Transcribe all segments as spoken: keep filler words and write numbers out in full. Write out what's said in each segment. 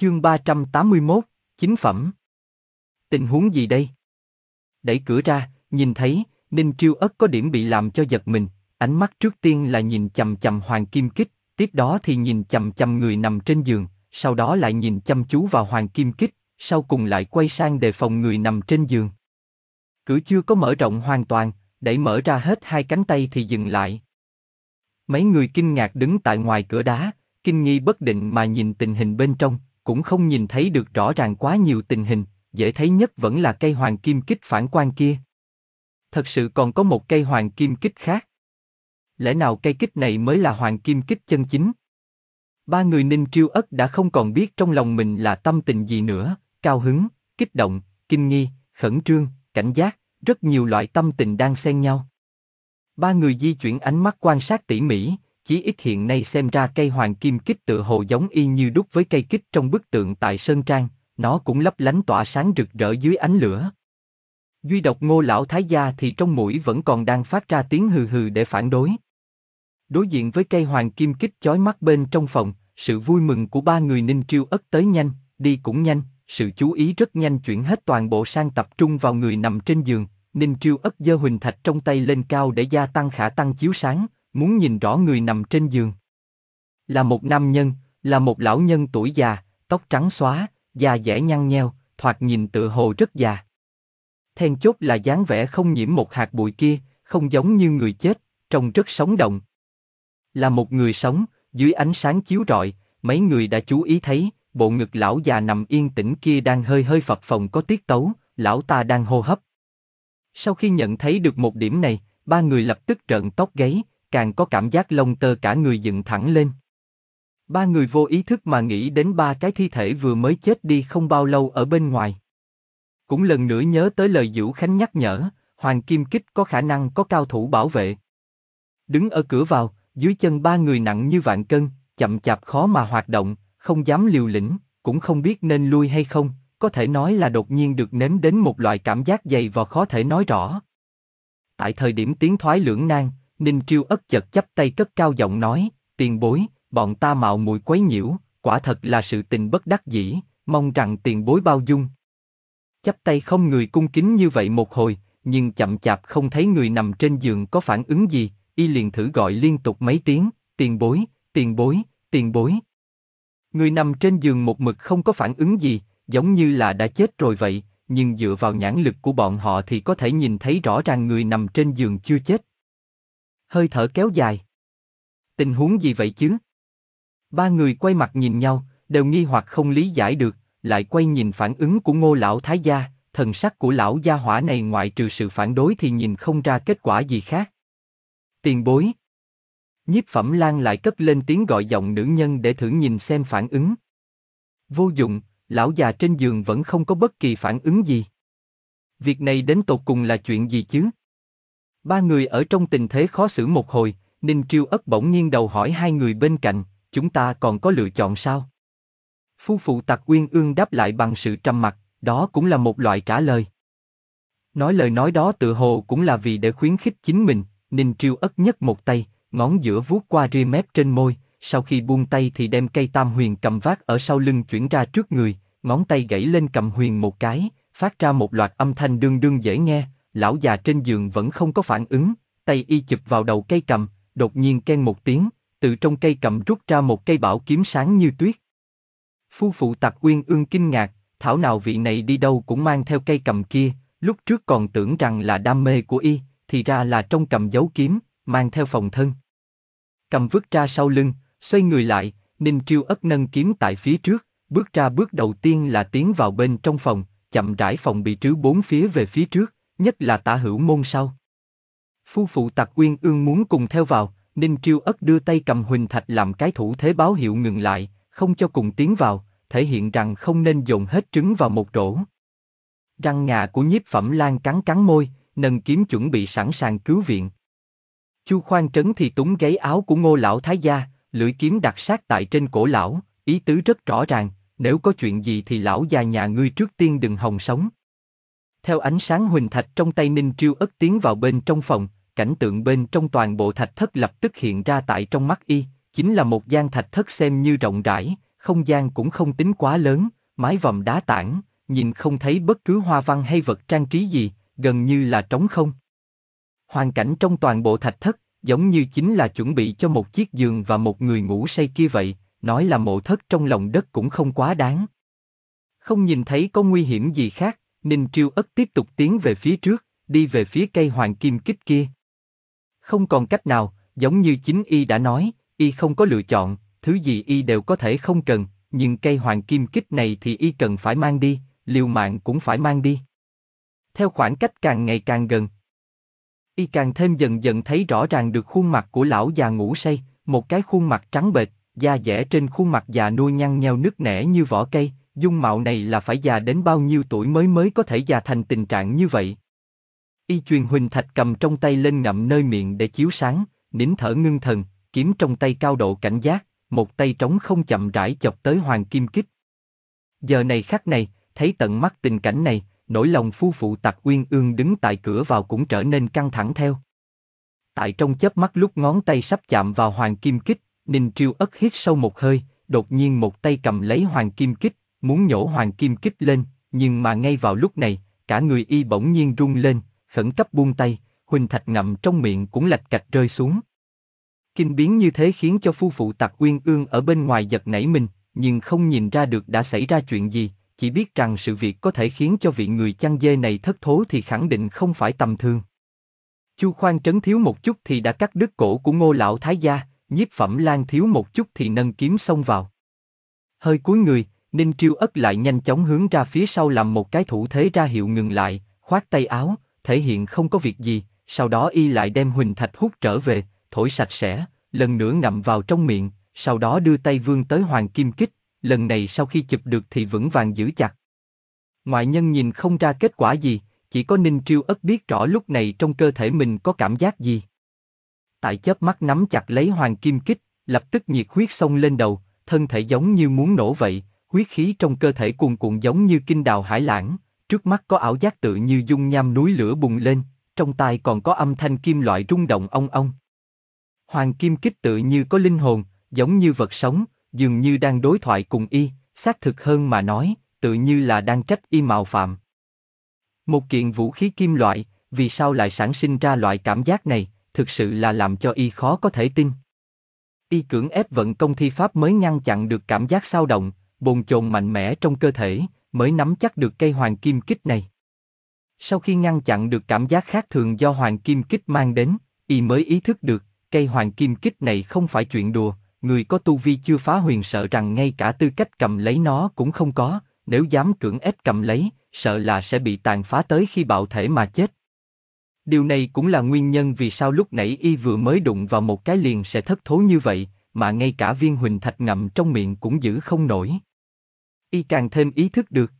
Chương ba trăm tám mươi mốt, chính phẩm. Tình huống gì đây? Đẩy cửa ra, nhìn thấy, Ninh Triêu Ất có điểm bị làm cho giật mình, ánh mắt trước tiên là nhìn chằm chằm Hoàng Kim Kích, tiếp đó thì nhìn chằm chằm người nằm trên giường, sau đó lại nhìn chăm chú vào Hoàng Kim Kích, sau cùng lại quay sang đề phòng người nằm trên giường. Cửa chưa có mở rộng hoàn toàn, đẩy mở ra hết hai cánh tay thì dừng lại. Mấy người kinh ngạc đứng tại ngoài cửa đá, kinh nghi bất định mà nhìn tình hình bên trong, cũng không nhìn thấy được rõ ràng quá nhiều tình hình, dễ thấy nhất vẫn là cây Hoàng Kim Kích phản quang kia. Thật sự còn có một cây Hoàng Kim Kích khác. Lẽ nào cây kích này mới là Hoàng Kim Kích chân chính? Ba người Ninh Triêu Ất đã không còn biết trong lòng mình là tâm tình gì nữa, cao hứng, kích động, kinh nghi, khẩn trương, cảnh giác, rất nhiều loại tâm tình đang xen nhau. Ba người di chuyển ánh mắt quan sát tỉ mỉ, chí ít hiện nay xem ra cây Hoàng Kim Kích tựa hồ giống y như đúc với cây kích trong bức tượng tại Sơn Trang, nó cũng lấp lánh tỏa sáng rực rỡ dưới ánh lửa. Duy độc Ngô lão thái gia thì trong mũi vẫn còn đang phát ra tiếng hừ hừ để phản đối. Đối diện với cây Hoàng Kim Kích chói mắt bên trong phòng, sự vui mừng của ba người Ninh Triêu Ất tới nhanh, đi cũng nhanh, sự chú ý rất nhanh chuyển hết toàn bộ sang tập trung vào người nằm trên giường. Ninh Triêu Ất giơ huỳnh thạch trong tay lên cao để gia tăng khả tăng chiếu sáng, muốn nhìn rõ người nằm trên giường. Là một nam nhân, là một lão nhân tuổi già, tóc trắng xóa, da dẻ nhăn nheo, thoạt nhìn tựa hồ rất già. Then chốt là dáng vẻ không nhiễm một hạt bụi kia, không giống như người chết, trông rất sống động. Là một người sống, dưới ánh sáng chiếu rọi, mấy người đã chú ý thấy, bộ ngực lão già nằm yên tĩnh kia đang hơi hơi phập phồng có tiết tấu, lão ta đang hô hấp. Sau khi nhận thấy được một điểm này, ba người lập tức trợn tóc gáy, càng có cảm giác lông tơ cả người dựng thẳng lên. Ba người vô ý thức mà nghĩ đến ba cái thi thể vừa mới chết đi không bao lâu ở bên ngoài. Cũng lần nữa nhớ tới lời Dữu Khánh nhắc nhở, Hoàng Kim Kích có khả năng có cao thủ bảo vệ. Đứng ở cửa vào, dưới chân ba người nặng như vạn cân, chậm chạp khó mà hoạt động, không dám liều lĩnh, cũng không biết nên lui hay không, có thể nói là đột nhiên được nếm đến một loại cảm giác dày vò khó thể nói rõ. Tại thời điểm tiến thoái lưỡng nan, Ninh Triêu Ất chợt chắp tay cất cao giọng nói, tiền bối, bọn ta mạo muội quấy nhiễu, quả thật là sự tình bất đắc dĩ, mong rằng tiền bối bao dung. Chắp tay không người cung kính như vậy một hồi, nhưng chậm chạp không thấy người nằm trên giường có phản ứng gì, y liền thử gọi liên tục mấy tiếng, tiền bối, tiền bối, tiền bối. Người nằm trên giường một mực không có phản ứng gì, giống như là đã chết rồi vậy, nhưng dựa vào nhãn lực của bọn họ thì có thể nhìn thấy rõ ràng người nằm trên giường chưa chết. Hơi thở kéo dài. Tình huống gì vậy chứ? Ba người quay mặt nhìn nhau, đều nghi hoặc không lý giải được, lại quay nhìn phản ứng của Ngô lão thái gia, thần sắc của lão gia hỏa này ngoại trừ sự phản đối thì nhìn không ra kết quả gì khác. Tiền bối. Nhiếp Phẩm Lan lại cất lên tiếng gọi giọng nữ nhân để thử nhìn xem phản ứng. Vô dụng, lão già trên giường vẫn không có bất kỳ phản ứng gì. Việc này đến tột cùng là chuyện gì chứ? Ba người ở trong tình thế khó xử một hồi, Ninh Triêu Ất bỗng nghiêng đầu hỏi hai người bên cạnh, chúng ta còn có lựa chọn sao? Phu phụ Tặc Uyên Ương đáp lại bằng sự trầm mặc, đó cũng là một loại trả lời. Nói lời nói đó tự hồ cũng là vì để khuyến khích chính mình, Ninh Triêu Ất nhấc một tay, ngón giữa vuốt qua ria mép trên môi, sau khi buông tay thì đem cây tam huyền cầm vác ở sau lưng chuyển ra trước người, ngón tay gãy lên cầm huyền một cái, phát ra một loạt âm thanh đương đương dễ nghe, lão già trên giường vẫn không có phản ứng, tay y chụp vào đầu cây cầm, đột nhiên keng một tiếng, từ trong cây cầm rút ra một cây bảo kiếm sáng như tuyết. Phu phụ Tặc Uyên Ương kinh ngạc, thảo nào vị này đi đâu cũng mang theo cây cầm kia, lúc trước còn tưởng rằng là đam mê của y, thì ra là trong cầm giấu kiếm, mang theo phòng thân. Cầm vứt ra sau lưng, xoay người lại, Ninh Triêu Ất nâng kiếm tại phía trước, bước ra bước đầu tiên là tiến vào bên trong phòng, chậm rãi phòng bị trứ bốn phía về phía trước, nhất là tả hữu môn sau. Phu phụ Tặc Uyên Ương muốn cùng theo vào, Ninh Triêu Ất đưa tay cầm huỳnh thạch làm cái thủ thế báo hiệu ngừng lại, không cho cùng tiến vào, thể hiện rằng không nên dồn hết trứng vào một rổ. Răng ngà của Nhiếp Phẩm Lan cắn cắn môi, nâng kiếm chuẩn bị sẵn sàng cứu viện. Chu Khoan Trấn thì túng gáy áo của Ngô lão thái gia, lưỡi kiếm đặt sát tại trên cổ lão, ý tứ rất rõ ràng, nếu có chuyện gì thì lão già nhà ngươi trước tiên đừng hòng sống. Theo ánh sáng huỳnh thạch trong tay Ninh Triêu Ất tiến vào bên trong phòng, cảnh tượng bên trong toàn bộ thạch thất lập tức hiện ra tại trong mắt y, chính là một gian thạch thất xem như rộng rãi, Không gian cũng không tính quá lớn, mái vòm đá tảng, nhìn không thấy bất cứ hoa văn hay vật trang trí gì, gần như là trống không. Hoàn cảnh trong toàn bộ thạch thất, giống như chính là chuẩn bị cho một chiếc giường và một người ngủ say kia vậy, nói là mộ thất trong lòng đất cũng không quá đáng. Không nhìn thấy có nguy hiểm gì khác, Ninh Triêu Ất tiếp tục tiến về phía trước, đi về phía cây hoàng kim kích kia. Không còn cách nào, giống như chính y đã nói, y không có lựa chọn, thứ gì y đều có thể không cần, nhưng cây hoàng kim kích này thì y cần phải mang đi, liều mạng cũng phải mang đi. Theo khoảng cách càng ngày càng gần, y càng thêm dần dần thấy rõ ràng được khuôn mặt của lão già ngủ say, một cái khuôn mặt trắng bệch, da dẻ trên khuôn mặt già nua nhăn nheo nứt nẻ như vỏ cây, dung mạo này là phải già đến bao nhiêu tuổi mới mới có thể già thành tình trạng như vậy. Y truyền huỳnh thạch cầm trong tay lên ngậm nơi miệng để chiếu sáng, nín thở ngưng thần, kiếm trong tay cao độ cảnh giác, một tay trống không chậm rãi chọc tới hoàng kim kích. Giờ này khắc này, thấy tận mắt tình cảnh này, nỗi lòng phu phụ Tặc Uyên Ương đứng tại cửa vào cũng trở nên căng thẳng theo. Tại trong chớp mắt lúc ngón tay sắp chạm vào hoàng kim kích, Ninh Triêu Ất hít sâu một hơi, đột nhiên một tay cầm lấy hoàng kim kích, muốn nhổ hoàng kim kích lên, nhưng mà ngay vào lúc này, cả người y bỗng nhiên rung lên, khẩn cấp buông tay, huỳnh thạch ngậm trong miệng cũng lạch cạch rơi xuống. Kinh biến như thế khiến cho phu phụ Tặc Uyên Ương ở bên ngoài giật nảy mình, nhưng không nhìn ra được đã xảy ra chuyện gì, chỉ biết rằng sự việc có thể khiến cho vị người chăn dê này thất thố thì khẳng định không phải tầm thường. Chu Khoan Trấn thiếu một chút thì đã cắt đứt cổ của Ngô lão thái gia, Nhiếp Phẩm Lan thiếu một chút thì nâng kiếm xông vào. Hơi cúi người, Ninh Triêu Ất lại nhanh chóng hướng ra phía sau làm một cái thủ thế ra hiệu ngừng lại, khoát tay áo, thể hiện không có việc gì, sau đó y lại đem huỳnh thạch hút trở về, thổi sạch sẽ, lần nữa ngậm vào trong miệng, sau đó đưa tay vươn tới hoàng kim kích, lần này sau khi chụp được thì vững vàng giữ chặt. Ngoại nhân nhìn không ra kết quả gì, chỉ có Ninh Triêu Ất biết rõ lúc này trong cơ thể mình có cảm giác gì. Tại chớp mắt nắm chặt lấy hoàng kim kích, lập tức nhiệt huyết xông lên đầu, thân thể giống như muốn nổ vậy, huyết khí trong cơ thể cuồn cuộn giống như kinh đào hải lãng, trước mắt có ảo giác tự như dung nham núi lửa bùng lên, trong tai còn có âm thanh kim loại rung động ong ong. Hoàng kim kích tự như có linh hồn, giống như vật sống, dường như đang đối thoại cùng y, xác thực hơn mà nói, tự như là đang trách y mạo phạm. Một kiện vũ khí kim loại, vì sao lại sản sinh ra loại cảm giác này, thực sự là làm cho y khó có thể tin. Y cưỡng ép vận công thi pháp mới ngăn chặn được cảm giác xao động, bồn chồn mạnh mẽ trong cơ thể, mới nắm chắc được cây hoàng kim kích này. Sau khi ngăn chặn được cảm giác khác thường do hoàng kim kích mang đến, y mới ý thức được, cây hoàng kim kích này không phải chuyện đùa, người có tu vi chưa phá huyền sợ rằng ngay cả tư cách cầm lấy nó cũng không có, nếu dám cưỡng ép cầm lấy, sợ là sẽ bị tàn phá tới khi bạo thể mà chết. Điều này cũng là nguyên nhân vì sao lúc nãy y vừa mới đụng vào một cái liền sẽ thất thố như vậy, mà ngay cả viên huỳnh thạch ngậm trong miệng cũng giữ không nổi. Y càng thêm ý thức được.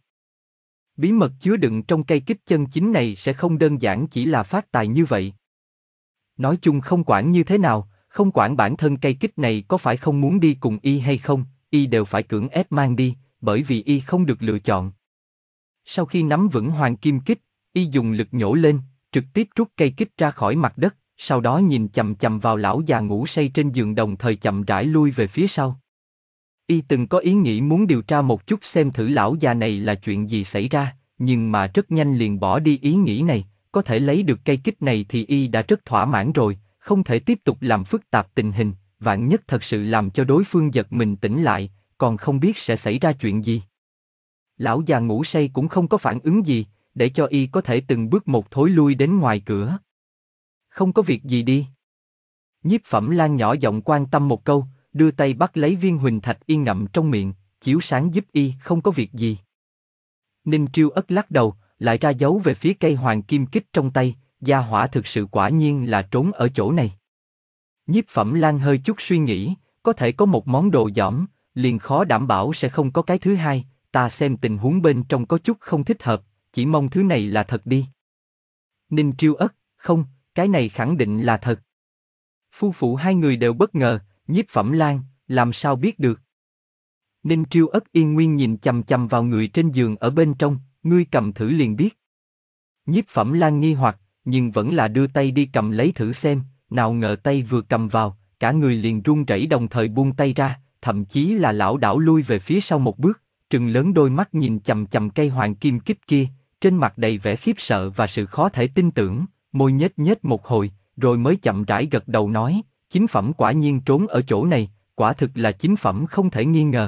Bí mật chứa đựng trong cây kích chân chính này sẽ không đơn giản chỉ là phát tài như vậy. Nói chung không quản như thế nào, không quản bản thân cây kích này có phải không muốn đi cùng y hay không, y đều phải cưỡng ép mang đi, bởi vì y không được lựa chọn. Sau khi nắm vững hoàng kim kích, y dùng lực nhổ lên, trực tiếp rút cây kích ra khỏi mặt đất, sau đó nhìn chằm chằm vào lão già ngủ say trên giường đồng thời chậm rãi lui về phía sau. Y từng có ý nghĩ muốn điều tra một chút xem thử lão già này là chuyện gì xảy ra, nhưng mà rất nhanh liền bỏ đi ý nghĩ này, có thể lấy được cây kích này thì y đã rất thỏa mãn rồi, không thể tiếp tục làm phức tạp tình hình, vạn nhất thật sự làm cho đối phương giật mình tỉnh lại, còn không biết sẽ xảy ra chuyện gì. Lão già ngủ say cũng không có phản ứng gì, để cho y có thể từng bước một thối lui đến ngoài cửa. Không có việc gì đi. Nhiếp Phẩm Lan nhỏ giọng quan tâm một câu, đưa tay bắt lấy viên huỳnh thạch y ngậm trong miệng, chiếu sáng giúp y không có việc gì. Ninh Triêu Ất lắc đầu, lại ra dấu về phía cây hoàng kim kích trong tay, gia hỏa thực sự quả nhiên là trốn ở chỗ này. Nhiếp Phẩm Lan hơi chút suy nghĩ, có thể có một món đồ dỏm, liền khó đảm bảo sẽ không có cái thứ hai, ta xem tình huống bên trong có chút không thích hợp, chỉ mong thứ này là thật đi. Ninh Triêu Ất, không, cái này khẳng định là thật. Phu phụ hai người đều bất ngờ, Nhiếp Phẩm Lan, làm sao biết được? Ninh Triêu Ất yên nguyên nhìn chằm chằm vào người trên giường ở bên trong, ngươi cầm thử liền biết. Nhiếp Phẩm Lan nghi hoặc, nhưng vẫn là đưa tay đi cầm lấy thử xem, nào ngờ tay vừa cầm vào, cả người liền run rẩy đồng thời buông tay ra, thậm chí là lảo đảo lui về phía sau một bước, trừng lớn đôi mắt nhìn chằm chằm cây hoàng kim kích kia, trên mặt đầy vẻ khiếp sợ và sự khó thể tin tưởng, môi nhếch nhếch một hồi, rồi mới chậm rãi gật đầu nói, chính phẩm quả nhiên trốn ở chỗ này, quả thực là chính phẩm không thể nghi ngờ.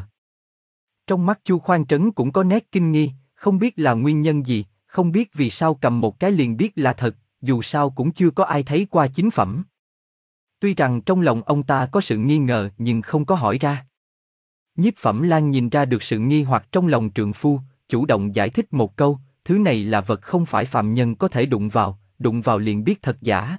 Trong mắt Chu Khoan Trấn cũng có nét kinh nghi, không biết là nguyên nhân gì, không biết vì sao cầm một cái liền biết là thật, dù sao cũng chưa có ai thấy qua chính phẩm. Tuy rằng trong lòng ông ta có sự nghi ngờ nhưng không có hỏi ra. Nhiếp Phẩm Lan nhìn ra được sự nghi hoặc trong lòng trượng phu, chủ động giải thích một câu, thứ này là vật không phải phàm nhân có thể đụng vào, đụng vào liền biết thật giả.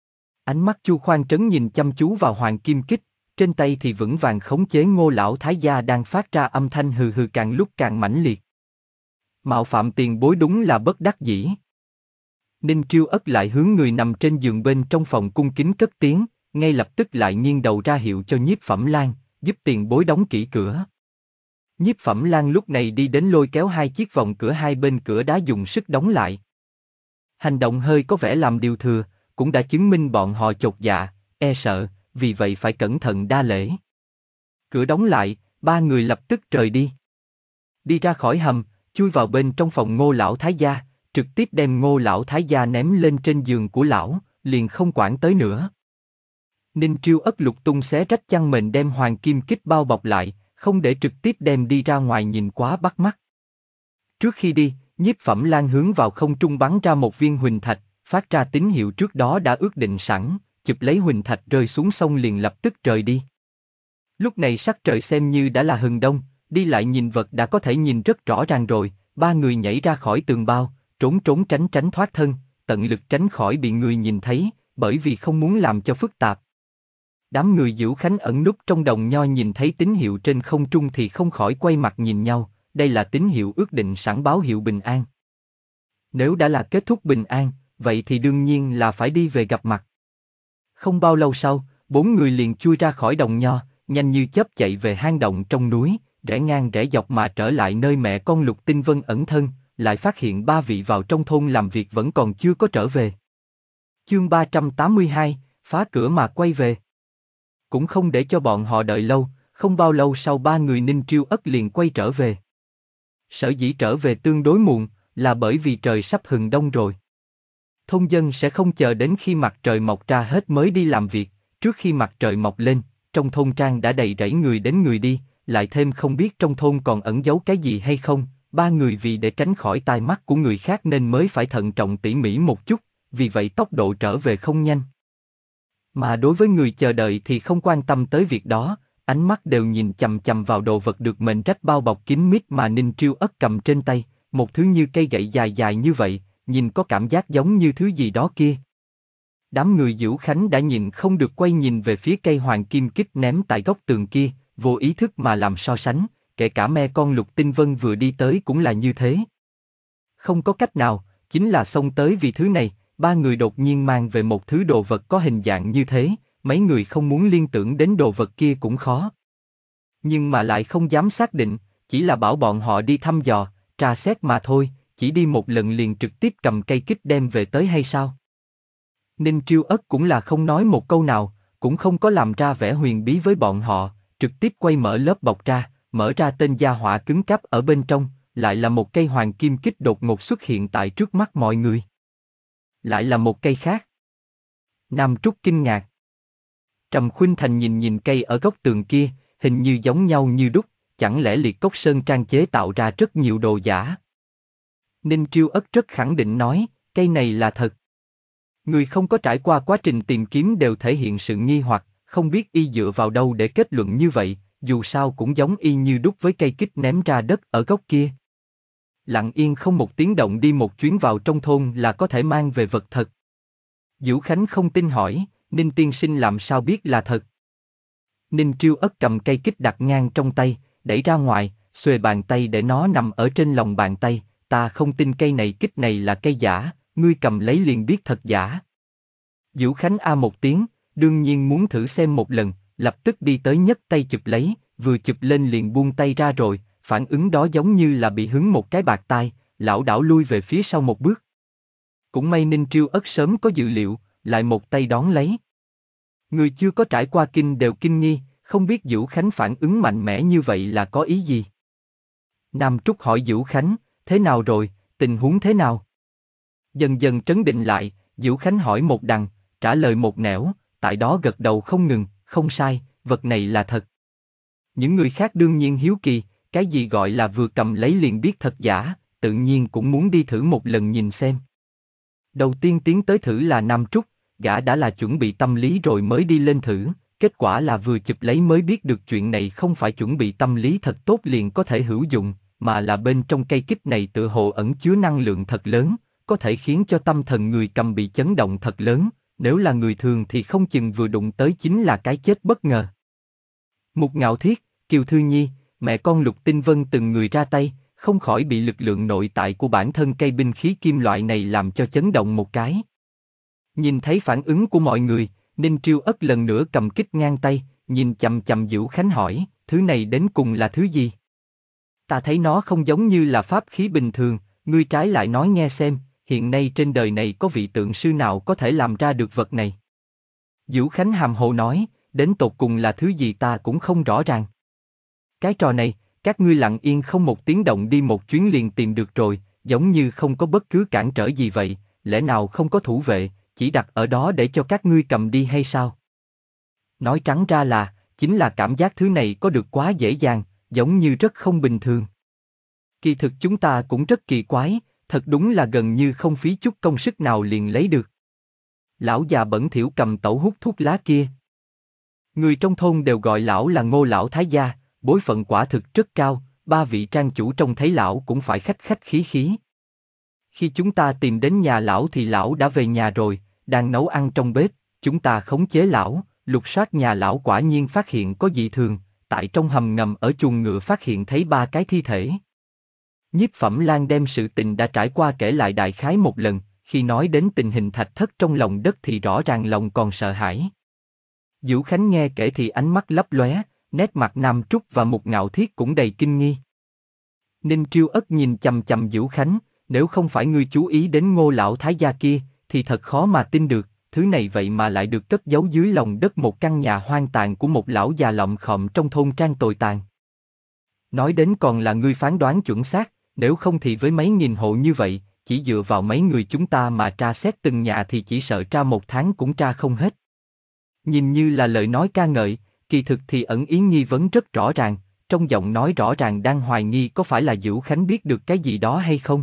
Ánh mắt Chu Khoan Trấn nhìn chăm chú vào hoàng kim kích, trên tay thì vững vàng khống chế Ngô lão thái gia đang phát ra âm thanh hừ hừ càng lúc càng mãnh liệt. Mạo phạm tiền bối đúng là bất đắc dĩ. Ninh Triêu Ất lại hướng người nằm trên giường bên trong phòng cung kính cất tiếng, ngay lập tức lại nghiêng đầu ra hiệu cho Nhiếp Phẩm Lan, giúp tiền bối đóng kỹ cửa. Nhiếp Phẩm Lan lúc này đi đến lôi kéo hai chiếc vòng cửa hai bên cửa đá dùng sức đóng lại. Hành động hơi có vẻ làm điều thừa, cũng đã chứng minh bọn họ chột dạ, e sợ, vì vậy phải cẩn thận đa lễ. Cửa đóng lại, ba người lập tức rời đi. Đi ra khỏi hầm, chui vào bên trong phòng Ngô lão thái gia, trực tiếp đem Ngô lão thái gia ném lên trên giường của lão, liền không quản tới nữa. Ninh Triêu Ất lục tung xé rách chăn mền đem hoàng kim kích bao bọc lại, không để trực tiếp đem đi ra ngoài nhìn quá bắt mắt. Trước khi đi, Nhiếp Phẩm Lan hướng vào không trung bắn ra một viên huỳnh thạch, phát ra tín hiệu trước đó đã ước định sẵn, chụp lấy huỳnh thạch rơi xuống sông liền lập tức rời đi. Lúc này sắc trời xem như đã là hừng đông, đi lại nhìn vật đã có thể nhìn rất rõ ràng rồi, ba người nhảy ra khỏi tường bao, trốn trốn tránh tránh thoát thân, tận lực tránh khỏi bị người nhìn thấy, bởi vì không muốn làm cho phức tạp. Đám người Dữu Khánh ẩn núp trong đồng nho nhìn thấy tín hiệu trên không trung thì không khỏi quay mặt nhìn nhau, đây là tín hiệu ước định sẵn báo hiệu bình an. Nếu đã là kết thúc bình an, vậy thì đương nhiên là phải đi về gặp mặt. Không bao lâu sau, bốn người liền chui ra khỏi đồng nho, nhanh như chớp chạy về hang động trong núi, rẽ ngang rẽ dọc mà trở lại nơi mẹ con Lục Tinh Vân ẩn thân, lại phát hiện ba vị vào trong thôn làm việc vẫn còn chưa có trở về. Chương ba trăm tám mươi hai, phá cửa mà quay về. Cũng không để cho bọn họ đợi lâu, không bao lâu sau ba người Ninh Triêu Ất liền quay trở về. Sở dĩ trở về tương đối muộn, là bởi vì trời sắp hừng đông rồi. Thôn dân sẽ không chờ đến khi mặt trời mọc ra hết mới đi làm việc, trước khi mặt trời mọc lên, trong thôn trang đã đầy rẫy người đến người đi, lại thêm không biết trong thôn còn ẩn giấu cái gì hay không, ba người vì để tránh khỏi tai mắt của người khác nên mới phải thận trọng tỉ mỉ một chút, vì vậy tốc độ trở về không nhanh. Mà đối với người chờ đợi thì không quan tâm tới việc đó, ánh mắt đều nhìn chằm chằm vào đồ vật được mệnh trách bao bọc kín mít mà Ninh Triêu Ất cầm trên tay, một thứ như cây gậy dài dài như vậy, nhìn có cảm giác giống như thứ gì đó kia. Đám người Dữu Khánh đã nhìn không được quay nhìn về phía cây hoàng kim kích ném tại góc tường kia, vô ý thức mà làm so sánh, kể cả me con Lục Tinh Vân vừa đi tới cũng là như thế. Không có cách nào, chính là xông tới vì thứ này, ba người đột nhiên mang về một thứ đồ vật có hình dạng như thế, mấy người không muốn liên tưởng đến đồ vật kia cũng khó. Nhưng mà lại không dám xác định, chỉ là bảo bọn họ đi thăm dò, tra xét mà thôi, chỉ đi một lần liền trực tiếp cầm cây kích đem về tới hay sao? Ninh Triêu Ất cũng là không nói một câu nào, cũng không có làm ra vẻ huyền bí với bọn họ, trực tiếp quay mở lớp bọc ra, mở ra tên gia hỏa cứng cáp ở bên trong, lại là một cây hoàng kim kích đột ngột xuất hiện tại trước mắt mọi người. Lại là một cây khác. Nam Trúc kinh ngạc. Trầm Khuynh Thành nhìn nhìn cây ở góc tường kia, hình như giống nhau như đúc, chẳng lẽ Liệt Cốc Sơn Trang chế tạo ra rất nhiều đồ giả? Ninh Triêu Ất rất khẳng định nói, cây này là thật. Người không có trải qua quá trình tìm kiếm đều thể hiện sự nghi hoặc, không biết y dựa vào đâu để kết luận như vậy, dù sao cũng giống y như đúc với cây kích ném ra đất ở góc kia. Lặng yên không một tiếng động đi một chuyến vào trong thôn là có thể mang về vật thật. Dữu Khánh không tin hỏi, Ninh tiên sinh làm sao biết là thật? Ninh Triêu Ất cầm cây kích đặt ngang trong tay, đẩy ra ngoài, xuề bàn tay để nó nằm ở trên lòng bàn tay, ta không tin cây này kích này là cây giả, ngươi cầm lấy liền biết thật giả. Dữu Khánh a một tiếng, đương nhiên muốn thử xem một lần, lập tức đi tới nhấc tay chụp lấy, vừa chụp lên liền buông tay ra rồi, phản ứng đó giống như là bị hứng một cái bạt tai, lảo đảo lui về phía sau một bước. Cũng may Ninh Triêu Ất sớm có dự liệu, lại một tay đón lấy. Người chưa có trải qua kinh đều kinh nghi, không biết Vũ Khánh phản ứng mạnh mẽ như vậy là có ý gì? Nam Trúc hỏi Vũ Khánh, thế nào rồi, tình huống thế nào? Dần dần trấn định lại, Vũ Khánh hỏi một đằng, trả lời một nẻo, tại đó gật đầu không ngừng, không sai, vật này là thật. Những người khác đương nhiên hiếu kỳ, cái gì gọi là vừa cầm lấy liền biết thật giả, tự nhiên cũng muốn đi thử một lần nhìn xem. Đầu tiên tiến tới thử là Nam Trúc, gã đã là chuẩn bị tâm lý rồi mới đi lên thử, kết quả là vừa chụp lấy mới biết được chuyện này không phải chuẩn bị tâm lý thật tốt liền có thể hữu dụng, mà là bên trong cây kích này tựa hồ ẩn chứa năng lượng thật lớn, có thể khiến cho tâm thần người cầm bị chấn động thật lớn, nếu là người thường thì không chừng vừa đụng tới chính là cái chết bất ngờ. Mục Ngạo Thiết, Kiều Thư Nhi, mẹ con Lục Tinh Vân từng người ra tay, không khỏi bị lực lượng nội tại của bản thân cây binh khí kim loại này làm cho chấn động một cái. Nhìn thấy phản ứng của mọi người, Ninh Triêu Ất lần nữa cầm kích ngang tay, nhìn chằm chằm Vũ Khánh hỏi, thứ này đến cùng là thứ gì? Ta thấy nó không giống như là pháp khí bình thường, ngươi trái lại nói nghe xem, hiện nay trên đời này có vị tượng sư nào có thể làm ra được vật này? Vũ Khánh hàm hồ nói, đến tột cùng là thứ gì ta cũng không rõ ràng. Cái trò này, các ngươi lặng yên không một tiếng động đi một chuyến liền tìm được rồi, giống như không có bất cứ cản trở gì vậy, lẽ nào không có thủ vệ, chỉ đặt ở đó để cho các ngươi cầm đi hay sao? Nói trắng ra là, chính là cảm giác thứ này có được quá dễ dàng, giống như rất không bình thường. Kỳ thực chúng ta cũng rất kỳ quái, thật đúng là gần như không phí chút công sức nào liền lấy được. Lão già bẩn thỉu cầm tẩu hút thuốc lá kia. Người trong thôn đều gọi lão là Ngô lão thái gia, bối phận quả thực rất cao, ba vị trang chủ trông thấy lão cũng phải khách khách khí khí. Khi chúng ta tìm đến nhà lão thì lão đã về nhà rồi, đang nấu ăn trong bếp, chúng ta khống chế lão, lục soát nhà lão quả nhiên phát hiện có dị thường, tại trong hầm ngầm ở chuồng ngựa phát hiện thấy ba cái thi thể. Nhiếp Phẩm Lan đem sự tình đã trải qua kể lại đại khái một lần, khi nói đến tình hình thạch thất trong lòng đất thì rõ ràng lòng còn sợ hãi. Vũ Khánh nghe kể thì ánh mắt lấp lóe, nét mặt Nam Trúc và Mục Ngạo Thiết cũng đầy kinh nghi. Ninh Triêu Ất nhìn chằm chằm Vũ Khánh, nếu không phải ngươi chú ý đến Ngô lão thái gia kia, thì thật khó mà tin được, thứ này vậy mà lại được cất giấu dưới lòng đất một căn nhà hoang tàn của một lão già lọm khọm trong thôn trang tồi tàn. Nói đến còn là ngươi phán đoán chuẩn xác, nếu không thì với mấy nghìn hộ như vậy, chỉ dựa vào mấy người chúng ta mà tra xét từng nhà thì chỉ sợ tra một tháng cũng tra không hết. Nhìn như là lời nói ca ngợi, kỳ thực thì ẩn ý nghi vấn rất rõ ràng, trong giọng nói rõ ràng đang hoài nghi có phải là Vũ Khánh biết được cái gì đó hay không.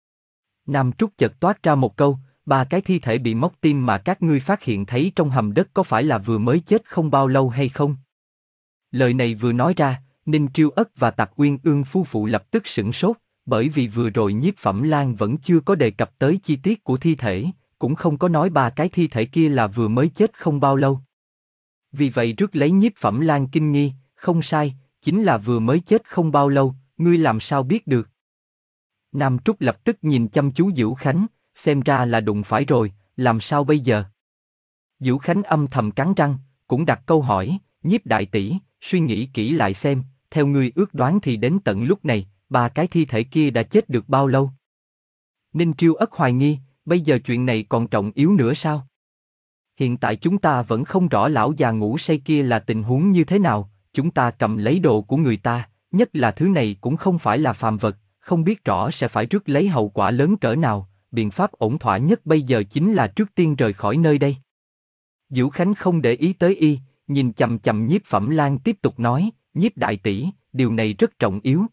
Nam Trúc chợt toát ra một câu, ba cái thi thể bị móc tim mà các ngươi phát hiện thấy trong hầm đất có phải là vừa mới chết không bao lâu hay không? Lời này vừa nói ra, Ninh Triêu Ất và Tặc Uyên Ương phu phụ lập tức sửng sốt, bởi vì vừa rồi Nhiếp Phẩm Lan vẫn chưa có đề cập tới chi tiết của thi thể, cũng không có nói ba cái thi thể kia là vừa mới chết không bao lâu. Vì vậy rước lấy Nhiếp Phẩm Lan kinh nghi, không sai, chính là vừa mới chết không bao lâu, ngươi làm sao biết được? Nam Trúc lập tức nhìn chăm chú Vũ Khánh, xem ra là đụng phải rồi, làm sao bây giờ? Vũ Khánh âm thầm cắn răng, cũng đặt câu hỏi, Nhiếp đại tỷ, suy nghĩ kỹ lại xem, theo ngươi ước đoán thì đến tận lúc này, ba cái thi thể kia đã chết được bao lâu? Ninh Triêu Ất hoài nghi, bây giờ chuyện này còn trọng yếu nữa sao? Hiện tại chúng ta vẫn không rõ lão già ngủ say kia là tình huống như thế nào, chúng ta cầm lấy đồ của người ta, nhất là thứ này cũng không phải là phàm vật, không biết rõ sẽ phải rước lấy hậu quả lớn cỡ nào, biện pháp ổn thỏa nhất bây giờ chính là trước tiên rời khỏi nơi đây. Vũ Khánh không để ý tới y, nhìn chằm chằm Nhiếp Phẩm Lan tiếp tục nói, Nhiếp đại tỷ, điều này rất trọng yếu.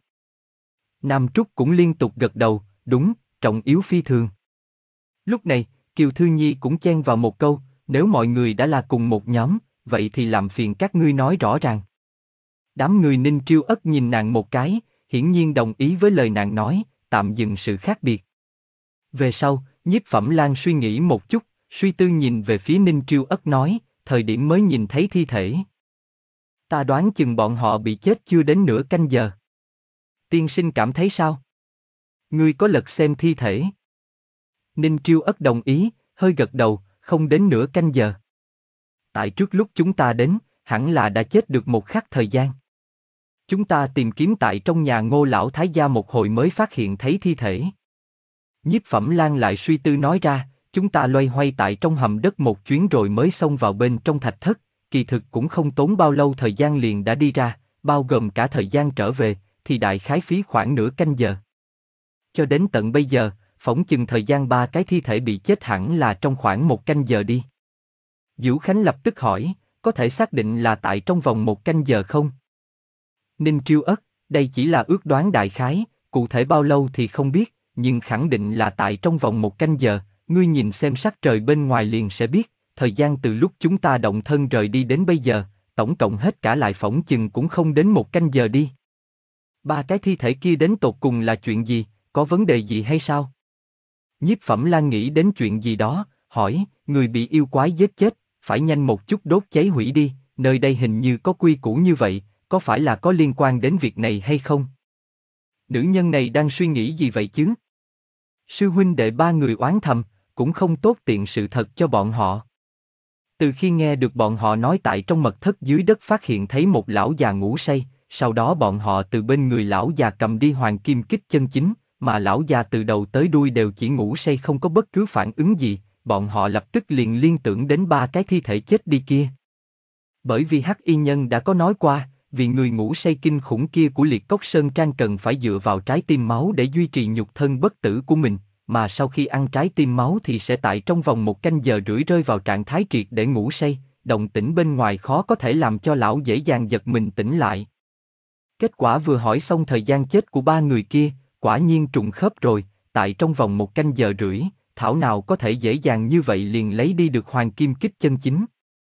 Nam Trúc cũng liên tục gật đầu, đúng, trọng yếu phi thường. Lúc này, Kiều Thư Nhi cũng chen vào một câu, nếu mọi người đã là cùng một nhóm, vậy thì làm phiền các ngươi nói rõ ràng. Đám người Ninh Triêu Ất nhìn nàng một cái, hiển nhiên đồng ý với lời nàng nói, tạm dừng sự khác biệt. Về sau, Nhiếp Phẩm Lan suy nghĩ một chút, suy tư nhìn về phía Ninh Triêu Ất nói, thời điểm mới nhìn thấy thi thể. Ta đoán chừng bọn họ bị chết chưa đến nửa canh giờ. Tiên sinh cảm thấy sao? Ngươi có lật xem thi thể? Ninh Triêu Ất đồng ý, hơi gật đầu, không đến nửa canh giờ. Tại trước lúc chúng ta đến, hẳn là đã chết được một khắc thời gian. Chúng ta tìm kiếm tại trong nhà Ngô lão thái gia một hồi mới phát hiện thấy thi thể. Nhiếp Phẩm Lan lại suy tư nói ra, chúng ta loay hoay tại trong hầm đất một chuyến rồi mới xông vào bên trong thạch thất, kỳ thực cũng không tốn bao lâu thời gian liền đã đi ra, bao gồm cả thời gian trở về, thì đại khái phí khoảng nửa canh giờ. Cho đến tận bây giờ, phỏng chừng thời gian ba cái thi thể bị chết hẳn là trong khoảng một canh giờ đi. Vũ Khánh lập tức hỏi, có thể xác định là tại trong vòng một canh giờ không? Ninh Triêu ất, đây chỉ là ước đoán đại khái, cụ thể bao lâu thì không biết, nhưng khẳng định là tại trong vòng một canh giờ, ngươi nhìn xem sắc trời bên ngoài liền sẽ biết, thời gian từ lúc chúng ta động thân rời đi đến bây giờ, tổng cộng hết cả lại phỏng chừng cũng không đến một canh giờ đi. Ba cái thi thể kia đến tột cùng là chuyện gì, có vấn đề gì hay sao? Nhiếp Phẩm Lan nghĩ đến chuyện gì đó, hỏi, người bị yêu quái giết chết, phải nhanh một chút đốt cháy hủy đi, nơi đây hình như có quy củ như vậy, có phải là có liên quan đến việc này hay không? Nữ nhân này đang suy nghĩ gì vậy chứ? Sư huynh đệ ba người oán thầm, cũng không tốt tiện sự thật cho bọn họ. Từ khi nghe được bọn họ nói tại trong mật thất dưới đất phát hiện thấy một lão già ngủ say, sau đó bọn họ từ bên người lão già cầm đi hoàng kim kích chân chính, mà lão già từ đầu tới đuôi đều chỉ ngủ say không có bất cứ phản ứng gì, bọn họ lập tức liền liên tưởng đến ba cái thi thể chết đi kia. Bởi vì Hắc Y Nhân đã có nói qua, vì người ngủ say kinh khủng kia của Liệt Cốc Sơn Trang cần phải dựa vào trái tim máu để duy trì nhục thân bất tử của mình, mà sau khi ăn trái tim máu thì sẽ tại trong vòng một canh giờ rưỡi rơi vào trạng thái triệt để ngủ say, động tĩnh bên ngoài khó có thể làm cho lão dễ dàng giật mình tỉnh lại. Kết quả vừa hỏi xong thời gian chết của ba người kia, quả nhiên trùng khớp rồi, tại trong vòng một canh giờ rưỡi, thảo nào có thể dễ dàng như vậy liền lấy đi được hoàng kim kích chân chính.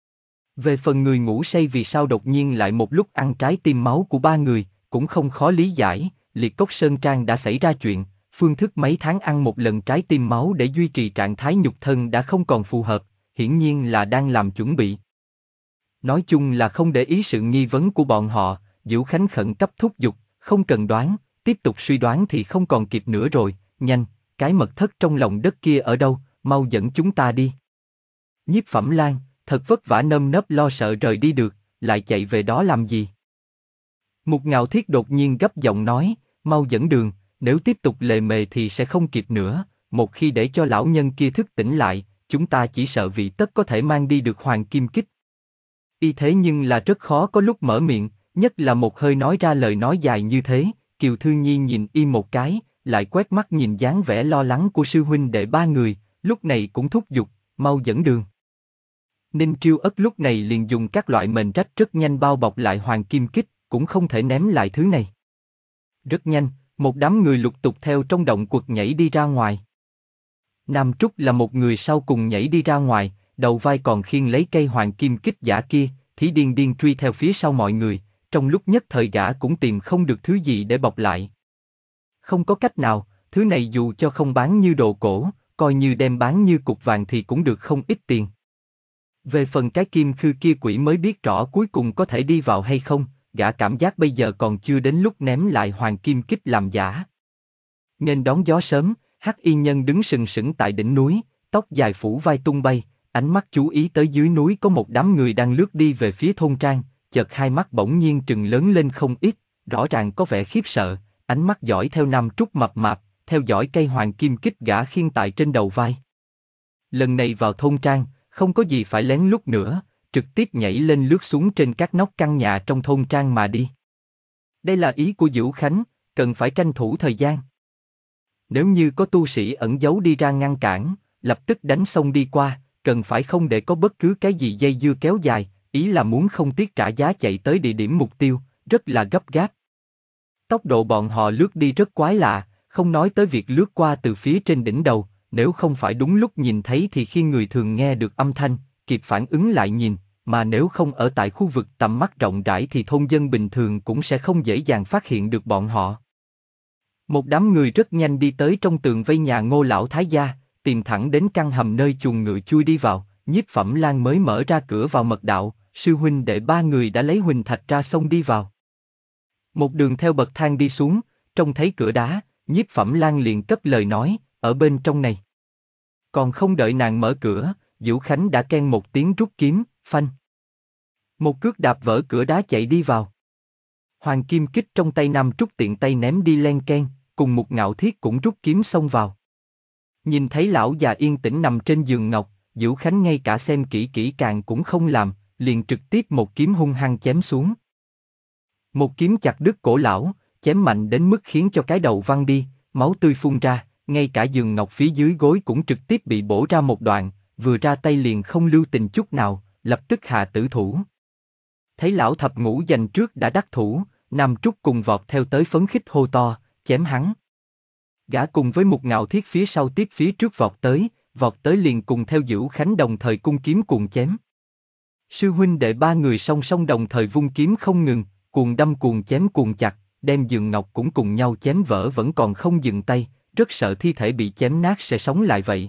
Về phần người ngủ say vì sao đột nhiên lại một lúc ăn trái tim máu của ba người, cũng không khó lý giải, Liệt Cốc Sơn Trang đã xảy ra chuyện, phương thức mấy tháng ăn một lần trái tim máu để duy trì trạng thái nhục thân đã không còn phù hợp, hiển nhiên là đang làm chuẩn bị. Nói chung là không để ý sự nghi vấn của bọn họ, Vũ Khánh khẩn cấp thúc giục, không cần đoán, tiếp tục suy đoán thì không còn kịp nữa rồi, nhanh, cái mật thất trong lòng đất kia ở đâu, mau dẫn chúng ta đi. Nhiếp Phẩm Lan, thật vất vả nơm nớp lo sợ rời đi được, lại chạy về đó làm gì? Mục Ngạo Thiết đột nhiên gấp giọng nói, mau dẫn đường, nếu tiếp tục lề mề thì sẽ không kịp nữa, một khi để cho lão nhân kia thức tỉnh lại, chúng ta chỉ sợ vị tất có thể mang đi được hoàng kim kích. Y thế nhưng là rất khó có lúc mở miệng, nhất là một hơi nói ra lời nói dài như thế, Kiều Thư Nhi nhìn y một cái, lại quét mắt nhìn dáng vẻ lo lắng của sư huynh đệ ba người, lúc này cũng thúc giục, mau dẫn đường. Ninh Triêu Ất lúc này liền dùng các loại mền rách rất nhanh bao bọc lại hoàng kim kích, cũng không thể ném lại thứ này. Rất nhanh, một đám người lục tục theo trong động quật nhảy đi ra ngoài. Nam Trúc là một người sau cùng nhảy đi ra ngoài, đầu vai còn khiêng lấy cây hoàng kim kích giả kia, Thí điên điên truy theo phía sau mọi người, trong lúc nhất thời gã cũng tìm không được thứ gì để bọc lại. Không có cách nào, thứ này dù cho không bán như đồ cổ, coi như đem bán như cục vàng thì cũng được không ít tiền. Về phần cái kim khư kia quỷ mới biết rõ cuối cùng có thể đi vào hay không, gã cảm giác bây giờ còn chưa đến lúc ném lại hoàng kim kích làm giả. Nên đón gió sớm, Hắc Y Nhân đứng sừng sững tại đỉnh núi, tóc dài phủ vai tung bay, ánh mắt chú ý tới dưới núi có một đám người đang lướt đi về phía thôn trang, chợt hai mắt bỗng nhiên trừng lớn lên không ít, rõ ràng có vẻ khiếp sợ, ánh mắt dõi theo Nam Trúc mập mạp, theo dõi cây hoàng kim kích gã khiêng tại trên đầu vai. Lần này vào thôn trang, không có gì phải lén lút nữa, trực tiếp nhảy lên lướt xuống trên các nóc căn nhà trong thôn trang mà đi. Đây là ý của Vũ Khánh, cần phải tranh thủ thời gian. Nếu như có tu sĩ ẩn giấu đi ra ngăn cản, lập tức đánh xông đi qua, cần phải không để có bất cứ cái gì dây dưa kéo dài, ý là muốn không tiếc trả giá chạy tới địa điểm mục tiêu, rất là gấp gáp. Tốc độ bọn họ lướt đi rất quái lạ, không nói tới việc lướt qua từ phía trên đỉnh đầu, nếu không phải đúng lúc nhìn thấy thì khi người thường nghe được âm thanh, kịp phản ứng lại nhìn, mà nếu không ở tại khu vực tầm mắt rộng rãi thì thôn dân bình thường cũng sẽ không dễ dàng phát hiện được bọn họ. Một đám người rất nhanh đi tới trong tường vây nhà Ngô lão thái gia, tìm thẳng đến căn hầm nơi chuồng ngựa chui đi vào, Nhiếp Phẩm Lan mới mở ra cửa vào mật đạo, sư huynh đệ ba người đã lấy huỳnh thạch ra xông đi vào. Một đường theo bậc thang đi xuống, trông thấy cửa đá, Nhiếp Phẩm Lan liền cất lời nói, ở bên trong này. Còn không đợi nàng mở cửa, Vũ Khánh đã keng một tiếng rút kiếm, phanh. Một cước đạp vỡ cửa đá chạy đi vào. Hoàng kim kích trong tay Nam Trúc tiện tay ném đi len keng, cùng một Ngạo Thiết cũng rút kiếm xông vào. Nhìn thấy lão già yên tĩnh nằm trên giường ngọc, Vũ Khánh ngay cả xem kỹ kỹ càng cũng không làm, liền trực tiếp một kiếm hung hăng chém xuống. Một kiếm chặt đứt cổ lão, chém mạnh đến mức khiến cho cái đầu văng đi, máu tươi phun ra, ngay cả giường ngọc phía dưới gối cũng trực tiếp bị bổ ra một đoạn, vừa ra tay liền không lưu tình chút nào, lập tức hạ tử thủ. Thấy lão thập ngũ giành trước đã đắc thủ, Nam Trúc cùng vọt theo tới phấn khích hô to, chém hắn. Gã cùng với một ngạo thiết phía sau tiếp phía trước vọt tới, vọt tới liền cùng theo Dữu Khánh đồng thời cung kiếm cuồng chém. Sư huynh đệ ba người song song đồng thời vung kiếm không ngừng, cuồng đâm cuồng chém cuồng chặt, đem giường ngọc cũng cùng nhau chém vỡ vẫn còn không dừng tay, rất sợ thi thể bị chém nát sẽ sống lại vậy.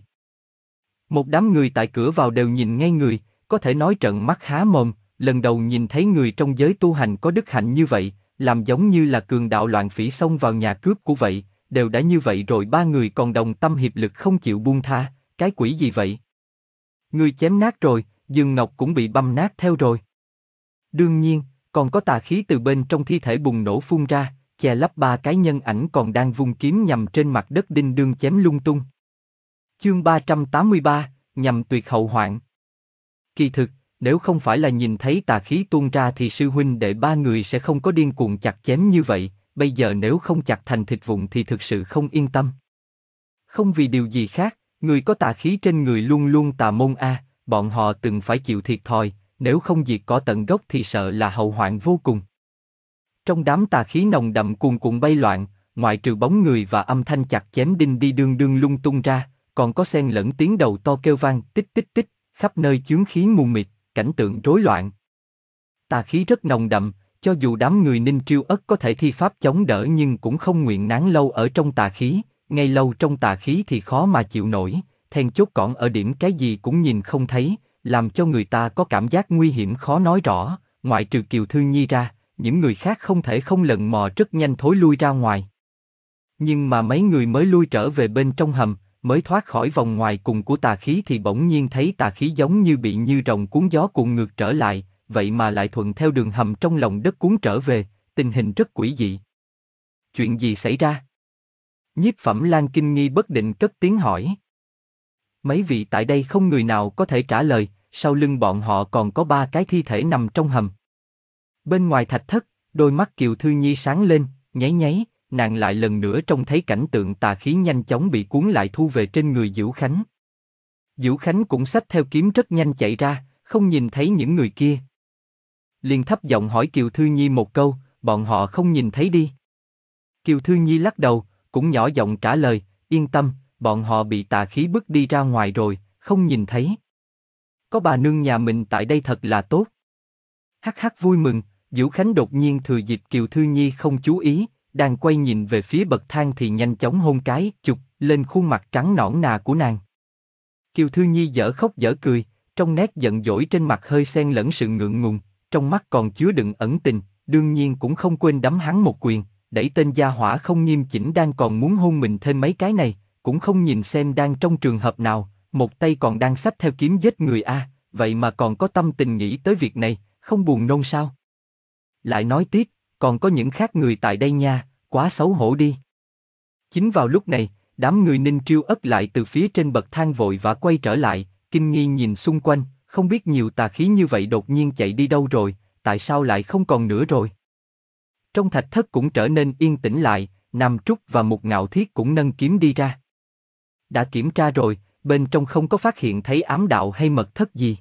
Một đám người tại cửa vào đều nhìn ngay người, có thể nói trợn mắt há mồm, lần đầu nhìn thấy người trong giới tu hành có đức hạnh như vậy, làm giống như là cường đạo loạn phỉ xông vào nhà cướp của vậy, đều đã như vậy rồi ba người còn đồng tâm hiệp lực không chịu buông tha, cái quỷ gì vậy? Người chém nát rồi, giường ngọc cũng bị băm nát theo rồi. Đương nhiên, còn có tà khí từ bên trong thi thể bùng nổ phun ra, che lấp ba cái nhân ảnh còn đang vung kiếm nhằm trên mặt đất đinh đương chém lung tung. Chương ba trăm tám mươi ba, nhằm tuyệt hậu hoạn. Kỳ thực, nếu không phải là nhìn thấy tà khí tuôn ra thì sư huynh đệ ba người sẽ không có điên cuồng chặt chém như vậy, bây giờ nếu không chặt thành thịt vụn thì thực sự không yên tâm. Không vì điều gì khác, người có tà khí trên người luôn luôn tà môn a, bọn họ từng phải chịu thiệt thòi, nếu không diệt cỏ tận gốc thì sợ là hậu hoạn vô cùng. Trong đám tà khí nồng đậm cuồn cuộn bay loạn, ngoại trừ bóng người và âm thanh chặt chém đinh đi đương đương lung tung ra, còn có xen lẫn tiếng đầu to kêu vang tích tích tích, khắp nơi chướng khí mù mịt, cảnh tượng rối loạn. Tà khí rất nồng đậm, cho dù đám người Ninh Triêu Ất có thể thi pháp chống đỡ nhưng cũng không nguyện nán lâu ở trong tà khí, ngay lâu trong tà khí thì khó mà chịu nổi, then chốt còn ở điểm cái gì cũng nhìn không thấy, làm cho người ta có cảm giác nguy hiểm khó nói rõ, ngoại trừ Kiều Thư Nhi ra, những người khác không thể không lần mò rất nhanh thối lui ra ngoài. Nhưng mà mấy người mới lui trở về bên trong hầm, mới thoát khỏi vòng ngoài cùng của tà khí thì bỗng nhiên thấy tà khí giống như bị như rồng cuốn gió cuộn ngược trở lại, vậy mà lại thuận theo đường hầm trong lòng đất cuốn trở về, tình hình rất quỷ dị. Chuyện gì xảy ra? Nhiếp Phẩm Lan kinh nghi bất định cất tiếng hỏi. Mấy vị tại đây không người nào có thể trả lời, sau lưng bọn họ còn có ba cái thi thể nằm trong hầm. Bên ngoài thạch thất, đôi mắt Kiều Thư Nhi sáng lên, nháy nháy, nàng lại lần nữa trông thấy cảnh tượng tà khí nhanh chóng bị cuốn lại thu về trên người Dữu Khánh. Dữu Khánh cũng xách theo kiếm rất nhanh chạy ra, không nhìn thấy những người kia. Liền thấp giọng hỏi Kiều Thư Nhi một câu, bọn họ không nhìn thấy đi. Kiều Thư Nhi lắc đầu, cũng nhỏ giọng trả lời, yên tâm, bọn họ bị tà khí bức đi ra ngoài rồi, không nhìn thấy. Có bà nương nhà mình tại đây thật là tốt. Hắc hắc vui mừng, Dữu Khánh đột nhiên thừa dịp Kiều Thư Nhi không chú ý, đang quay nhìn về phía bậc thang thì nhanh chóng hôn cái, chụp, lên khuôn mặt trắng nõn nà của nàng. Kiều Thư Nhi dở khóc dở cười, trong nét giận dỗi trên mặt hơi xen lẫn sự ngượng ngùng, trong mắt còn chứa đựng ẩn tình, đương nhiên cũng không quên đấm hắn một quyền, đẩy tên gia hỏa không nghiêm chỉnh đang còn muốn hôn mình thêm mấy cái này, cũng không nhìn xem đang trong trường hợp nào, một tay còn đang xách theo kiếm giết người a, vậy mà còn có tâm tình nghĩ tới việc này, không buồn nôn sao? Lại nói tiếp, còn có những khác người tại đây nha, quá xấu hổ đi. Chính vào lúc này, đám người Ninh Triêu Ất lại từ phía trên bậc thang vội và quay trở lại, kinh nghi nhìn xung quanh, không biết nhiều tà khí như vậy đột nhiên chạy đi đâu rồi, tại sao lại không còn nữa rồi. Trong thạch thất cũng trở nên yên tĩnh lại, Nam Trúc và Mục Ngạo Thiết cũng nâng kiếm đi ra. Đã kiểm tra rồi, bên trong không có phát hiện thấy ám đạo hay mật thất gì.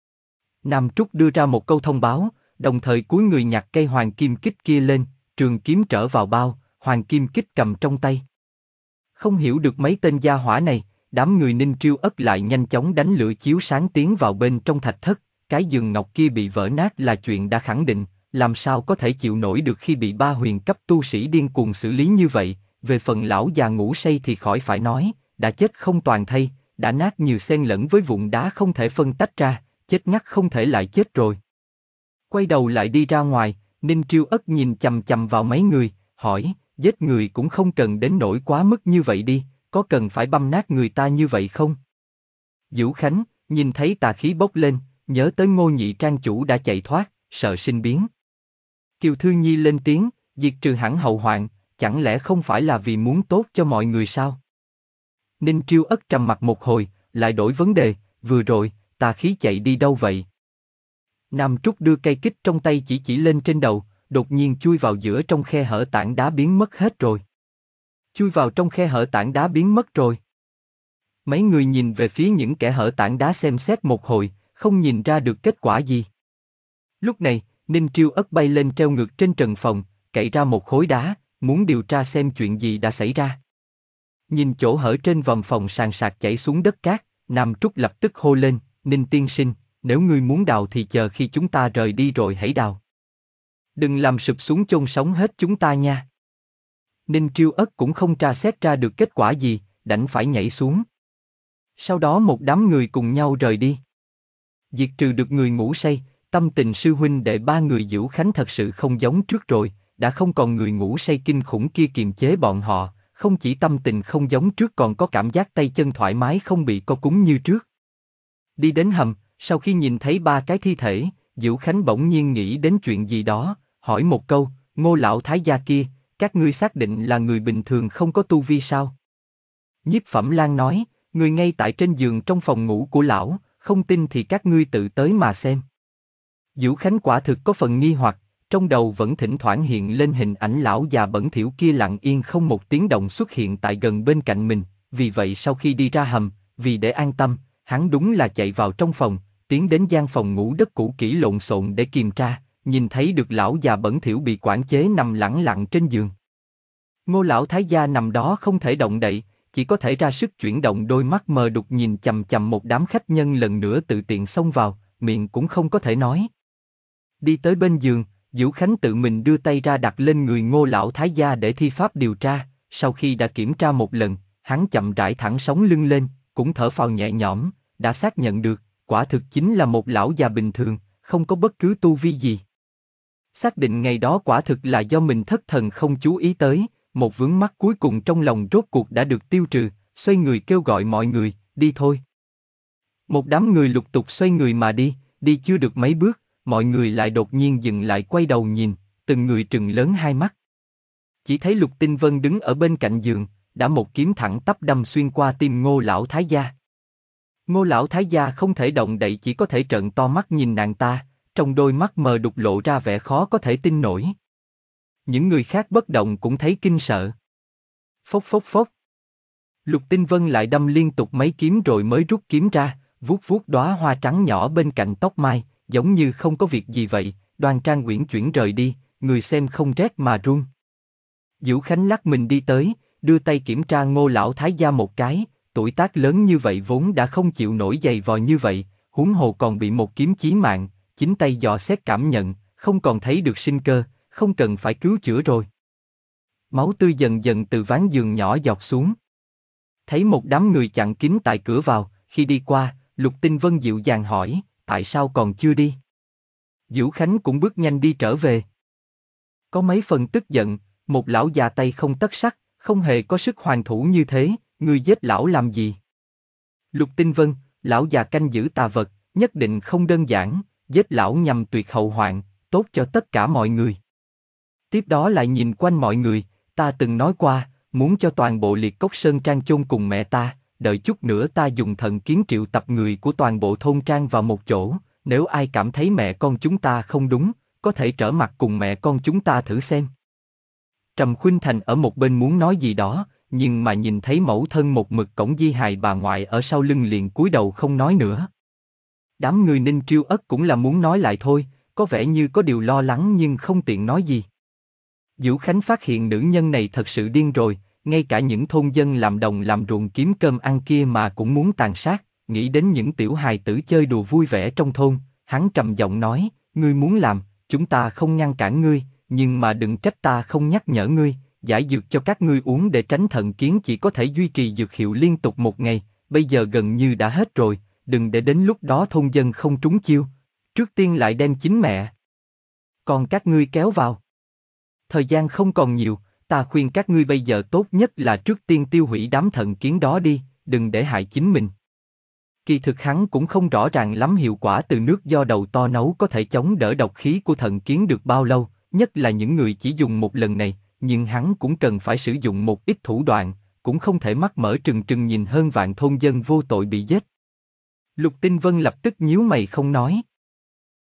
Nam Trúc đưa ra một câu thông báo, đồng thời cúi người nhặt cây hoàng kim kích kia lên, trường kiếm trở vào bao, hoàng kim kích cầm trong tay. Không hiểu được mấy tên gia hỏa này, đám người Ninh Triêu Ất lại nhanh chóng đánh lửa chiếu sáng tiến vào bên trong thạch thất, cái giường ngọc kia bị vỡ nát là chuyện đã khẳng định, làm sao có thể chịu nổi được khi bị ba huyền cấp tu sĩ điên cuồng xử lý như vậy, về phần lão già ngủ say thì khỏi phải nói, đã chết không toàn thây, đã nát nhiều xen lẫn với vụn đá không thể phân tách ra, chết ngắt không thể lại chết rồi. Quay đầu lại đi ra ngoài, Ninh Triêu Ất nhìn chằm chằm vào mấy người, hỏi, giết người cũng không cần đến nỗi quá mức như vậy đi, có cần phải băm nát người ta như vậy không? Dữu Khánh, nhìn thấy tà khí bốc lên, nhớ tới Ngô Nhị Trang chủ đã chạy thoát, sợ sinh biến. Kiều Thư Nhi lên tiếng, diệt trừ hẳn hậu hoạn, chẳng lẽ không phải là vì muốn tốt cho mọi người sao? Ninh Triêu Ất trầm mặt một hồi, lại đổi vấn đề, vừa rồi, tà khí chạy đi đâu vậy? Nam Trúc đưa cây kích trong tay chỉ chỉ lên trên đầu, đột nhiên chui vào giữa trong khe hở tảng đá biến mất hết rồi. Chui vào trong khe hở tảng đá biến mất rồi. Mấy người nhìn về phía những kẻ hở tảng đá xem xét một hồi, không nhìn ra được kết quả gì. Lúc này, Ninh Triêu Ất bay lên treo ngược trên trần phòng, cậy ra một khối đá, muốn điều tra xem chuyện gì đã xảy ra. Nhìn chỗ hở trên vòm phòng sàn sạc chảy xuống đất cát, Nam Trúc lập tức hô lên, Ninh tiên sinh, nếu ngươi muốn đào thì chờ khi chúng ta rời đi rồi hãy đào. Đừng làm sụp xuống chôn sống hết chúng ta nha. Ninh Triêu Ất cũng không tra xét ra được kết quả gì, đành phải nhảy xuống. Sau đó một đám người cùng nhau rời đi. Diệt trừ được người ngủ say, tâm tình sư huynh đệ ba người Dữu Khánh thật sự không giống trước rồi, đã không còn người ngủ say kinh khủng kia kiềm chế bọn họ, không chỉ tâm tình không giống trước còn có cảm giác tay chân thoải mái không bị co cúng như trước. Đi đến hầm, sau khi nhìn thấy ba cái thi thể, Dữu Khánh bỗng nhiên nghĩ đến chuyện gì đó, hỏi một câu, Ngô lão thái gia kia, các ngươi xác định là người bình thường không có tu vi sao? Nhiếp Phẩm Lan nói, người ngay tại trên giường trong phòng ngủ của lão, không tin thì các ngươi tự tới mà xem. Dữu Khánh quả thực có phần nghi hoặc, trong đầu vẫn thỉnh thoảng hiện lên hình ảnh lão già bẩn thỉu kia lặng yên không một tiếng động xuất hiện tại gần bên cạnh mình, vì vậy sau khi đi ra hầm, vì để an tâm, hắn đúng là chạy vào trong phòng, tiến đến gian phòng ngủ đất cũ kỹ lộn xộn để kiểm tra, nhìn thấy được lão già bẩn thỉu bị quản chế nằm lẳng lặng trên giường. Ngô lão thái gia nằm đó không thể động đậy, chỉ có thể ra sức chuyển động đôi mắt mờ đục nhìn chằm chằm một đám khách nhân lần nữa tự tiện xông vào, miệng cũng không có thể nói. Đi tới bên giường, Dữu Khánh tự mình đưa tay ra đặt lên người Ngô lão thái gia để thi pháp điều tra, sau khi đã kiểm tra một lần, hắn chậm rãi thẳng sống lưng lên, cũng thở phào nhẹ nhõm, đã xác nhận được, quả thực chính là một lão già bình thường, không có bất cứ tu vi gì. Xác định ngày đó quả thực là do mình thất thần không chú ý tới, một vướng mắc cuối cùng trong lòng rốt cuộc đã được tiêu trừ, xoay người kêu gọi mọi người, đi thôi. Một đám người lục tục xoay người mà đi, đi chưa được mấy bước, mọi người lại đột nhiên dừng lại quay đầu nhìn, từng người trừng lớn hai mắt. Chỉ thấy Lục Tinh Vân đứng ở bên cạnh giường, đã một kiếm thẳng tắp đâm xuyên qua tim Ngô lão thái gia. Ngô lão thái gia không thể động đậy, chỉ có thể trợn to mắt nhìn nàng ta, trong đôi mắt mờ đục lộ ra vẻ khó có thể tin nổi. Những người khác bất động cũng thấy kinh sợ. Phốc phốc phốc. Lục Tinh Vân lại đâm liên tục mấy kiếm rồi mới rút kiếm ra, vuốt vuốt đóa hoa trắng nhỏ bên cạnh tóc mai, giống như không có việc gì vậy, đoan trang uyển chuyển rời đi, người xem không rét mà run. Dữu Khánh lắc mình đi tới, đưa tay kiểm tra Ngô lão thái gia một cái, tuổi tác lớn như vậy vốn đã không chịu nổi giày vò như vậy, huống hồ còn bị một kiếm chí mạng, chính tay dò xét cảm nhận, không còn thấy được sinh cơ, không cần phải cứu chữa rồi. Máu tươi dần dần từ ván giường nhỏ giọt xuống. Thấy một đám người chặn kín tại cửa vào, khi đi qua, Lục Tinh Vân dịu dàng hỏi, tại sao còn chưa đi? Dữu Khánh cũng bước nhanh đi trở về. Có mấy phần tức giận, một lão già tay không tất sắt, không hề có sức hoàn thủ như thế, ngươi giết lão làm gì? Lục Tinh Vân, lão già canh giữ tà vật, nhất định không đơn giản, giết lão nhằm tuyệt hậu hoạn, tốt cho tất cả mọi người. Tiếp đó lại nhìn quanh mọi người, ta từng nói qua, muốn cho toàn bộ Liệt Cốc Sơn Trang chôn cùng mẹ ta, đợi chút nữa ta dùng thần kiến triệu tập người của toàn bộ thôn trang vào một chỗ, nếu ai cảm thấy mẹ con chúng ta không đúng, có thể trở mặt cùng mẹ con chúng ta thử xem. Trầm Khuynh Thành ở một bên muốn nói gì đó, nhưng mà nhìn thấy mẫu thân một mực cổng di hài bà ngoại ở sau lưng liền cúi đầu không nói nữa. Đám người Ninh Triêu Ất cũng là muốn nói lại thôi, có vẻ như có điều lo lắng nhưng không tiện nói gì. Dữu Khánh phát hiện nữ nhân này thật sự điên rồi, ngay cả những thôn dân làm đồng làm ruộng kiếm cơm ăn kia mà cũng muốn tàn sát, nghĩ đến những tiểu hài tử chơi đùa vui vẻ trong thôn, hắn trầm giọng nói, ngươi muốn làm, chúng ta không ngăn cản ngươi, nhưng mà đừng trách ta không nhắc nhở ngươi, giải dược cho các ngươi uống để tránh thần kiến chỉ có thể duy trì dược hiệu liên tục một ngày, bây giờ gần như đã hết rồi, đừng để đến lúc đó thôn dân không trúng chiêu, trước tiên lại đem chính mẹ. Còn các ngươi kéo vào. Thời gian không còn nhiều, ta khuyên các ngươi bây giờ tốt nhất là trước tiên tiêu hủy đám thần kiến đó đi, đừng để hại chính mình. Kỳ thực hắn cũng không rõ ràng lắm hiệu quả từ nước do đầu to nấu có thể chống đỡ độc khí của thần kiến được bao lâu, nhất là những người chỉ dùng một lần này, nhưng hắn cũng cần phải sử dụng một ít thủ đoạn, cũng không thể mắt mở trừng trừng nhìn hơn vạn thôn dân vô tội bị giết. Lục Tinh Vân lập tức nhíu mày không nói.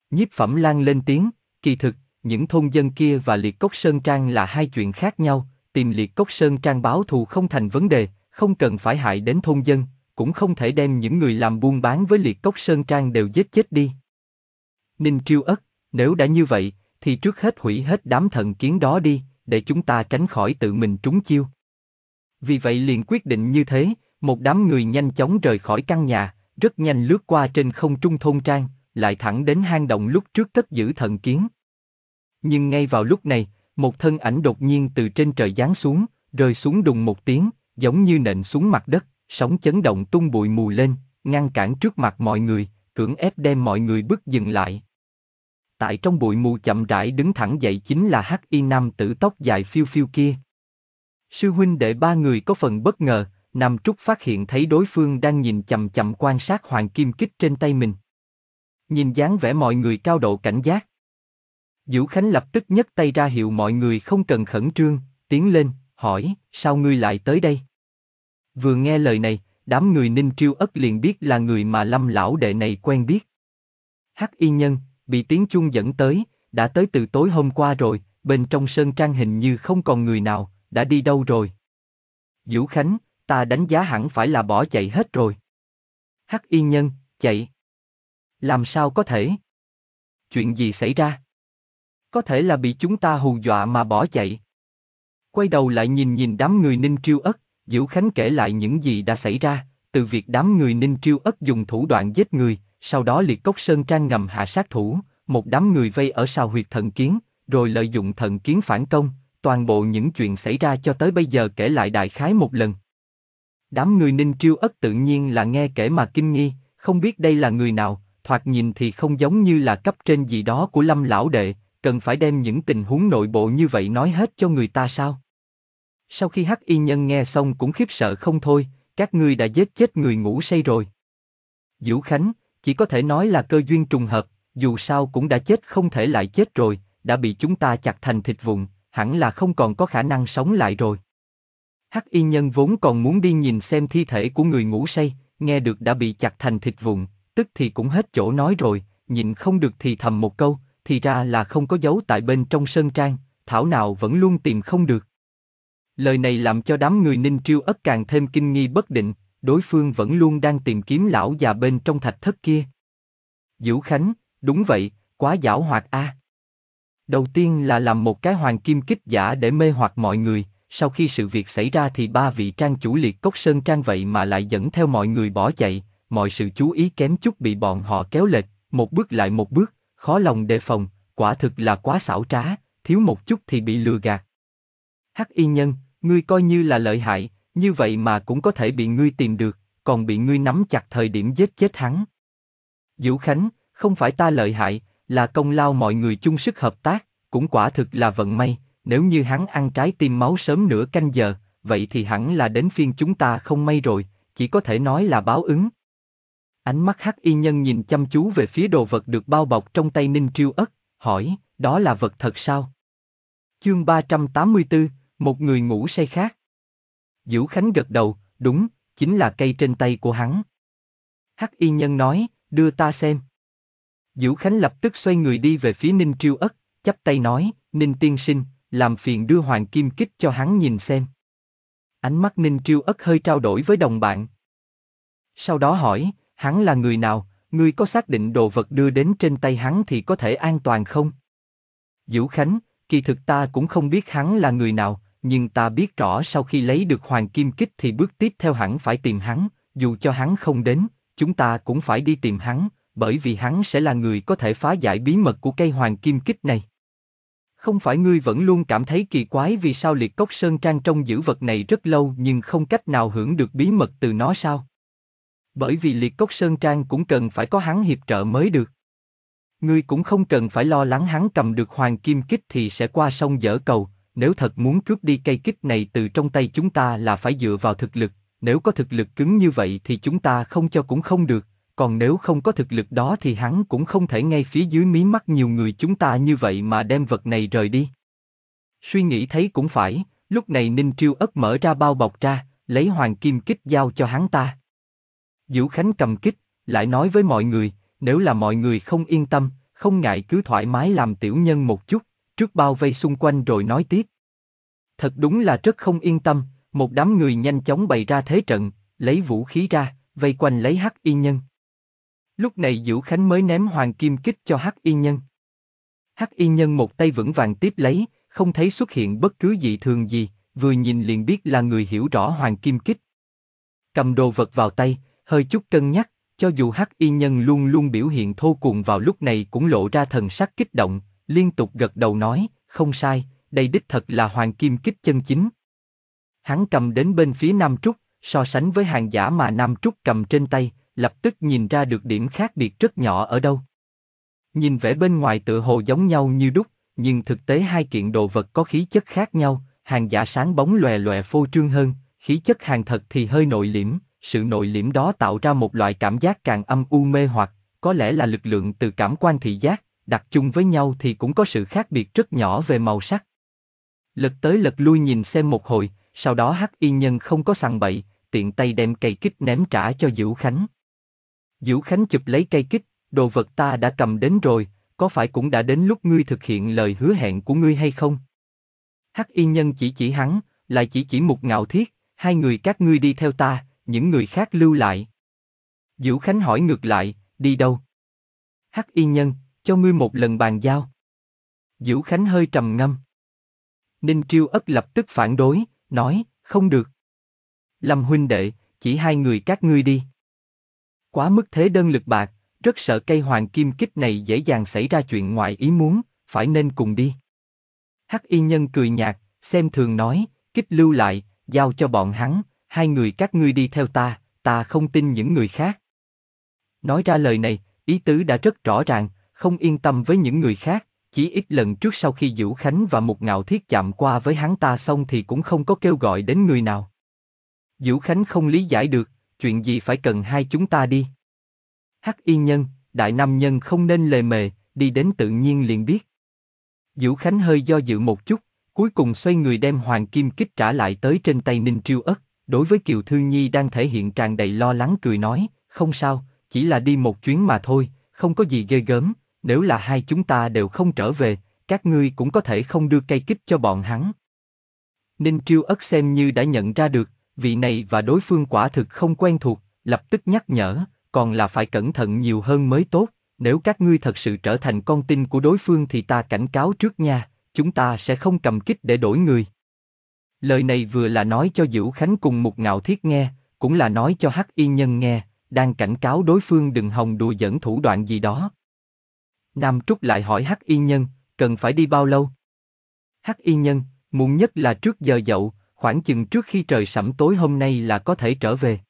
Nhiếp Phẩm Lan lên tiếng, kỳ thực, những thôn dân kia và Liệt Cốc Sơn Trang là hai chuyện khác nhau, tìm Liệt Cốc Sơn Trang báo thù không thành vấn đề, không cần phải hại đến thôn dân, cũng không thể đem những người làm buôn bán với Liệt Cốc Sơn Trang đều giết chết đi. Ninh Triêu ất, nếu đã như vậy, thì trước hết hủy hết đám thần kiến đó đi, để chúng ta tránh khỏi tự mình trúng chiêu. Vì vậy liền quyết định như thế, một đám người nhanh chóng rời khỏi căn nhà, rất nhanh lướt qua trên không trung thôn trang, lại thẳng đến hang động lúc trước cất giữ thần kiến. Nhưng ngay vào lúc này, một thân ảnh đột nhiên từ trên trời giáng xuống, rơi xuống đùng một tiếng, giống như nện xuống mặt đất, sóng chấn động tung bụi mù lên, ngăn cản trước mặt mọi người, cưỡng ép đem mọi người bước dừng lại. Tại trong bụi mù chậm rãi đứng thẳng dậy chính là hắc y nam tử tóc dài phiêu phiêu kia. Sư huynh đệ ba người có phần bất ngờ, Nam Trúc phát hiện thấy đối phương đang nhìn chằm chằm quan sát hoàng kim kích trên tay mình. Nhìn dáng vẻ mọi người cao độ cảnh giác. Vũ Khánh lập tức nhấc tay ra hiệu mọi người không cần khẩn trương, tiến lên, hỏi, sao ngươi lại tới đây? Vừa nghe lời này, đám người Ninh Triêu ất liền biết là người mà Lâm lão đệ này quen biết. Hắc y nhân, bị tiếng chuông dẫn tới, đã tới từ tối hôm qua rồi, bên trong sơn trang hình như không còn người nào, đã đi đâu rồi? Vũ Khánh, ta đánh giá hẳn phải là bỏ chạy hết rồi. Hắc y nhân, chạy? Làm sao có thể? Chuyện gì xảy ra? Có thể là bị chúng ta hù dọa mà bỏ chạy. Quay đầu lại nhìn nhìn đám người Ninh Triêu ất, Vũ Khánh kể lại những gì đã xảy ra, từ việc đám người Ninh Triêu ất dùng thủ đoạn giết người, sau đó Liệt Cốc Sơn Trang ngầm hạ sát thủ, một đám người vây ở sào huyệt thần kiến, rồi lợi dụng thần kiến phản công, toàn bộ những chuyện xảy ra cho tới bây giờ kể lại đại khái một lần. Đám người Ninh Triêu ất tự nhiên là nghe kể mà kinh nghi, không biết đây là người nào, thoạt nhìn thì không giống như là cấp trên gì đó của Lâm lão đệ, cần phải đem những tình huống nội bộ như vậy nói hết cho người ta sao? Sau khi hắc y nhân nghe xong cũng khiếp sợ không thôi, các ngươi đã giết chết người ngủ say rồi. Vũ Khánh, chỉ có thể nói là cơ duyên trùng hợp, dù sao cũng đã chết không thể lại chết rồi, đã bị chúng ta chặt thành thịt vụn, hẳn là không còn có khả năng sống lại rồi. Hắc y nhân vốn còn muốn đi nhìn xem thi thể của người ngủ say, nghe được đã bị chặt thành thịt vụn, tức thì cũng hết chỗ nói rồi, nhịn không được thì thầm một câu, thì ra là không có dấu tại bên trong sơn trang, thảo nào vẫn luôn tìm không được. Lời này làm cho đám người Ninh Triêu ất càng thêm kinh nghi bất định, đối phương vẫn luôn đang tìm kiếm lão già bên trong thạch thất kia. Vũ Khánh, đúng vậy, quá giảo hoạt a. Đầu tiên là làm một cái hoàng kim kích giả để mê hoặc mọi người, sau khi sự việc xảy ra thì ba vị trang chủ Liệt Cốc Sơn Trang vậy mà lại dẫn theo mọi người bỏ chạy, mọi sự chú ý kém chút bị bọn họ kéo lệch, một bước lại một bước, khó lòng đề phòng, quả thực là quá xảo trá, thiếu một chút thì bị lừa gạt. Hắc y nhân, ngươi coi như là lợi hại, như vậy mà cũng có thể bị ngươi tìm được, còn bị ngươi nắm chặt thời điểm giết chết hắn. Vũ Khánh, không phải ta lợi hại, là công lao mọi người chung sức hợp tác, cũng quả thực là vận may, nếu như hắn ăn trái tim máu sớm nửa canh giờ, vậy thì hẳn là đến phiên chúng ta không may rồi, chỉ có thể nói là báo ứng. Ánh mắt hắc y nhân nhìn chăm chú về phía đồ vật được bao bọc trong tay Ninh Triêu ất, hỏi, đó là vật thật sao? Chương ba trăm tám mươi tư, một người ngủ say khác. Vũ Khánh gật đầu, đúng, chính là cây trên tay của hắn. Hắc y nhân nói, đưa ta xem. Vũ Khánh lập tức xoay người đi về phía Ninh Triêu ất, chắp tay nói, Ninh tiên sinh, làm phiền đưa hoàng kim kích cho hắn nhìn xem. Ánh mắt Ninh Triêu ất hơi trao đổi với đồng bạn. Sau đó hỏi, hắn là người nào, ngươi có xác định đồ vật đưa đến trên tay hắn thì có thể an toàn không? Vũ Khánh, kỳ thực ta cũng không biết hắn là người nào, nhưng ta biết rõ sau khi lấy được hoàng kim kích thì bước tiếp theo hẳn phải tìm hắn, dù cho hắn không đến, chúng ta cũng phải đi tìm hắn, bởi vì hắn sẽ là người có thể phá giải bí mật của cây hoàng kim kích này. Không phải ngươi vẫn luôn cảm thấy kỳ quái vì sao Liệt Cốc Sơn Trang trông giữ vật này rất lâu nhưng không cách nào hưởng được bí mật từ nó sao? Bởi vì Liệt Cốc Sơn Trang cũng cần phải có hắn hiệp trợ mới được. Ngươi cũng không cần phải lo lắng hắn cầm được hoàng kim kích thì sẽ qua sông dở cầu, nếu thật muốn cướp đi cây kích này từ trong tay chúng ta là phải dựa vào thực lực, nếu có thực lực cứng như vậy thì chúng ta không cho cũng không được, còn nếu không có thực lực đó thì hắn cũng không thể ngay phía dưới mí mắt nhiều người chúng ta như vậy mà đem vật này rời đi. Suy nghĩ thấy cũng phải, lúc này Ninh Triêu ất mở ra bao bọc ra, lấy hoàng kim kích giao cho hắn ta. Vũ Khánh cầm kích, lại nói với mọi người, nếu là mọi người không yên tâm, không ngại cứ thoải mái làm tiểu nhân một chút, trước bao vây xung quanh rồi nói tiếp. Thật đúng là rất không yên tâm, một đám người nhanh chóng bày ra thế trận, lấy vũ khí ra, vây quanh lấy Hắc Y Nhân. Lúc này Dữu Khánh mới ném hoàng kim kích cho Hắc Y Nhân. Hắc Y Nhân một tay vững vàng tiếp lấy, không thấy xuất hiện bất cứ dị thường gì, vừa nhìn liền biết là người hiểu rõ hoàng kim kích. Cầm đồ vật vào tay, hơi chút cân nhắc, cho dù Hắc Y Nhân luôn luôn biểu hiện thô cuồng vào lúc này cũng lộ ra thần sắc kích động, liên tục gật đầu nói, không sai, đây đích thật là hoàng kim kích chân chính. Hắn cầm đến bên phía Nam Trúc, so sánh với hàng giả mà Nam Trúc cầm trên tay, lập tức nhìn ra được điểm khác biệt rất nhỏ ở đâu. Nhìn vẻ bên ngoài tựa hồ giống nhau như đúc, nhưng thực tế hai kiện đồ vật có khí chất khác nhau, hàng giả sáng bóng lòe lòe phô trương hơn, khí chất hàng thật thì hơi nội liễm, sự nội liễm đó tạo ra một loại cảm giác càng âm u mê hoặc, có lẽ là lực lượng từ cảm quan thị giác, đặt chung với nhau thì cũng có sự khác biệt rất nhỏ về màu sắc. Lật tới lật lui nhìn xem một hồi, sau đó Hắc Y Nhân không có sằng bậy, tiện tay đem cây kích ném trả cho Dữu Khánh. Dữu Khánh chụp lấy cây kích, đồ vật ta đã cầm đến rồi, có phải cũng đã đến lúc ngươi thực hiện lời hứa hẹn của ngươi hay không? Hắc Y Nhân chỉ chỉ hắn, lại chỉ chỉ Mục Ngạo Thiết, hai người các ngươi đi theo ta, những người khác lưu lại. Dữu Khánh hỏi ngược lại, đi đâu? Hắc Y Nhân, cho ngươi một lần bàn giao. Dữu Khánh hơi trầm ngâm. Ninh Triêu Ất lập tức phản đối, nói, không được. Lâm huynh đệ, chỉ hai người các ngươi đi. Quá mức thế đơn lực bạc, rất sợ cây hoàng kim kích này dễ dàng xảy ra chuyện ngoại ý muốn, phải nên cùng đi. Hắc Y Nhân cười nhạt, xem thường nói, kích lưu lại, giao cho bọn hắn, hai người các ngươi đi theo ta, ta không tin những người khác. Nói ra lời này, ý tứ đã rất rõ ràng, không yên tâm với những người khác, chỉ ít lần trước sau khi Dữu Khánh và Mục Ngạo Thiết chạm qua với hắn ta xong thì cũng không có kêu gọi đến người nào. Dữu Khánh không lý giải được, chuyện gì phải cần hai chúng ta đi. Hắc Y Nhân, đại nam nhân không nên lề mề, đi đến tự nhiên liền biết. Dữu Khánh hơi do dự một chút, cuối cùng xoay người đem hoàng kim kích trả lại tới trên tay Ninh Triêu Ất, đối với Kiều Thư Nhi đang thể hiện tràn đầy lo lắng cười nói, không sao, chỉ là đi một chuyến mà thôi, không có gì ghê gớm, nếu là hai chúng ta đều không trở về, các ngươi cũng có thể không đưa cây kích cho bọn hắn. Ninh Triêu Ất xem như đã nhận ra được, vị này và đối phương quả thực không quen thuộc, lập tức nhắc nhở, còn là phải cẩn thận nhiều hơn mới tốt, nếu các ngươi thật sự trở thành con tin của đối phương thì ta cảnh cáo trước nha, chúng ta sẽ không cầm kích để đổi người. Lời này vừa là nói cho Dữu Khánh cùng Mục Ngạo Thiết nghe, cũng là nói cho Hắc Y Nhân nghe, đang cảnh cáo đối phương đừng hòng đùa giỡn thủ đoạn gì đó. Nam Trúc lại hỏi Hắc Y Nhân, cần phải đi bao lâu? Hắc Y Nhân, muộn nhất là trước giờ dậu, khoảng chừng trước khi trời sẫm tối hôm nay là có thể trở về.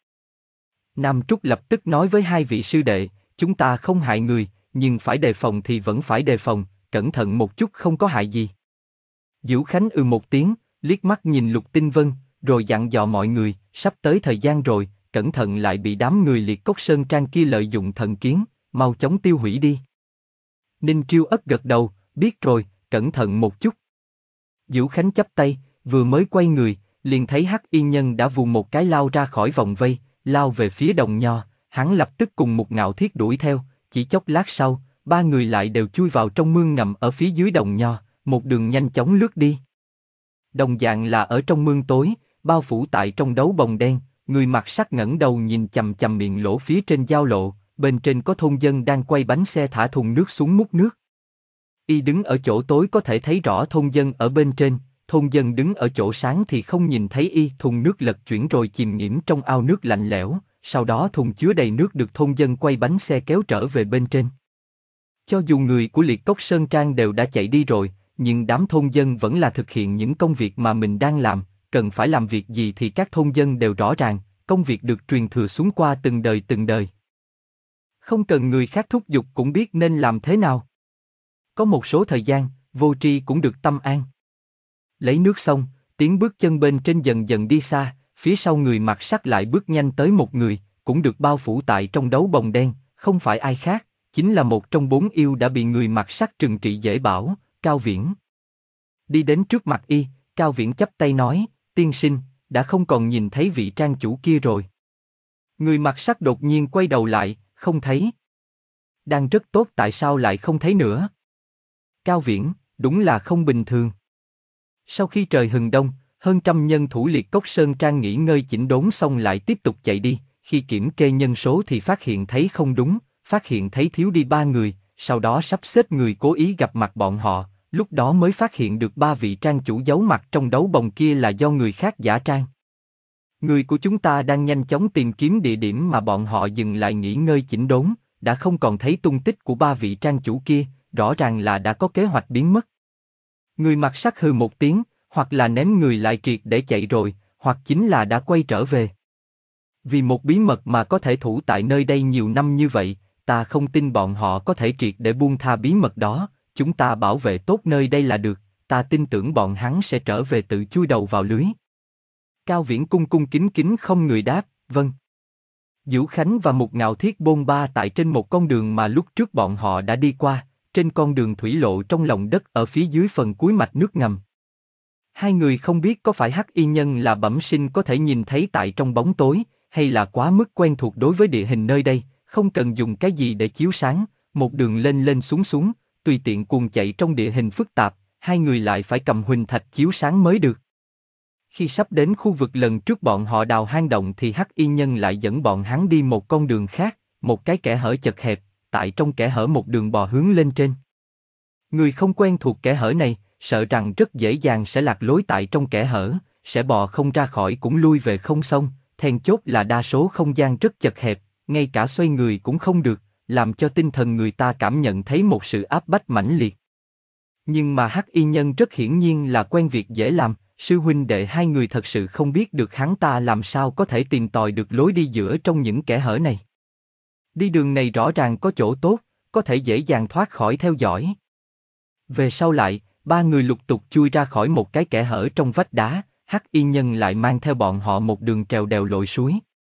Nam Trúc lập tức nói với hai vị sư đệ, chúng ta không hại người, nhưng phải đề phòng thì vẫn phải đề phòng, cẩn thận một chút không có hại gì. Dữu Khánh ừ một tiếng, liếc mắt nhìn Lục Tinh Vân, rồi dặn dò mọi người, sắp tới thời gian rồi, cẩn thận lại bị đám người Liệt Cốc Sơn Trang kia lợi dụng thần kiến, mau chóng tiêu hủy đi. Ninh Triêu Ất gật đầu, biết rồi, cẩn thận một chút. Dữu Khánh chắp tay, vừa mới quay người, liền thấy Hắc Y Nhân đã vù một cái lao ra khỏi vòng vây, lao về phía đồng nho, hắn lập tức cùng Mục Ngạo Thiết đuổi theo, chỉ chốc lát sau, ba người lại đều chui vào trong mương ngầm ở phía dưới đồng nho, một đường nhanh chóng lướt đi. Đồng dạng là ở trong mương tối, bao phủ tại trong đấu bồng đen, người mặc sắt ngẩng đầu nhìn chằm chằm miệng lỗ phía trên giao lộ, bên trên có thôn dân đang quay bánh xe thả thùng nước xuống múc nước. Y đứng ở chỗ tối có thể thấy rõ thôn dân ở bên trên, thôn dân đứng ở chỗ sáng thì không nhìn thấy y. Thùng nước lật chuyển rồi chìm nghiễm trong ao nước lạnh lẽo, sau đó thùng chứa đầy nước được thôn dân quay bánh xe kéo trở về bên trên. Cho dù người của Liệt Cốc Sơn Trang đều đã chạy đi rồi, nhưng đám thôn dân vẫn là thực hiện những công việc mà mình đang làm, cần phải làm việc gì thì các thôn dân đều rõ ràng, công việc được truyền thừa xuống qua từng đời từng đời. Không cần người khác thúc giục cũng biết nên làm thế nào. Có một số thời gian, vô tri cũng được tâm an. Lấy nước xong, tiếng bước chân bên trên dần dần đi xa, phía sau người mặc sắt lại bước nhanh tới một người, cũng được bao phủ tại trong đấu bồng đen, không phải ai khác, chính là một trong bốn yêu đã bị người mặc sắt trừng trị dễ bảo, Cao Viễn. Đi đến trước mặt y, Cao Viễn chắp tay nói, tiên sinh, đã không còn nhìn thấy vị trang chủ kia rồi. Người mặc sắt đột nhiên quay đầu lại, không thấy. đang rất tốt tại sao lại không thấy nữa? Cao Viễn, đúng là không bình thường. Sau khi trời hừng đông, hơn trăm nhân thủ Liệt Cốc Sơn Trang nghỉ ngơi chỉnh đốn xong lại tiếp tục chạy đi, khi kiểm kê nhân số thì phát hiện thấy không đúng, phát hiện thấy thiếu đi ba người, sau đó sắp xếp người cố ý gặp mặt bọn họ, lúc đó mới phát hiện được ba vị trang chủ giấu mặt trong đấu bồng kia là do người khác giả trang. Người của chúng ta đang nhanh chóng tìm kiếm địa điểm mà bọn họ dừng lại nghỉ ngơi chỉnh đốn, đã không còn thấy tung tích của ba vị trang chủ kia, rõ ràng là đã có kế hoạch biến mất. Người mặc sắc hừ một tiếng, hoặc là ném người lại triệt để chạy rồi, hoặc chính là đã quay trở về. Vì một bí mật mà có thể thủ tại nơi đây nhiều năm như vậy, ta không tin bọn họ có thể triệt để buông tha bí mật đó, chúng ta bảo vệ tốt nơi đây là được, ta tin tưởng bọn hắn sẽ trở về tự chui đầu vào lưới. Cao Viễn cung cung kính kính không người đáp, vâng. Vũ Khánh và Mục Ngạo Thiết bôn ba tại trên một con đường mà lúc trước bọn họ đã đi qua, trên con đường thủy lộ trong lòng đất ở phía dưới phần cuối mạch nước ngầm. Hai người không biết có phải Hắc Y Nhân là bẩm sinh có thể nhìn thấy tại trong bóng tối, hay là quá mức quen thuộc đối với địa hình nơi đây, không cần dùng cái gì để chiếu sáng, một đường lên lên xuống xuống, tùy tiện cuồng chạy trong địa hình phức tạp, hai người lại phải cầm huỳnh thạch chiếu sáng mới được. Khi sắp đến khu vực lần trước bọn họ đào hang động thì Hắc Y Nhân lại dẫn bọn hắn đi một con đường khác, một cái kẽ hở chật hẹp, tại trong kẽ hở một đường bò hướng lên trên. Người không quen thuộc kẽ hở này, sợ rằng rất dễ dàng sẽ lạc lối tại trong kẽ hở, sẽ bò không ra khỏi cũng lui về không xong, then chốt là đa số không gian rất chật hẹp, ngay cả xoay người cũng không được, làm cho tinh thần người ta cảm nhận thấy một sự áp bách mãnh liệt. Nhưng mà Hắc Y Nhân rất hiển nhiên là quen việc dễ làm, sư huynh đệ hai người thật sự không biết được hắn ta làm sao có thể tìm tòi được lối đi giữa trong những kẽ hở này. Đi đường này rõ ràng có chỗ tốt, có thể dễ dàng thoát khỏi theo dõi. Về sau lại, ba người lục tục chui ra khỏi một cái kẽ hở trong vách đá, Hắc Y Nhân lại mang theo bọn họ một đường trèo đèo lội suối.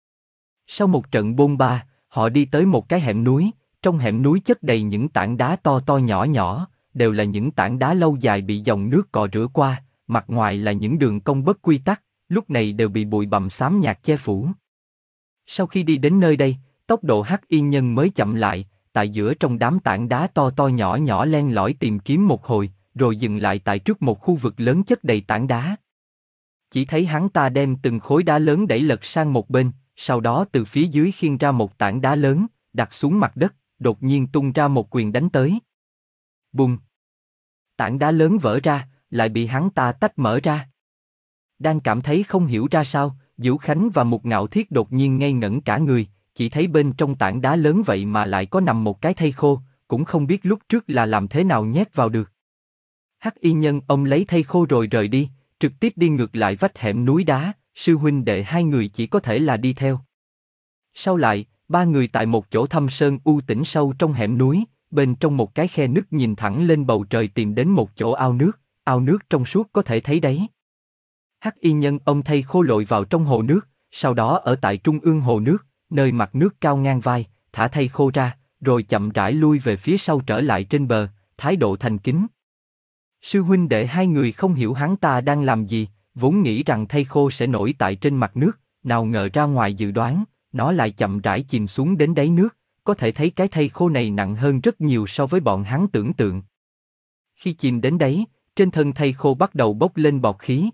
Sau một trận bôn ba, họ đi tới một cái hẻm núi, trong hẻm núi chất đầy những tảng đá to to nhỏ nhỏ, đều là những tảng đá lâu dài bị dòng nước cọ rửa qua, mặt ngoài là những đường cong bất quy tắc, lúc này đều bị bụi bặm xám nhạt che phủ. Sau khi đi đến nơi đây, tốc độ Hắc Y Nhân mới chậm lại, tại giữa trong đám tảng đá to to nhỏ nhỏ len lỏi tìm kiếm một hồi, rồi dừng lại tại trước một khu vực lớn chất đầy tảng đá. Chỉ thấy hắn ta đem từng khối đá lớn đẩy lật sang một bên, sau đó từ phía dưới khiêng ra một tảng đá lớn, đặt xuống mặt đất, đột nhiên tung ra một quyền đánh tới. Bùng! Tảng đá lớn vỡ ra, lại bị hắn ta tách mở ra. Đang cảm thấy không hiểu ra sao, Vũ Khánh và Mục Ngạo Thiết đột nhiên ngây ngẩn cả người, chỉ thấy bên trong tảng đá lớn vậy mà lại có nằm một cái thây khô, cũng không biết lúc trước là làm thế nào nhét vào được. Hắc Y Nhân ông lấy thây khô rồi rời đi, trực tiếp đi ngược lại vách hẻm núi đá, sư huynh đệ hai người chỉ có thể là đi theo. Sau lại, ba người tại một chỗ thâm sơn u tĩnh sâu trong hẻm núi, bên trong một cái khe nứt nhìn thẳng lên bầu trời tìm đến một chỗ ao nước, ao nước trong suốt có thể thấy đáy. Hắc Y Nhân ông thây khô lội vào trong hồ nước, sau đó ở tại trung ương hồ nước, nơi mặt nước cao ngang vai, thả thây khô ra, rồi chậm rãi lui về phía sau trở lại trên bờ, thái độ thành kính. Sư huynh đệ hai người không hiểu hắn ta đang làm gì, vốn nghĩ rằng thây khô sẽ nổi tại trên mặt nước, nào ngờ ra ngoài dự đoán, nó lại chậm rãi chìm xuống đến đáy nước, có thể thấy cái thây khô này nặng hơn rất nhiều so với bọn hắn tưởng tượng. Khi chìm đến đáy, trên thân thây khô bắt đầu bốc lên bọt khí.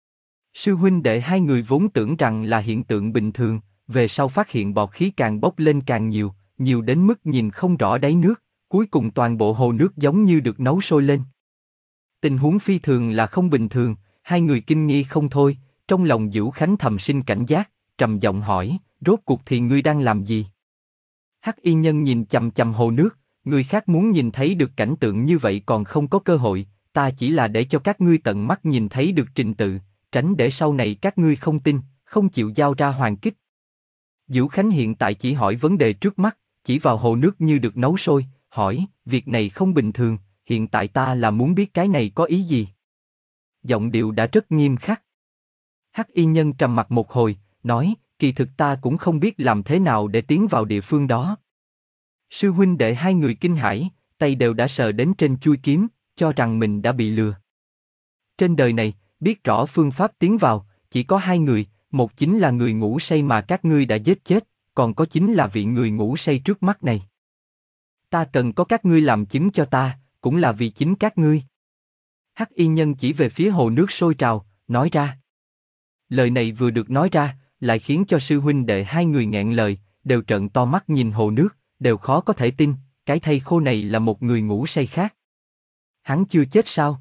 Sư huynh đệ hai người vốn tưởng rằng là hiện tượng bình thường, về sau phát hiện bọt khí càng bốc lên càng nhiều, nhiều đến mức nhìn không rõ đáy nước, cuối cùng toàn bộ hồ nước giống như được nấu sôi lên. Tình huống phi thường là không bình thường, hai người kinh nghi không thôi, trong lòng Vũ Khánh thầm sinh cảnh giác, trầm giọng hỏi, rốt cuộc thì ngươi đang làm gì? Hắc Y Nhân nhìn chằm chằm hồ nước, người khác muốn nhìn thấy được cảnh tượng như vậy còn không có cơ hội, ta chỉ là để cho các ngươi tận mắt nhìn thấy được trình tự, tránh để sau này các ngươi không tin, không chịu giao ra hoàn kích. Vũ Khánh hiện tại chỉ hỏi vấn đề trước mắt, chỉ vào hồ nước như được nấu sôi, hỏi, việc này không bình thường, hiện tại ta là muốn biết cái này có ý gì. Giọng điệu đã rất nghiêm khắc. Hắc Y Nhân trầm mặt một hồi, nói, kỳ thực ta cũng không biết làm thế nào để tiến vào địa phương đó. Sư huynh đệ hai người kinh hãi, tay đều đã sờ đến trên chuôi kiếm, cho rằng mình đã bị lừa. Trên đời này, biết rõ phương pháp tiến vào, chỉ có hai người, một chính là người ngủ say mà các ngươi đã giết chết, còn có chính là vị người ngủ say trước mắt này. Ta cần có các ngươi làm chứng cho ta, cũng là vì chính các ngươi. Hắc y nhân chỉ về phía hồ nước sôi trào, nói ra. Lời này vừa được nói ra, lại khiến cho sư huynh đệ hai người nghẹn lời, đều trợn to mắt nhìn hồ nước, đều khó có thể tin, cái thây khô này là một người ngủ say khác. Hắn chưa chết sao?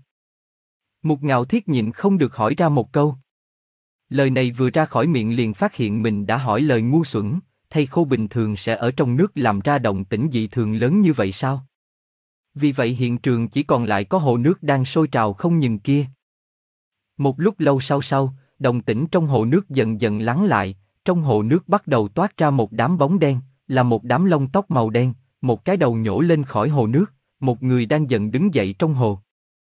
Mục Ngạo Thiết nhịn không được hỏi ra một câu. Lời này vừa ra khỏi miệng liền phát hiện mình đã hỏi lời ngu xuẩn, thây khô bình thường sẽ ở trong nước làm ra động tĩnh dị thường lớn như vậy sao? Vì vậy hiện trường chỉ còn lại có hồ nước đang sôi trào không ngừng kia. Một lúc lâu sau sau, động tĩnh trong hồ nước dần dần lắng lại, trong hồ nước bắt đầu toát ra một đám bóng đen, là một đám lông tóc màu đen, một cái đầu nhổ lên khỏi hồ nước, một người đang dần đứng dậy trong hồ.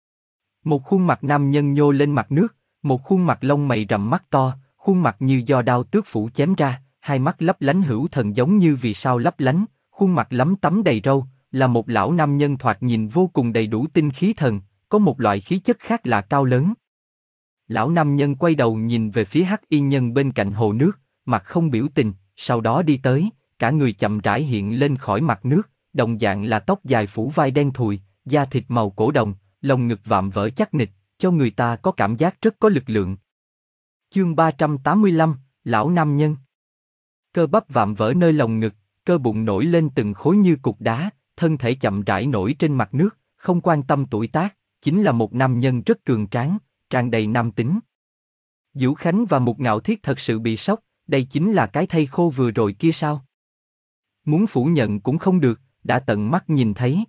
Một khuôn mặt nam nhân nhô lên mặt nước, một khuôn mặt lông mày rậm mắt to, khuôn mặt như do đao tước phủ chém ra, hai mắt lấp lánh hữu thần giống như vì sao lấp lánh, khuôn mặt lấm tấm đầy râu, là một lão nam nhân thoạt nhìn vô cùng đầy đủ tinh khí thần, có một loại khí chất khác lạ cao lớn. Lão nam nhân quay đầu nhìn về phía hắc y nhân bên cạnh hồ nước, mặt không biểu tình, sau đó đi tới, cả người chậm rãi hiện lên khỏi mặt nước, đồng dạng là tóc dài phủ vai đen thùi, da thịt màu cổ đồng, lồng ngực vạm vỡ chắc nịch, cho người ta có cảm giác rất có lực lượng. Chương ba trăm tám mươi lăm, Lão Nam Nhân. Cơ bắp vạm vỡ nơi lồng ngực, cơ bụng nổi lên từng khối như cục đá, thân thể chậm rãi nổi trên mặt nước, không quan tâm tuổi tác, chính là một nam nhân rất cường tráng, tràn đầy nam tính. Vũ Khánh và Mục Ngạo Thiết thật sự bị sốc, đây chính là cái thây khô vừa rồi kia sao? Muốn phủ nhận cũng không được, đã tận mắt nhìn thấy.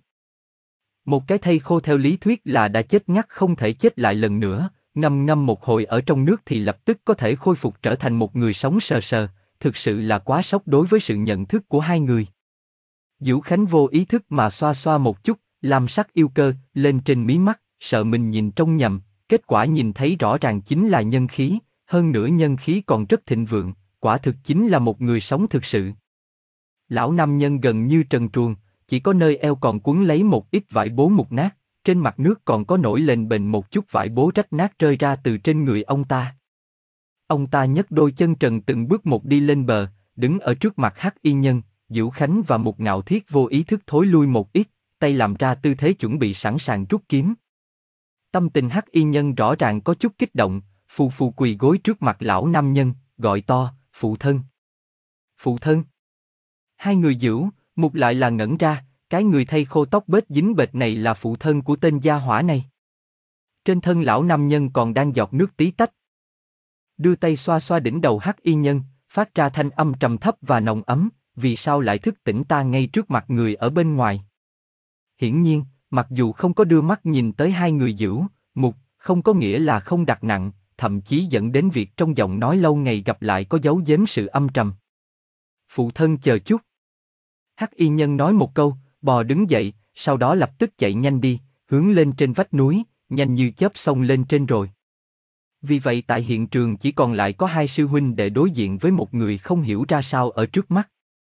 Một cái thây khô theo lý thuyết là đã chết ngắt không thể chết lại lần nữa, ngâm ngâm một hồi ở trong nước thì lập tức có thể khôi phục trở thành một người sống sờ sờ, thực sự là quá sốc đối với sự nhận thức của hai người. Vũ Khánh vô ý thức mà xoa xoa một chút, làm sắc yêu cơ lên trên mí mắt, sợ mình nhìn trông nhầm, kết quả nhìn thấy rõ ràng chính là nhân khí, hơn nữa nhân khí còn rất thịnh vượng, quả thực chính là một người sống thực sự. Lão nam nhân gần như trần truồng, chỉ có nơi eo còn quấn lấy một ít vải bố mục nát, trên mặt nước còn có nổi lên bềnh một chút vải bố rách nát rơi ra từ trên người ông ta. Ông ta nhấc đôi chân trần từng bước một đi lên bờ, đứng ở trước mặt hắc y nhân, Vũ Khánh và Mục Ngạo Thiết vô ý thức thối lui một ít, tay làm ra tư thế chuẩn bị sẵn sàng rút kiếm. Tâm tình hắc y nhân rõ ràng có chút kích động, phù phù quỳ gối trước mặt lão nam nhân, gọi to, phụ thân. Phụ thân. Hai người Vũ, Mục lại là ngẩn ra, cái người thây khô tóc bết dính bệt này là phụ thân của tên gia hỏa này. Trên thân lão nam nhân còn đang giọt nước tí tách. Đưa tay xoa xoa đỉnh đầu hắc y nhân, phát ra thanh âm trầm thấp và nồng ấm, vì sao lại thức tỉnh ta ngay trước mặt người ở bên ngoài. Hiển nhiên, mặc dù không có đưa mắt nhìn tới hai người Vũ, Mục, không có nghĩa là không đặt nặng, thậm chí dẫn đến việc trong giọng nói lâu ngày gặp lại có dấu giếm sự âm trầm. Phụ thân chờ chút. Hắc y nhân nói một câu, bò đứng dậy, sau đó lập tức chạy nhanh đi, hướng lên trên vách núi, nhanh như chớp xông lên trên rồi. Vì vậy tại hiện trường chỉ còn lại có hai sư huynh để đối diện với một người không hiểu ra sao ở trước mắt.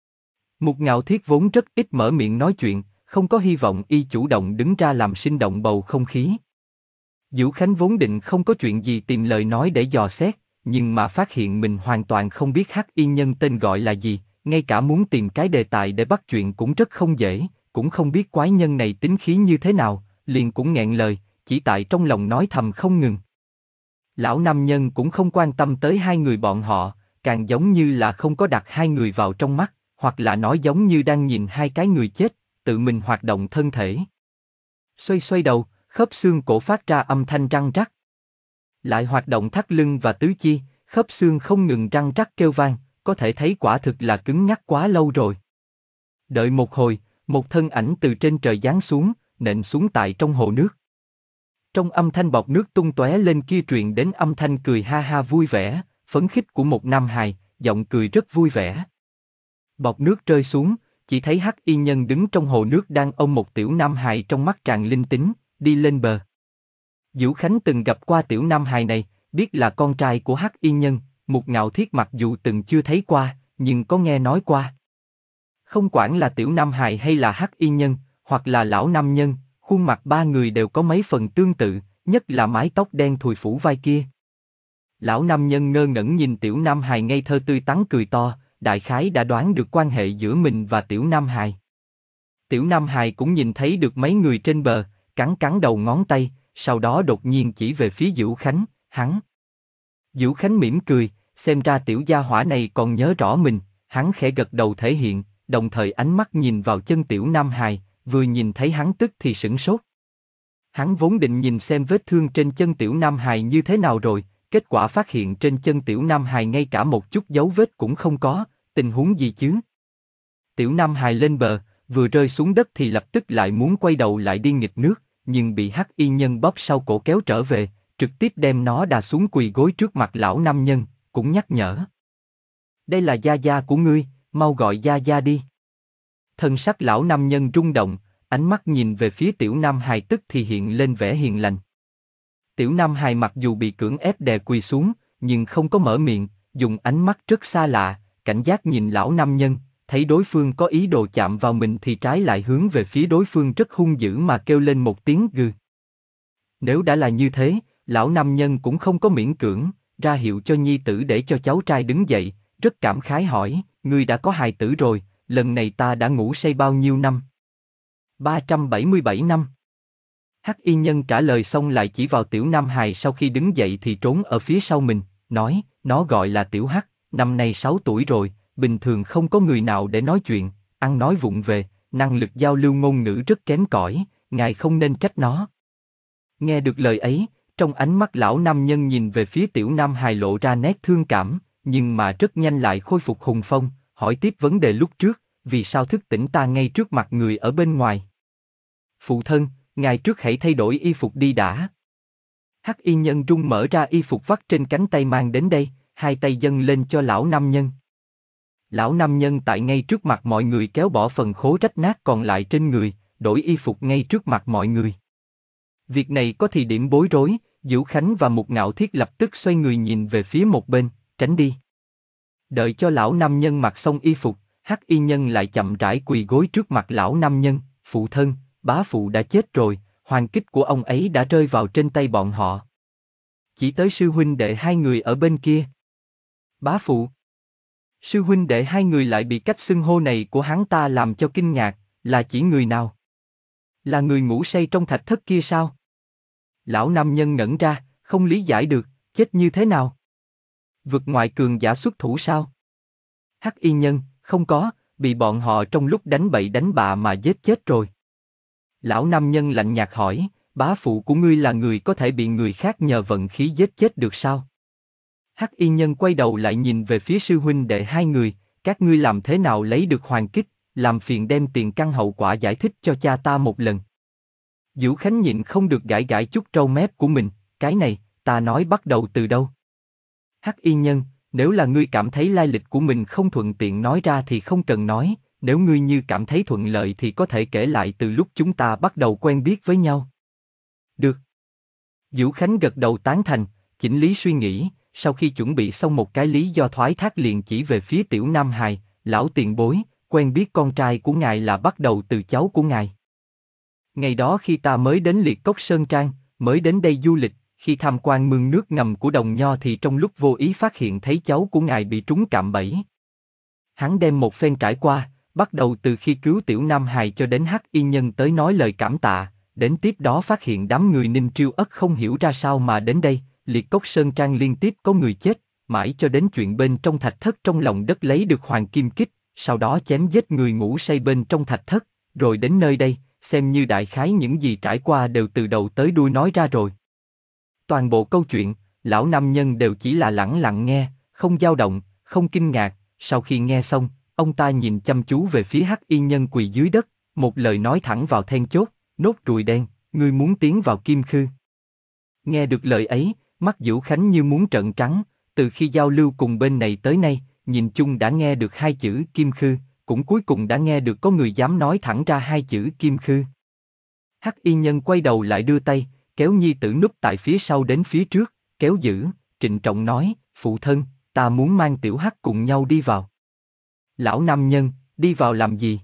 Mục Ngạo Thiết vốn rất ít mở miệng nói chuyện, không có hy vọng y chủ động đứng ra làm sinh động bầu không khí. Vũ Khánh vốn định không có chuyện gì tìm lời nói để dò xét, nhưng mà phát hiện mình hoàn toàn không biết hắc y nhân tên gọi là gì, ngay cả muốn tìm cái đề tài để bắt chuyện cũng rất không dễ, cũng không biết quái nhân này tính khí như thế nào, liền cũng nghẹn lời, chỉ tại trong lòng nói thầm không ngừng. Lão nam nhân cũng không quan tâm tới hai người bọn họ, càng giống như là không có đặt hai người vào trong mắt, hoặc là nói giống như đang nhìn hai cái người chết, tự mình hoạt động thân thể. Xoay xoay đầu, khớp xương cổ phát ra âm thanh răng rắc. Lại hoạt động thắt lưng và tứ chi, khớp xương không ngừng răng rắc kêu vang, có thể thấy quả thực là cứng nhắc quá lâu rồi. Đợi một hồi, một thân ảnh từ trên trời giáng xuống, nện xuống tại trong hồ nước. Trong âm thanh bọt nước tung tóe lên kia truyền đến âm thanh cười ha ha vui vẻ, phấn khích của một nam hài, giọng cười rất vui vẻ. Bọt nước rơi xuống, chỉ thấy hắc y nhân đứng trong hồ nước đang ôm một tiểu nam hài trong mắt tràn linh tính, đi lên bờ. Vũ Khánh từng gặp qua tiểu nam hài này, biết là con trai của hắc y nhân, Mục Ngạo Thiết mặc dù từng chưa thấy qua, nhưng có nghe nói qua. Không quản là tiểu nam hài hay là hắc y nhân, hoặc là lão nam nhân, khuôn mặt ba người đều có mấy phần tương tự, nhất là mái tóc đen thùi phủ vai kia. Lão nam nhân ngơ ngẩn nhìn tiểu nam hài ngây thơ tươi tắn cười to, đại khái đã đoán được quan hệ giữa mình và tiểu nam hài. Tiểu Nam Hài cũng nhìn thấy được mấy người trên bờ, cắn cắn đầu ngón tay, sau đó đột nhiên chỉ về phía Dữu Khánh, hắn. Dữu Khánh mỉm cười, xem ra tiểu gia hỏa này còn nhớ rõ mình, hắn khẽ gật đầu thể hiện, đồng thời ánh mắt nhìn vào chân Tiểu Nam Hài, vừa nhìn thấy hắn tức thì sửng sốt. Hắn vốn định nhìn xem vết thương trên chân Tiểu Nam Hài như thế nào rồi, kết quả phát hiện trên chân Tiểu Nam Hài ngay cả một chút dấu vết cũng không có, tình huống gì chứ? Tiểu Nam Hài lên bờ, vừa rơi xuống đất thì lập tức lại muốn quay đầu lại đi nghịch nước, nhưng bị Hắc Y Nhân bóp sau cổ kéo trở về, trực tiếp đem nó đà xuống quỳ gối trước mặt lão nam nhân, cũng nhắc nhở. Đây là gia gia của ngươi, mau gọi gia gia đi. Thân sắc lão nam nhân rung động, ánh mắt nhìn về phía Tiểu Nam Hài tức thì hiện lên vẻ hiền lành. Tiểu Nam Hài mặc dù bị cưỡng ép đè quỳ xuống, nhưng không có mở miệng, dùng ánh mắt rất xa lạ, cảnh giác nhìn lão nam nhân, thấy đối phương có ý đồ chạm vào mình thì trái lại hướng về phía đối phương rất hung dữ mà kêu lên một tiếng gừ. Nếu đã là như thế, lão nam nhân cũng không có miễn cưỡng, ra hiệu cho nhi tử để cho cháu trai đứng dậy, rất cảm khái hỏi, ngươi đã có hài tử rồi, lần này ta đã ngủ say bao nhiêu năm? ba trăm bảy mươi bảy năm. Hắc Y Nhân trả lời xong lại chỉ vào Tiểu Nam Hài sau khi đứng dậy thì trốn ở phía sau mình, nói, nó gọi là Tiểu Hắc, năm nay sáu tuổi rồi, bình thường không có người nào để nói chuyện, ăn nói vụng về, năng lực giao lưu ngôn ngữ rất kém cỏi, ngài không nên trách nó. Nghe được lời ấy, trong ánh mắt lão nam nhân nhìn về phía Tiểu Nam Hài lộ ra nét thương cảm, nhưng mà rất nhanh lại khôi phục hùng phong, hỏi tiếp vấn đề lúc trước, vì sao thức tỉnh ta ngay trước mặt người ở bên ngoài? Phụ thân, ngài trước hãy thay đổi y phục đi đã. Hắc Y Nhân run mở ra y phục vắt trên cánh tay mang đến đây, hai tay dâng lên cho lão nam nhân. Lão nam nhân tại ngay trước mặt mọi người kéo bỏ phần khố rách nát còn lại trên người, đổi y phục ngay trước mặt mọi người. Việc này có thì điểm bối rối, Dữu Khánh và Mục Ngạo Thiết lập tức xoay người nhìn về phía một bên, tránh đi. Đợi cho lão nam nhân mặc xong y phục, Hắc Y Nhân lại chậm rãi quỳ gối trước mặt lão nam nhân, phụ thân, bá phụ đã chết rồi, hoàng kích của ông ấy đã rơi vào trên tay bọn họ. Chỉ tới sư huynh đệ hai người ở bên kia. Bá phụ. Sư huynh đệ hai người lại bị cách xưng hô này của hắn ta làm cho kinh ngạc, là chỉ người nào? Là người ngủ say trong thạch thất kia sao? Lão nam nhân ngẩn ra, không lý giải được, chết như thế nào? Vực ngoại cường giả xuất thủ sao? Hắc Y Nhân, không có, bị bọn họ trong lúc đánh bậy đánh bạ mà giết chết rồi. Lão nam nhân lạnh nhạt hỏi, bá phụ của ngươi là người có thể bị người khác nhờ vận khí giết chết được sao? Hắc Y Nhân quay đầu lại nhìn về phía sư huynh đệ hai người, các ngươi làm thế nào lấy được hoàng kích, làm phiền đem tiền căn hậu quả giải thích cho cha ta một lần. Dữu Khánh nhịn không được gãi gãi chút râu mép của mình, cái này, ta nói bắt đầu từ đâu? Hắc Y Nhân, nếu là ngươi cảm thấy lai lịch của mình không thuận tiện nói ra thì không cần nói, nếu ngươi như cảm thấy thuận lợi thì có thể kể lại từ lúc chúng ta bắt đầu quen biết với nhau. Được. Dữu Khánh gật đầu tán thành, chỉnh lý suy nghĩ, sau khi chuẩn bị xong một cái lý do thoái thác liền chỉ về phía Tiểu Nam Hài, lão tiền bối, quen biết con trai của ngài là bắt đầu từ cháu của ngài. Ngày đó khi ta mới đến Liệt Cốc Sơn Trang, mới đến đây du lịch, khi tham quan mương nước ngầm của Đồng Nho thì trong lúc vô ý phát hiện thấy cháu của ngài bị trúng cạm bẫy. Hắn đem một phen trải qua, bắt đầu từ khi cứu Tiểu Nam Hài cho đến Hắc Y Nhân tới nói lời cảm tạ, đến tiếp đó phát hiện đám người Ninh Triêu Ất không hiểu ra sao mà đến đây, Liệt Cốc Sơn Trang liên tiếp có người chết, mãi cho đến chuyện bên trong thạch thất trong lòng đất lấy được hoàng kim kích, sau đó chém giết người ngủ say bên trong thạch thất, rồi đến nơi đây, xem như đại khái những gì trải qua đều từ đầu tới đuôi nói ra rồi. Toàn bộ câu chuyện, lão nam nhân đều chỉ là lẳng lặng nghe, không dao động, không kinh ngạc, sau khi nghe xong, ông ta nhìn chăm chú về phía Hắc Y Nhân quỳ dưới đất, một lời nói thẳng vào then chốt, nốt ruồi đen, ngươi muốn tiến vào Kim Khư. Nghe được lời ấy, mắt Dữu Khánh như muốn trợn trắng, từ khi giao lưu cùng bên này tới nay, nhìn chung đã nghe được hai chữ Kim Khư, cũng cuối cùng đã nghe được có người dám nói thẳng ra hai chữ Kim Khư. Hắc Y Nhân quay đầu lại đưa tay, kéo nhi tử núp tại phía sau đến phía trước, kéo giữ, trịnh trọng nói, phụ thân, ta muốn mang tiểu Hắc cùng nhau đi vào. Lão nam nhân, đi vào làm gì?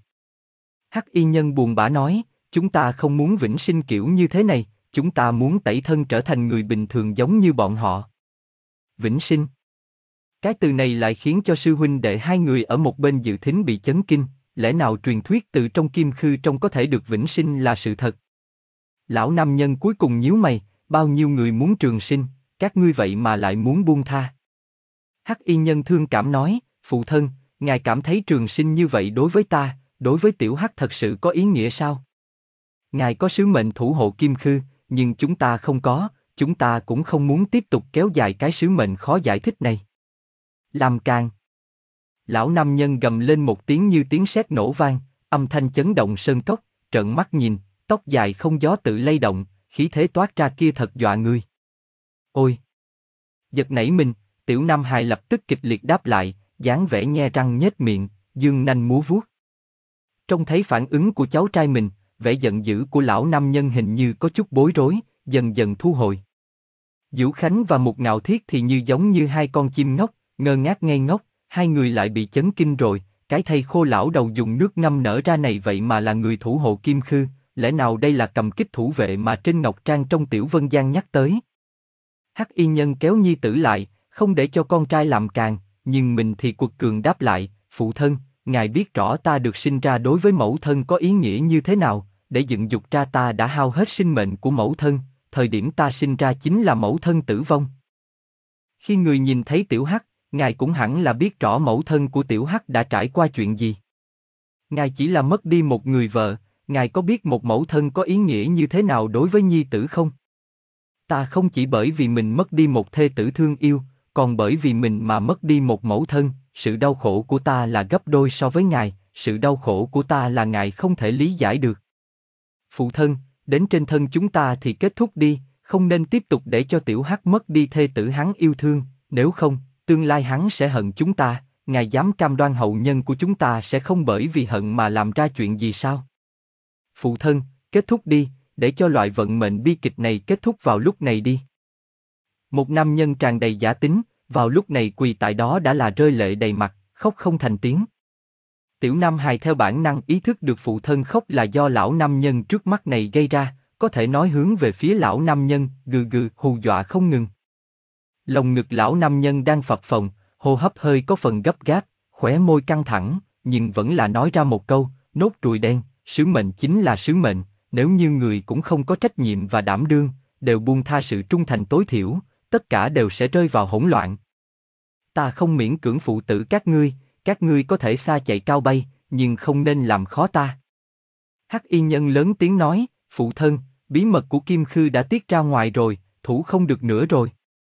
Hắc Y Nhân buồn bã nói, chúng ta không muốn vĩnh sinh kiểu như thế này, chúng ta muốn tẩy thân trở thành người bình thường giống như bọn họ. Vĩnh sinh. Cái từ này lại khiến cho sư huynh đệ hai người ở một bên dự thính bị chấn kinh, lẽ nào truyền thuyết từ trong kim khư trong có thể được vĩnh sinh là sự thật? Lão nam nhân cuối cùng nhíu mày, bao nhiêu người muốn trường sinh, các ngươi vậy mà lại muốn buông tha. Hắc y nhân thương cảm nói, phụ thân, ngài cảm thấy trường sinh như vậy đối với ta, đối với tiểu hắc thật sự có ý nghĩa sao? Ngài có sứ mệnh thủ hộ kim khư, nhưng chúng ta không có, chúng ta cũng không muốn tiếp tục kéo dài cái sứ mệnh khó giải thích này. Làm càng. Lão nam nhân gầm lên một tiếng như tiếng sét nổ vang, âm thanh chấn động sơn cốc, trợn mắt nhìn, tóc dài không gió tự lay động, khí thế toát ra kia thật dọa người. Ôi! Giật nảy mình, tiểu nam hài lập tức kịch liệt đáp lại, dáng vẻ nhe răng nhếch miệng, dương nanh múa vuốt. Trông thấy phản ứng của cháu trai mình, vẻ giận dữ của lão nam nhân hình như có chút bối rối, dần dần thu hồi. Vũ Khánh và Mục Ngạo Thiết thì như giống như hai con chim ngốc, ngơ ngác ngây ngốc, hai người lại bị chấn kinh rồi, cái thây khô lão đầu dùng nước ngâm nở ra này vậy mà là người thủ hộ kim khư, lẽ nào đây là cầm kích thủ vệ mà trên ngọc trang trong Tiểu Vân Giang nhắc tới? Hắc y nhân kéo nhi tử lại, không để cho con trai làm càng, nhưng mình thì quật cường đáp lại, phụ thân, ngài biết rõ ta được sinh ra đối với mẫu thân có ý nghĩa như thế nào, để dựng dục ra ta đã hao hết sinh mệnh của mẫu thân, thời điểm ta sinh ra chính là mẫu thân tử vong. Khi người nhìn thấy tiểu hắc, ngài cũng hẳn là biết rõ mẫu thân của tiểu hắc đã trải qua chuyện gì. Ngài chỉ là mất đi một người vợ, ngài có biết một mẫu thân có ý nghĩa như thế nào đối với nhi tử không? Ta không chỉ bởi vì mình mất đi một thê tử thương yêu, còn bởi vì mình mà mất đi một mẫu thân, sự đau khổ của ta là gấp đôi so với ngài, sự đau khổ của ta là ngài không thể lý giải được. Phụ thân, đến trên thân chúng ta thì kết thúc đi, không nên tiếp tục để cho tiểu hắc mất đi thê tử hắn yêu thương, nếu không, tương lai hắn sẽ hận chúng ta, ngài dám cam đoan hậu nhân của chúng ta sẽ không bởi vì hận mà làm ra chuyện gì sao? Phụ thân, kết thúc đi, để cho loại vận mệnh bi kịch này kết thúc vào lúc này đi. Một nam nhân tràn đầy giả tính, vào lúc này quỳ tại đó đã là rơi lệ đầy mặt, khóc không thành tiếng. Tiểu Nam hài theo bản năng ý thức được phụ thân khóc là do lão nam nhân trước mắt này gây ra, có thể nói hướng về phía lão nam nhân, gừ gừ, hù dọa không ngừng. Lồng ngực lão nam nhân đang phập phồng, hô hấp hơi có phần gấp gáp, khóe môi căng thẳng, nhưng vẫn là nói ra một câu, nốt ruồi đen, sứ mệnh chính là sứ mệnh, nếu như người cũng không có trách nhiệm và đảm đương, đều buông tha sự trung thành tối thiểu, tất cả đều sẽ rơi vào hỗn loạn. Ta không miễn cưỡng phụ tử các ngươi, các ngươi có thể xa chạy cao bay, nhưng không nên làm khó ta. Hắc y nhân lớn tiếng nói, phụ thân, bí mật của Kim Khư đã tiết ra ngoài rồi, thủ không được nữa rồi.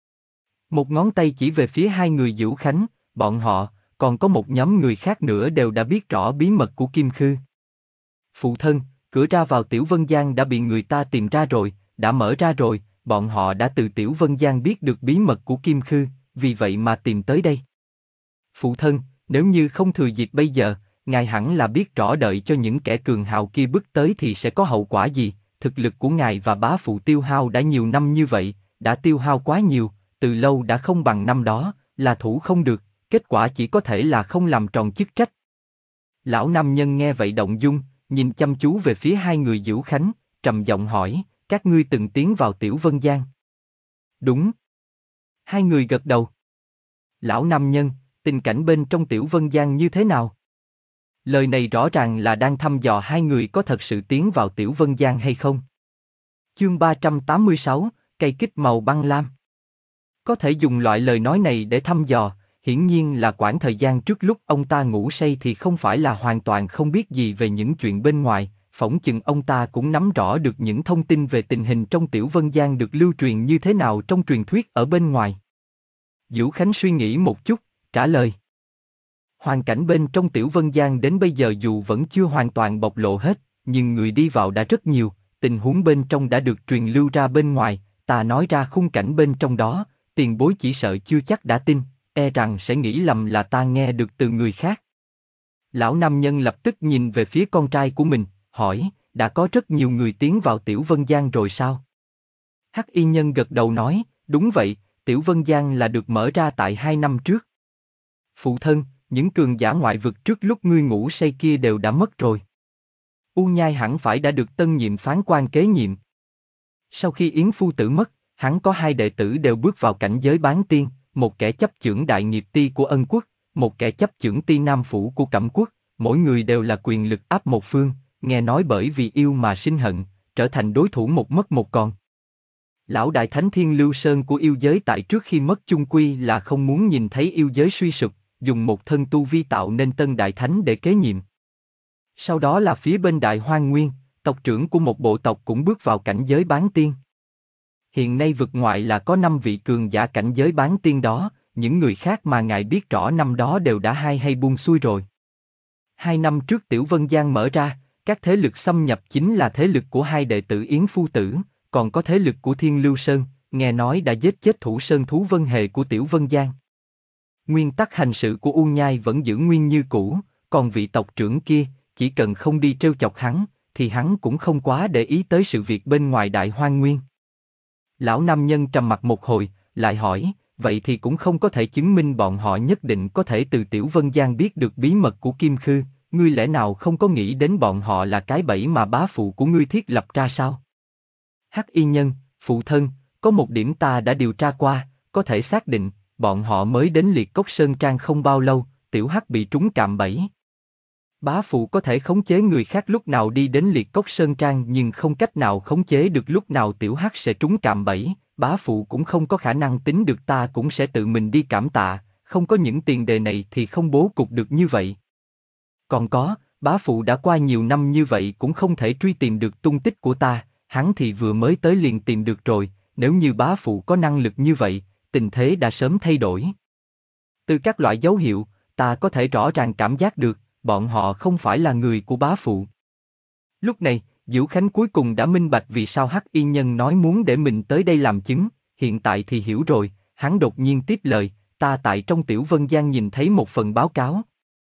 Một ngón tay chỉ về phía hai người Vũ Khánh, bọn họ, còn có một nhóm người khác nữa đều đã biết rõ bí mật của Kim Khư. Phụ thân, cửa ra vào Tiểu Vân Giang đã bị người ta tìm ra rồi, đã mở ra rồi, bọn họ đã từ Tiểu Vân Giang biết được bí mật của Kim Khư, vì vậy mà tìm tới đây. Phụ thân, nếu như không thừa dịp bây giờ, ngài hẳn là biết rõ đợi cho những kẻ cường hào kia bước tới thì sẽ có hậu quả gì, thực lực của ngài và bá phụ tiêu hao đã nhiều năm như vậy, đã tiêu hao quá nhiều, từ lâu đã không bằng năm đó, là thủ không được, kết quả chỉ có thể là không làm tròn chức trách. Lão nam nhân nghe vậy động dung, nhìn chăm chú về phía hai người Vũ Khánh, trầm giọng hỏi, các ngươi từng tiến vào Tiểu Vân Giang? Đúng. Hai người gật đầu. Lão nam nhân, tình cảnh bên trong Tiểu Vân Giang như thế nào? Lời này rõ ràng là đang thăm dò hai người có thật sự tiến vào Tiểu Vân Giang hay không. Chương ba trăm tám mươi sáu, cây kích màu băng lam. Có thể dùng loại lời nói này để thăm dò, hiển nhiên là quãng thời gian trước lúc ông ta ngủ say thì không phải là hoàn toàn không biết gì về những chuyện bên ngoài, phỏng chừng ông ta cũng nắm rõ được những thông tin về tình hình trong Tiểu Vân Giang được lưu truyền như thế nào trong truyền thuyết ở bên ngoài. Vũ Khánh suy nghĩ một chút, trả lời. Hoàn cảnh bên trong Tiểu Vân Giang đến bây giờ dù vẫn chưa hoàn toàn bộc lộ hết, nhưng người đi vào đã rất nhiều, tình huống bên trong đã được truyền lưu ra bên ngoài, ta nói ra khung cảnh bên trong đó, tiền bối chỉ sợ chưa chắc đã tin, e rằng sẽ nghĩ lầm là ta nghe được từ người khác. Lão nam nhân lập tức nhìn về phía con trai của mình, hỏi, đã có rất nhiều người tiến vào Tiểu Vân Giang rồi sao? Hắc y nhân gật đầu nói, đúng vậy, Tiểu Vân Giang là được mở ra tại hai năm trước. Phụ thân, những cường giả ngoại vực trước lúc ngươi ngủ say kia đều đã mất rồi. U Nhai hẳn phải đã được tân nhiệm phán quan kế nhiệm. Sau khi Yến Phu Tử mất, hắn có hai đệ tử đều bước vào cảnh giới bán tiên, một kẻ chấp chưởng đại nghiệp ti của Ân Quốc, một kẻ chấp chưởng ti Nam Phủ của Cẩm Quốc, mỗi người đều là quyền lực áp một phương, nghe nói bởi vì yêu mà sinh hận, trở thành đối thủ một mất một còn. Lão đại thánh Thiên Lưu Sơn của yêu giới tại trước khi mất chung quy là không muốn nhìn thấy yêu giới suy sụp, dùng một thân tu vi tạo nên tân đại thánh để kế nhiệm. Sau đó là phía bên Đại Hoang Nguyên, tộc trưởng của một bộ tộc cũng bước vào cảnh giới bán tiên. Hiện nay vực ngoại là có năm vị cường giả cảnh giới bán tiên đó, những người khác mà ngài biết rõ năm đó đều đã hai hay buông xuôi rồi. Hai năm trước Tiểu Vân Giang mở ra, các thế lực xâm nhập chính là thế lực của hai đệ tử Yến Phu Tử, còn có thế lực của Thiên Lưu Sơn, nghe nói đã giết chết thủ sơn thú Vân Hề của Tiểu Vân Giang. Nguyên tắc hành sự của Uông Nhai vẫn giữ nguyên như cũ, còn vị tộc trưởng kia, chỉ cần không đi trêu chọc hắn, thì hắn cũng không quá để ý tới sự việc bên ngoài Đại Hoang Nguyên. Lão nam nhân trầm mặt một hồi, lại hỏi, vậy thì cũng không có thể chứng minh bọn họ nhất định có thể từ Tiểu Vân Giang biết được bí mật của Kim Khư, ngươi lẽ nào không có nghĩ đến bọn họ là cái bẫy mà bá phụ của ngươi thiết lập ra sao? Hắc y nhân, phụ thân, có một điểm ta đã điều tra qua, có thể xác định, bọn họ mới đến Liệt Cốc Sơn Trang không bao lâu, Tiểu Hắc bị trúng cạm bẫy. Bá phụ có thể khống chế người khác lúc nào đi đến Liệt Cốc Sơn Trang nhưng không cách nào khống chế được lúc nào Tiểu Hắc sẽ trúng cạm bẫy, bá phụ cũng không có khả năng tính được ta cũng sẽ tự mình đi cảm tạ, không có những tiền đề này thì không bố cục được như vậy. Còn có, bá phụ đã qua nhiều năm như vậy cũng không thể truy tìm được tung tích của ta, hắn thì vừa mới tới liền tìm được rồi, nếu như bá phụ có năng lực như vậy, tình thế đã sớm thay đổi. Từ các loại dấu hiệu, ta có thể rõ ràng cảm giác được, bọn họ không phải là người của bá phụ. Lúc này, Diệu Khánh cuối cùng đã minh bạch vì sao Hắc Y Nhân nói muốn để mình tới đây làm chứng, hiện tại thì hiểu rồi, hắn đột nhiên tiếp lời, ta tại trong Tiểu Vân Giang nhìn thấy một phần báo cáo.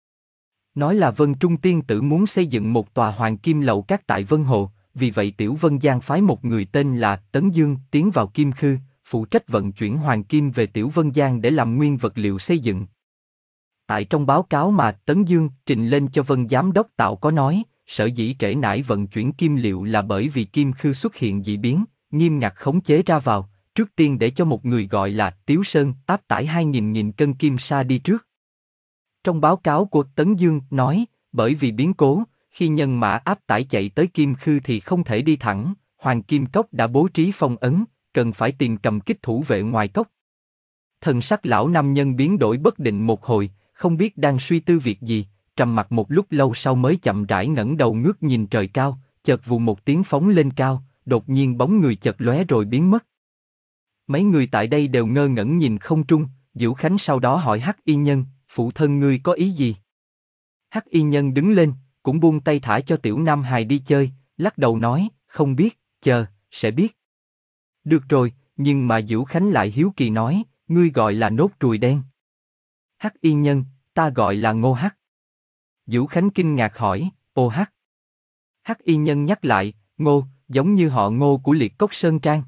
Nói là Vân Trung Tiên Tử muốn xây dựng một tòa hoàng kim lậu cát tại Vân Hồ, vì vậy Tiểu Vân Giang phái một người tên là Tấn Dương tiến vào Kim Khư, phụ trách vận chuyển hoàng kim về Tiểu Vân Giang để làm nguyên vật liệu xây dựng. Tại trong báo cáo mà Tấn Dương trình lên cho Vân Giám đốc Tạo có nói, sở dĩ trễ nải vận chuyển kim liệu là bởi vì Kim Khư xuất hiện dị biến, nghiêm ngặt khống chế ra vào, trước tiên để cho một người gọi là Tiếu Sơn áp tải hai nghìn nghìn cân kim sa đi trước. Trong báo cáo của Tấn Dương nói, bởi vì biến cố, khi nhân mã áp tải chạy tới Kim Khư thì không thể đi thẳng, Hoàng Kim Cốc đã bố trí phong ấn, cần phải tìm cầm kích thủ vệ ngoài cốc. Thần sắc lão nam nhân biến đổi bất định một hồi, không biết đang suy tư việc gì, trầm mặc một lúc lâu sau mới chậm rãi ngẩng đầu ngước nhìn trời cao, chợt vù một tiếng phóng lên cao, đột nhiên bóng người chợt lóe rồi biến mất. Mấy người tại đây đều ngơ ngẩn nhìn không trung, Diệu Khánh sau đó hỏi Hắc Y Nhân, phụ thân ngươi có ý gì? Hắc Y Nhân đứng lên, cũng buông tay thả cho Tiểu Nam Hài đi chơi, lắc đầu nói, không biết, chờ, sẽ biết. Được rồi, nhưng mà Diệu Khánh lại hiếu kỳ nói, ngươi gọi là nốt ruồi đen. Hắc Y Nhân, ta gọi là Ngô Hắc. Diệu Khánh kinh ngạc hỏi, ô Hắc. Hắc Y Nhân nhắc lại, Ngô, giống như họ Ngô của Liệt Cốc Sơn Trang.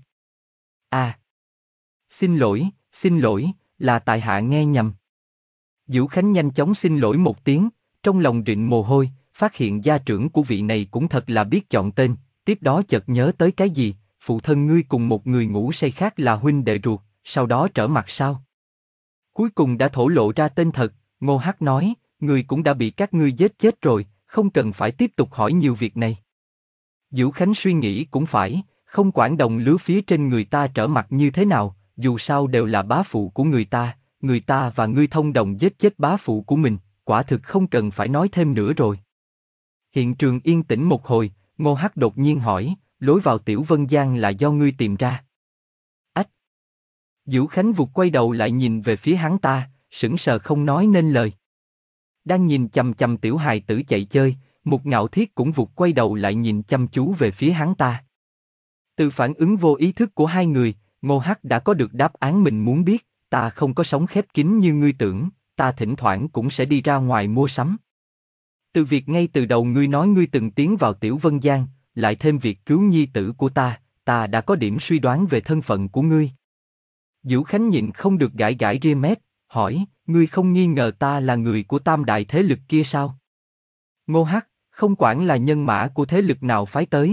À. Xin lỗi, xin lỗi, là tại hạ nghe nhầm. Diệu Khánh nhanh chóng xin lỗi một tiếng, trong lòng rịn mồ hôi, phát hiện gia trưởng của vị này cũng thật là biết chọn tên, tiếp đó chợt nhớ tới cái gì, phụ thân ngươi cùng một người ngủ say khác là huynh đệ ruột, sau đó trở mặt sao? Cuối cùng đã thổ lộ ra tên thật, Ngô Hắc nói, ngươi cũng đã bị các ngươi giết chết rồi, không cần phải tiếp tục hỏi nhiều việc này. Diệu Khánh suy nghĩ cũng phải, không quản đồng lứa phía trên người ta trở mặt như thế nào, dù sao đều là bá phụ của người ta, người ta và ngươi thông đồng giết chết bá phụ của mình, quả thực không cần phải nói thêm nữa rồi. Hiện trường yên tĩnh một hồi, Ngô Hắc đột nhiên hỏi, lối vào Tiểu Vân Giang là do ngươi tìm ra. Ách! Diệu Khánh vụt quay đầu lại nhìn về phía hắn ta, sững sờ không nói nên lời. Đang nhìn chằm chằm tiểu hài tử chạy chơi, Mục Ngạo Thiết cũng vụt quay đầu lại nhìn chăm chú về phía hắn ta. Từ phản ứng vô ý thức của hai người, Ngô Hắc đã có được đáp án mình muốn biết, ta không có sống khép kín như ngươi tưởng, ta thỉnh thoảng cũng sẽ đi ra ngoài mua sắm. Từ việc ngay từ đầu ngươi nói ngươi từng tiến vào Tiểu Vân Giang, lại thêm việc cứu nhi tử của ta, ta đã có điểm suy đoán về thân phận của ngươi. Diệu Khánh nhịn không được gãi gãi ria mép, hỏi, ngươi không nghi ngờ ta là người của tam đại thế lực kia sao? Ngô Hắc, không quản là nhân mã của thế lực nào phái tới.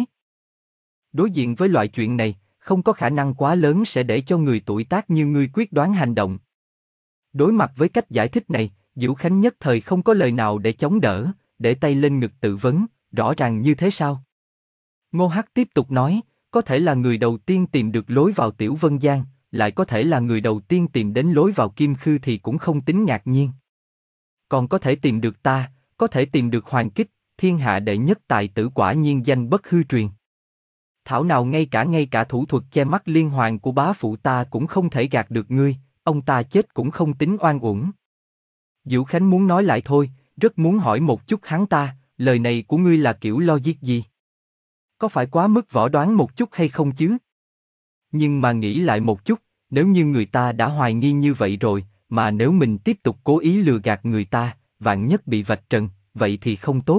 Đối diện với loại chuyện này, không có khả năng quá lớn sẽ để cho người tuổi tác như ngươi quyết đoán hành động. Đối mặt với cách giải thích này, Diệu Khánh nhất thời không có lời nào để chống đỡ, để tay lên ngực tự vấn, rõ ràng như thế sao? Ngô Hắc tiếp tục nói, có thể là người đầu tiên tìm được lối vào Tiểu Vân Giang, lại có thể là người đầu tiên tìm đến lối vào Kim Khư thì cũng không tính ngạc nhiên. Còn có thể tìm được ta, có thể tìm được Hoàng Kích, thiên hạ đệ nhất tài tử quả nhiên danh bất hư truyền. Thảo nào ngay cả ngay cả thủ thuật che mắt liên hoàn của bá phụ ta cũng không thể gạt được ngươi, ông ta chết cũng không tính oan uổng. Diệu Khánh muốn nói lại thôi, rất muốn hỏi một chút hắn ta, lời này của ngươi là kiểu logic gì? Có phải quá mức võ đoán một chút hay không chứ? Nhưng mà nghĩ lại một chút, nếu như người ta đã hoài nghi như vậy rồi, mà nếu mình tiếp tục cố ý lừa gạt người ta, vạn nhất bị vạch trần, vậy thì không tốt.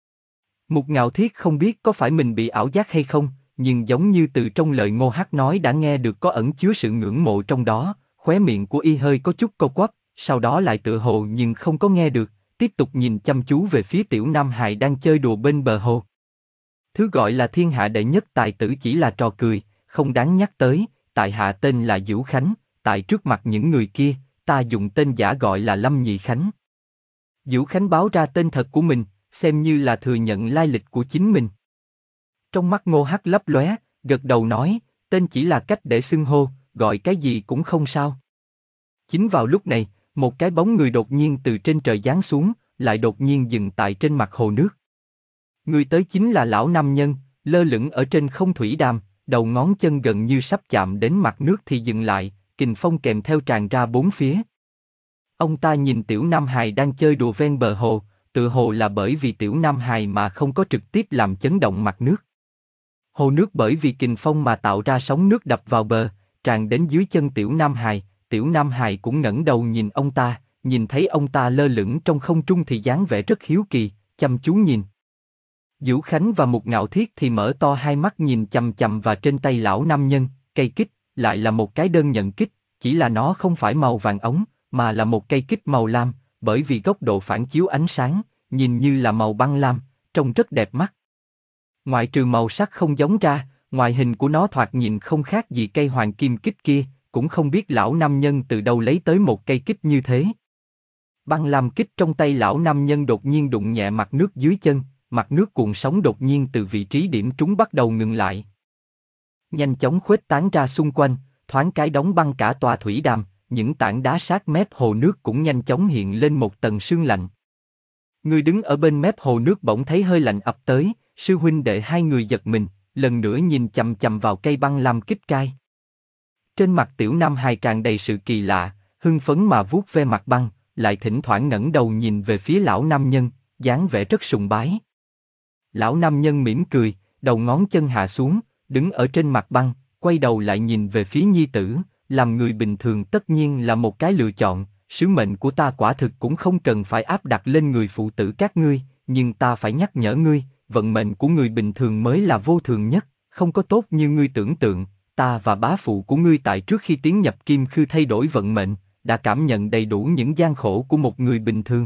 Mục Ngạo Thiết không biết có phải mình bị ảo giác hay không, nhưng giống như từ trong lời Ngô Hắc nói đã nghe được có ẩn chứa sự ngưỡng mộ trong đó, khóe miệng của y hơi có chút co quắp, sau đó lại tựa hồ nhưng không có nghe được, tiếp tục nhìn chăm chú về phía Tiểu Nam Hài đang chơi đùa bên bờ hồ. Thứ gọi là thiên hạ đệ nhất tài tử chỉ là trò cười, không đáng nhắc tới, tại hạ tên là Diệu Khánh, tại trước mặt những người kia, ta dùng tên giả gọi là Lâm Nhị Khánh. Diệu Khánh báo ra tên thật của mình, xem như là thừa nhận lai lịch của chính mình. Trong mắt Ngô Hắc lấp lóe, gật đầu nói, tên chỉ là cách để xưng hô, gọi cái gì cũng không sao. Chính vào lúc này, một cái bóng người đột nhiên từ trên trời giáng xuống, lại đột nhiên dừng tại trên mặt hồ nước. Người tới chính là lão nam nhân, lơ lửng ở trên không thủy đàm, đầu ngón chân gần như sắp chạm đến mặt nước thì dừng lại, kình phong kèm theo tràn ra bốn phía. Ông ta nhìn Tiểu Nam Hài đang chơi đùa ven bờ hồ, tự hồ là bởi vì Tiểu Nam Hài mà không có trực tiếp làm chấn động mặt nước. Hồ nước bởi vì kình phong mà tạo ra sóng nước đập vào bờ, tràn đến dưới chân Tiểu Nam Hài, Tiểu Nam Hài cũng ngẩng đầu nhìn ông ta, nhìn thấy ông ta lơ lửng trong không trung thì dáng vẻ rất hiếu kỳ, chăm chú nhìn. Diệu Khánh và Mục Ngạo Thiết thì mở to hai mắt nhìn chằm chằm vào trên tay lão nam nhân, cây kích, lại là một cái đơn nhận kích, chỉ là nó không phải màu vàng ống, mà là một cây kích màu lam, bởi vì góc độ phản chiếu ánh sáng, nhìn như là màu băng lam, trông rất đẹp mắt. Ngoại trừ màu sắc không giống ra, ngoại hình của nó thoạt nhìn không khác gì cây hoàng kim kích kia, cũng không biết lão nam nhân từ đâu lấy tới một cây kích như thế. Băng lam kích trong tay lão nam nhân đột nhiên đụng nhẹ mặt nước dưới chân, mặt nước cuộn sóng đột nhiên từ vị trí điểm trúng bắt đầu ngừng lại. Nhanh chóng khuếch tán ra xung quanh, thoáng cái đóng băng cả tòa thủy đàm, những tảng đá sát mép hồ nước cũng nhanh chóng hiện lên một tầng sương lạnh. Người đứng ở bên mép hồ nước bỗng thấy hơi lạnh ập tới, sư huynh đệ hai người giật mình, lần nữa nhìn chằm chằm vào cây băng lam kích cai. Trên mặt Tiểu Nam Hài tràn đầy sự kỳ lạ, hưng phấn mà vuốt ve mặt băng, lại thỉnh thoảng ngẩng đầu nhìn về phía lão nam nhân, dáng vẻ rất sùng bái. Lão nam nhân mỉm cười, đầu ngón chân hạ xuống, đứng ở trên mặt băng, quay đầu lại nhìn về phía nhi tử, làm người bình thường tất nhiên là một cái lựa chọn, sứ mệnh của ta quả thực cũng không cần phải áp đặt lên người phụ tử các ngươi, nhưng ta phải nhắc nhở ngươi, vận mệnh của người bình thường mới là vô thường nhất, không có tốt như ngươi tưởng tượng, ta và bá phụ của ngươi tại trước khi tiến nhập Kim Khư thay đổi vận mệnh, đã cảm nhận đầy đủ những gian khổ của một người bình thường.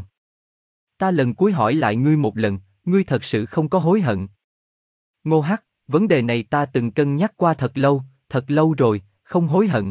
Ta lần cuối hỏi lại ngươi một lần, ngươi thật sự không có hối hận. Ngô Hắc, vấn đề này ta từng cân nhắc qua thật lâu, thật lâu rồi, không hối hận.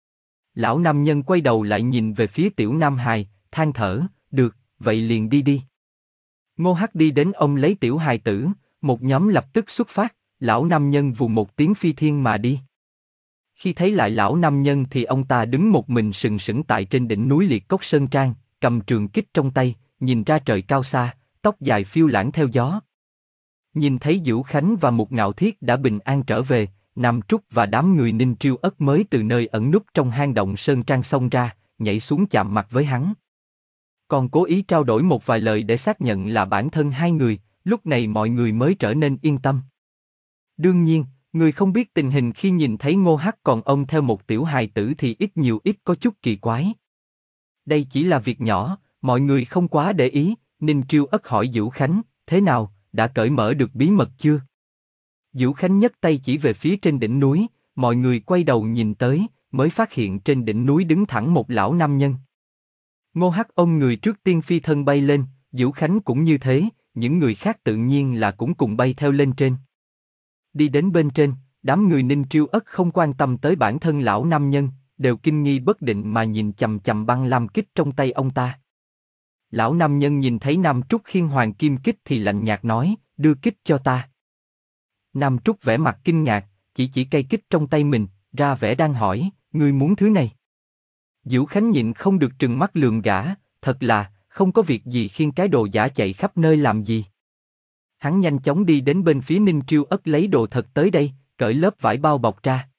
Lão nam nhân quay đầu lại nhìn về phía Tiểu Nam Hài, than thở, được, vậy liền đi đi. Ngô Hắc đi đến ông lấy Tiểu Hài tử, một nhóm lập tức xuất phát, lão nam nhân vù một tiếng phi thiên mà đi. Khi thấy lại lão nam nhân thì ông ta đứng một mình sừng sững tại trên đỉnh núi Liệt Cốc Sơn Trang, cầm trường kích trong tay, nhìn ra trời cao xa, tóc dài phiêu lãng theo gió. Nhìn thấy Diệu Khánh và Mục Ngạo Thiết đã bình an trở về, Nam Trúc và đám người Ninh Triêu Ất mới từ nơi ẩn núp trong hang động Sơn Trang xông ra, nhảy xuống chạm mặt với hắn. Còn cố ý trao đổi một vài lời để xác nhận là bản thân hai người, lúc này mọi người mới trở nên yên tâm. Đương nhiên, người không biết tình hình khi nhìn thấy Ngô Hắc còn ôm theo một tiểu hài tử thì ít nhiều ít có chút kỳ quái. Đây chỉ là việc nhỏ, mọi người không quá để ý, Ninh Triêu Ất hỏi Diệu Khánh, thế nào, đã cởi mở được bí mật chưa? Diệu Khánh nhấc tay chỉ về phía trên đỉnh núi, mọi người quay đầu nhìn tới, mới phát hiện trên đỉnh núi đứng thẳng một lão nam nhân. Ngô Hắc ôm người trước tiên phi thân bay lên, Diệu Khánh cũng như thế, những người khác tự nhiên là cũng cùng bay theo lên trên. Đi đến bên trên, đám người Ninh Triêu Ất không quan tâm tới bản thân lão nam nhân, đều kinh nghi bất định mà nhìn chằm chằm băng lam kích trong tay ông ta. Lão nam nhân nhìn thấy Nam Trúc khiêng hoàng kim kích thì lạnh nhạt nói, đưa kích cho ta. Nam Trúc vẻ mặt kinh ngạc, chỉ chỉ cây kích trong tay mình, ra vẻ đang hỏi, ngươi muốn thứ này? Diễu Khánh nhịn không được trừng mắt lườm gã, thật là, không có việc gì khiêng cái đồ giả chạy khắp nơi làm gì. Hắn nhanh chóng đi đến bên phía Ninh Triêu Ất lấy đồ thật tới đây, cởi lớp vải bao bọc ra.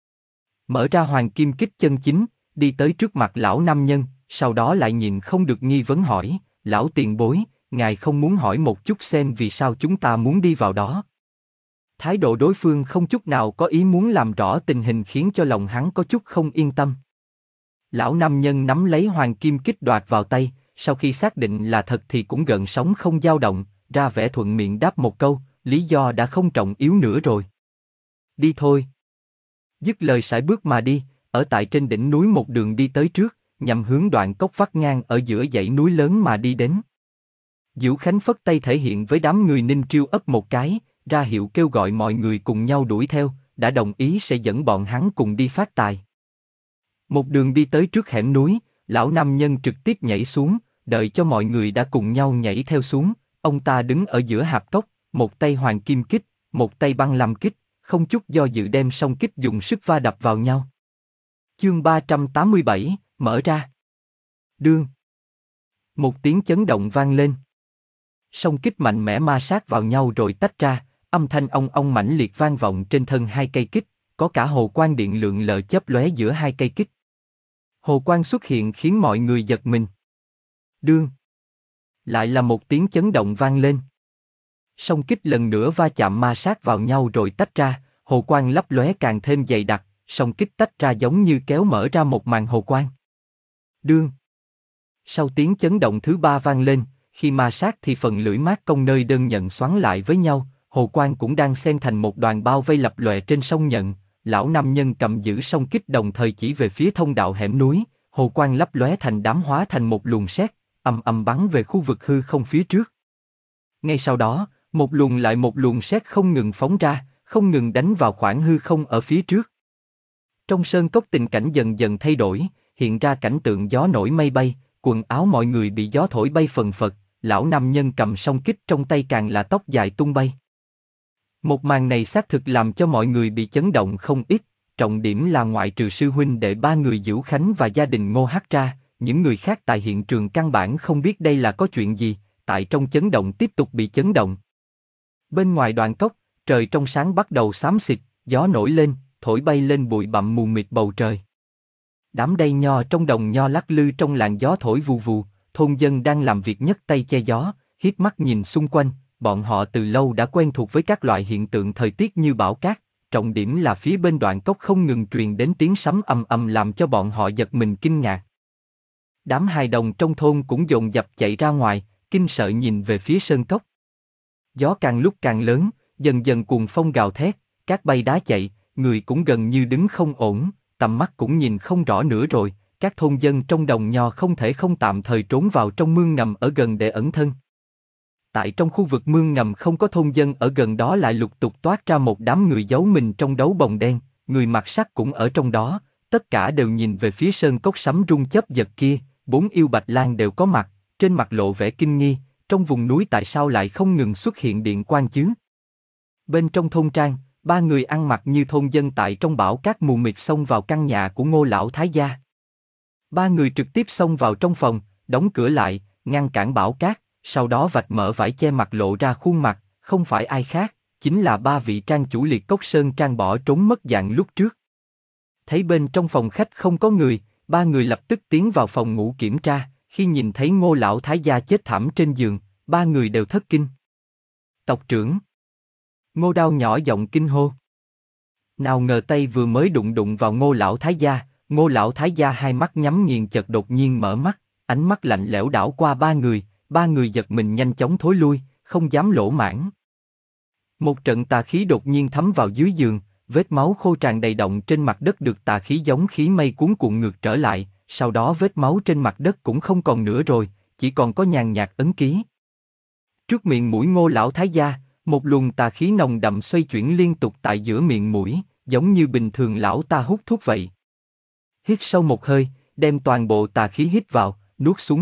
Mở ra hoàng kim kích chân chính, đi tới trước mặt lão nam nhân, sau đó lại nhịn không được nghi vấn hỏi, lão tiền bối, ngài không muốn hỏi một chút xem vì sao chúng ta muốn đi vào đó. Thái độ đối phương không chút nào có ý muốn làm rõ tình hình khiến cho lòng hắn có chút không yên tâm. Lão nam nhân nắm lấy hoàng kim kích đoạt vào tay, sau khi xác định là thật thì cũng gợn sóng không dao động, ra vẻ thuận miệng đáp một câu, lý do đã không trọng yếu nữa rồi. Đi thôi. Dứt lời sải bước mà đi, ở tại trên đỉnh núi một đường đi tới trước, nhằm hướng đoạn cốc vắt ngang ở giữa dãy núi lớn mà đi đến. Diễu Khánh phất tay thể hiện với đám người Ninh Triêu Ất một cái, ra hiệu kêu gọi mọi người cùng nhau đuổi theo, đã đồng ý sẽ dẫn bọn hắn cùng đi phát tài. Một đường đi tới trước hẻm núi, lão nam nhân trực tiếp nhảy xuống, đợi cho mọi người đã cùng nhau nhảy theo xuống, ông ta đứng ở giữa hạp cốc, một tay hoàng kim kích, một tay băng làm kích, không chút do dự đem song kích dùng sức va đập vào nhau. Chương ba trăm tám mươi bảy, mở ra. Đương. Một tiếng chấn động vang lên. Song kích mạnh mẽ ma sát vào nhau rồi tách ra, âm thanh ong ong mãnh liệt vang vọng trên thân hai cây kích, có cả hồ quang điện lượn lờ chớp lóe giữa hai cây kích. Hồ quang xuất hiện khiến mọi người giật mình. Đương. Lại là một tiếng chấn động vang lên. Song kích lần nữa va chạm ma sát vào nhau rồi tách ra, hồ quang lấp lóe càng thêm dày đặc, song kích tách ra giống như kéo mở ra một màn hồ quang. Đương. Sau tiếng chấn động thứ ba vang lên, khi ma sát thì phần lưỡi mát công nơi đơn nhận xoắn lại với nhau, hồ quang cũng đang xen thành một đoàn bao vây lập lòe trên sông nhận. Lão nam nhân cầm giữ song kích đồng thời chỉ về phía thông đạo hẻm núi, hồ quang lấp lóe thành đám hóa thành một luồng sét, ầm ầm bắn về khu vực hư không phía trước. Ngay sau đó, một luồng lại một luồng sét không ngừng phóng ra, không ngừng đánh vào khoảng hư không ở phía trước. Trong sơn cốc tình cảnh dần dần thay đổi, hiện ra cảnh tượng gió nổi mây bay, quần áo mọi người bị gió thổi bay phần phật, lão nam nhân cầm song kích trong tay càng là tóc dài tung bay. Một màn này xác thực làm cho mọi người bị chấn động không ít, trọng điểm là ngoại trừ sư huynh đệ ba người Diễu Khánh và gia đình Ngô Hắc ra, những người khác tại hiện trường căn bản không biết đây là có chuyện gì, tại trong chấn động tiếp tục bị chấn động. Bên ngoài đoạn cốc, trời trong sáng bắt đầu xám xịt, gió nổi lên, thổi bay lên bụi bặm mù mịt bầu trời. Đám đầy nho trong đồng nho lắc lư trong làn gió thổi vù vù, thôn dân đang làm việc nhấc tay che gió, hiếp mắt nhìn xung quanh. Bọn họ từ lâu đã quen thuộc với các loại hiện tượng thời tiết như bão cát, trọng điểm là phía bên đoạn cốc không ngừng truyền đến tiếng sấm ầm ầm làm cho bọn họ giật mình kinh ngạc. Đám hài đồng trong thôn cũng dồn dập chạy ra ngoài, kinh sợ nhìn về phía sơn cốc. Gió càng lúc càng lớn, dần dần cuồng phong gào thét, cát bay đá chạy, người cũng gần như đứng không ổn, tầm mắt cũng nhìn không rõ nữa rồi, các thôn dân trong đồng nho không thể không tạm thời trốn vào trong mương ngầm ở gần để ẩn thân. Tại trong khu vực mương ngầm không có thôn dân ở gần đó lại lục tục toát ra một đám người giấu mình trong đấu bồng đen, người mặc sắt cũng ở trong đó, tất cả đều nhìn về phía sơn cốc sấm rung chớp giật kia, bốn yêu bạch lang đều có mặt, trên mặt lộ vẻ kinh nghi, trong vùng núi tại sao lại không ngừng xuất hiện điện quang chứ? Bên trong thôn trang, ba người ăn mặc như thôn dân tại trong bão cát mù mịt xông vào căn nhà của Ngô lão thái gia. Ba người trực tiếp xông vào trong phòng, đóng cửa lại, ngăn cản bão cát. Sau đó vạch mở vải che mặt lộ ra khuôn mặt, không phải ai khác, chính là ba vị trang chủ Liệt Cốc Sơn Trang bỏ trốn mất dạng lúc trước. Thấy bên trong phòng khách không có người, ba người lập tức tiến vào phòng ngủ kiểm tra, khi nhìn thấy Ngô lão thái gia chết thảm trên giường, ba người đều thất kinh. Tộc trưởng. Ngô Đao nhỏ giọng kinh hô. Nào ngờ tay vừa mới đụng đụng vào Ngô lão thái gia, Ngô lão thái gia hai mắt nhắm nghiền chợt đột nhiên mở mắt, ánh mắt lạnh lẽo đảo qua ba người. Ba người giật mình nhanh chóng thối lui, không dám lỗ mãng. Một trận tà khí đột nhiên thấm vào dưới giường, vết máu khô tràn đầy động trên mặt đất được tà khí giống khí mây cuốn cuộn ngược trở lại, sau đó vết máu trên mặt đất cũng không còn nữa rồi, chỉ còn có nhàn nhạt ấn ký. Trước miệng mũi Ngô lão thái gia, một luồng tà khí nồng đậm xoay chuyển liên tục tại giữa miệng mũi, giống như bình thường lão ta hút thuốc vậy. Hít sâu một hơi, đem toàn bộ tà khí hít vào, nuốt xuống hết.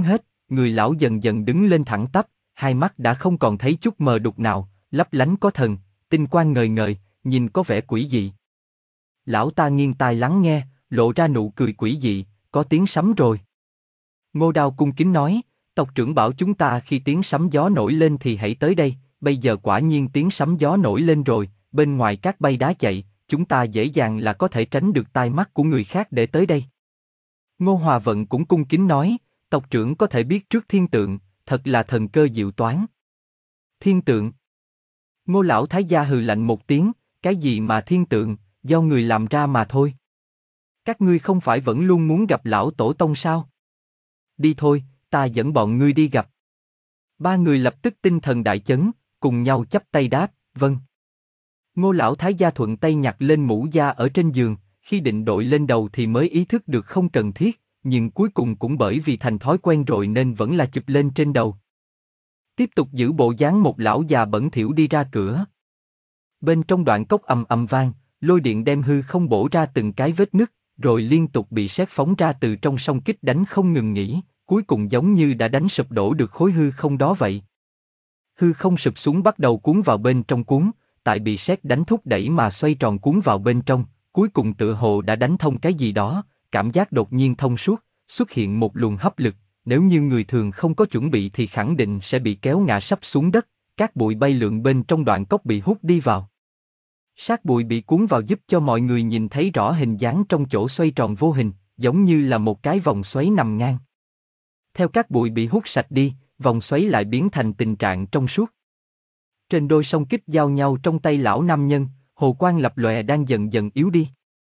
người lão dần dần đứng lên thẳng tắp, hai mắt đã không còn thấy chút mờ đục nào, lấp lánh có thần, tinh quang ngời ngời, nhìn có vẻ quỷ dị. Lão ta nghiêng tai lắng nghe, lộ ra nụ cười quỷ dị, có tiếng sấm rồi. Ngô Đao cung kính nói, tộc trưởng bảo chúng ta khi tiếng sấm gió nổi lên thì hãy tới đây, bây giờ quả nhiên tiếng sấm gió nổi lên rồi, bên ngoài cát bay đá chạy, chúng ta dễ dàng là có thể tránh được tai mắt của người khác để tới đây. Ngô Hòa Vận cũng cung kính nói, tộc trưởng có thể biết trước thiên tượng, thật là thần cơ diệu toán. Thiên tượng. Ngô lão thái gia hừ lạnh một tiếng, cái gì mà thiên tượng, do người làm ra mà thôi. Các ngươi không phải vẫn luôn muốn gặp lão tổ tông sao? Đi thôi, ta dẫn bọn ngươi đi gặp. Ba người lập tức tinh thần đại chấn, cùng nhau chắp tay đáp, vâng. Ngô lão thái gia thuận tay nhặt lên mũ da ở trên giường, khi định đội lên đầu thì mới ý thức được không cần thiết, nhưng cuối cùng cũng bởi vì thành thói quen rồi nên vẫn là chụp lên trên đầu. Tiếp tục giữ bộ dáng một lão già bẩn thỉu đi ra cửa. Bên trong đoạn cốc ầm ầm vang, lôi điện đem hư không bổ ra từng cái vết nứt, rồi liên tục bị sét phóng ra từ trong song kích đánh không ngừng nghỉ, cuối cùng giống như đã đánh sụp đổ được khối hư không đó vậy. Hư không sụp xuống bắt đầu cuốn vào bên trong cuốn, tại bị sét đánh thúc đẩy mà xoay tròn cuốn vào bên trong, cuối cùng tựa hồ đã đánh thông cái gì đó, cảm giác đột nhiên thông suốt, xuất hiện một luồng hấp lực, nếu như người thường không có chuẩn bị thì khẳng định sẽ bị kéo ngã sắp xuống đất, các bụi bay lượn bên trong đoạn cốc bị hút đi vào. Sát bụi bị cuốn vào giúp cho mọi người nhìn thấy rõ hình dáng trong chỗ xoay tròn vô hình, giống như là một cái vòng xoáy nằm ngang. Theo các bụi bị hút sạch đi, vòng xoáy lại biến thành tình trạng trong suốt. Trên đôi song kích giao nhau trong tay lão nam nhân, hồ quang lập lòe đang dần dần yếu đi.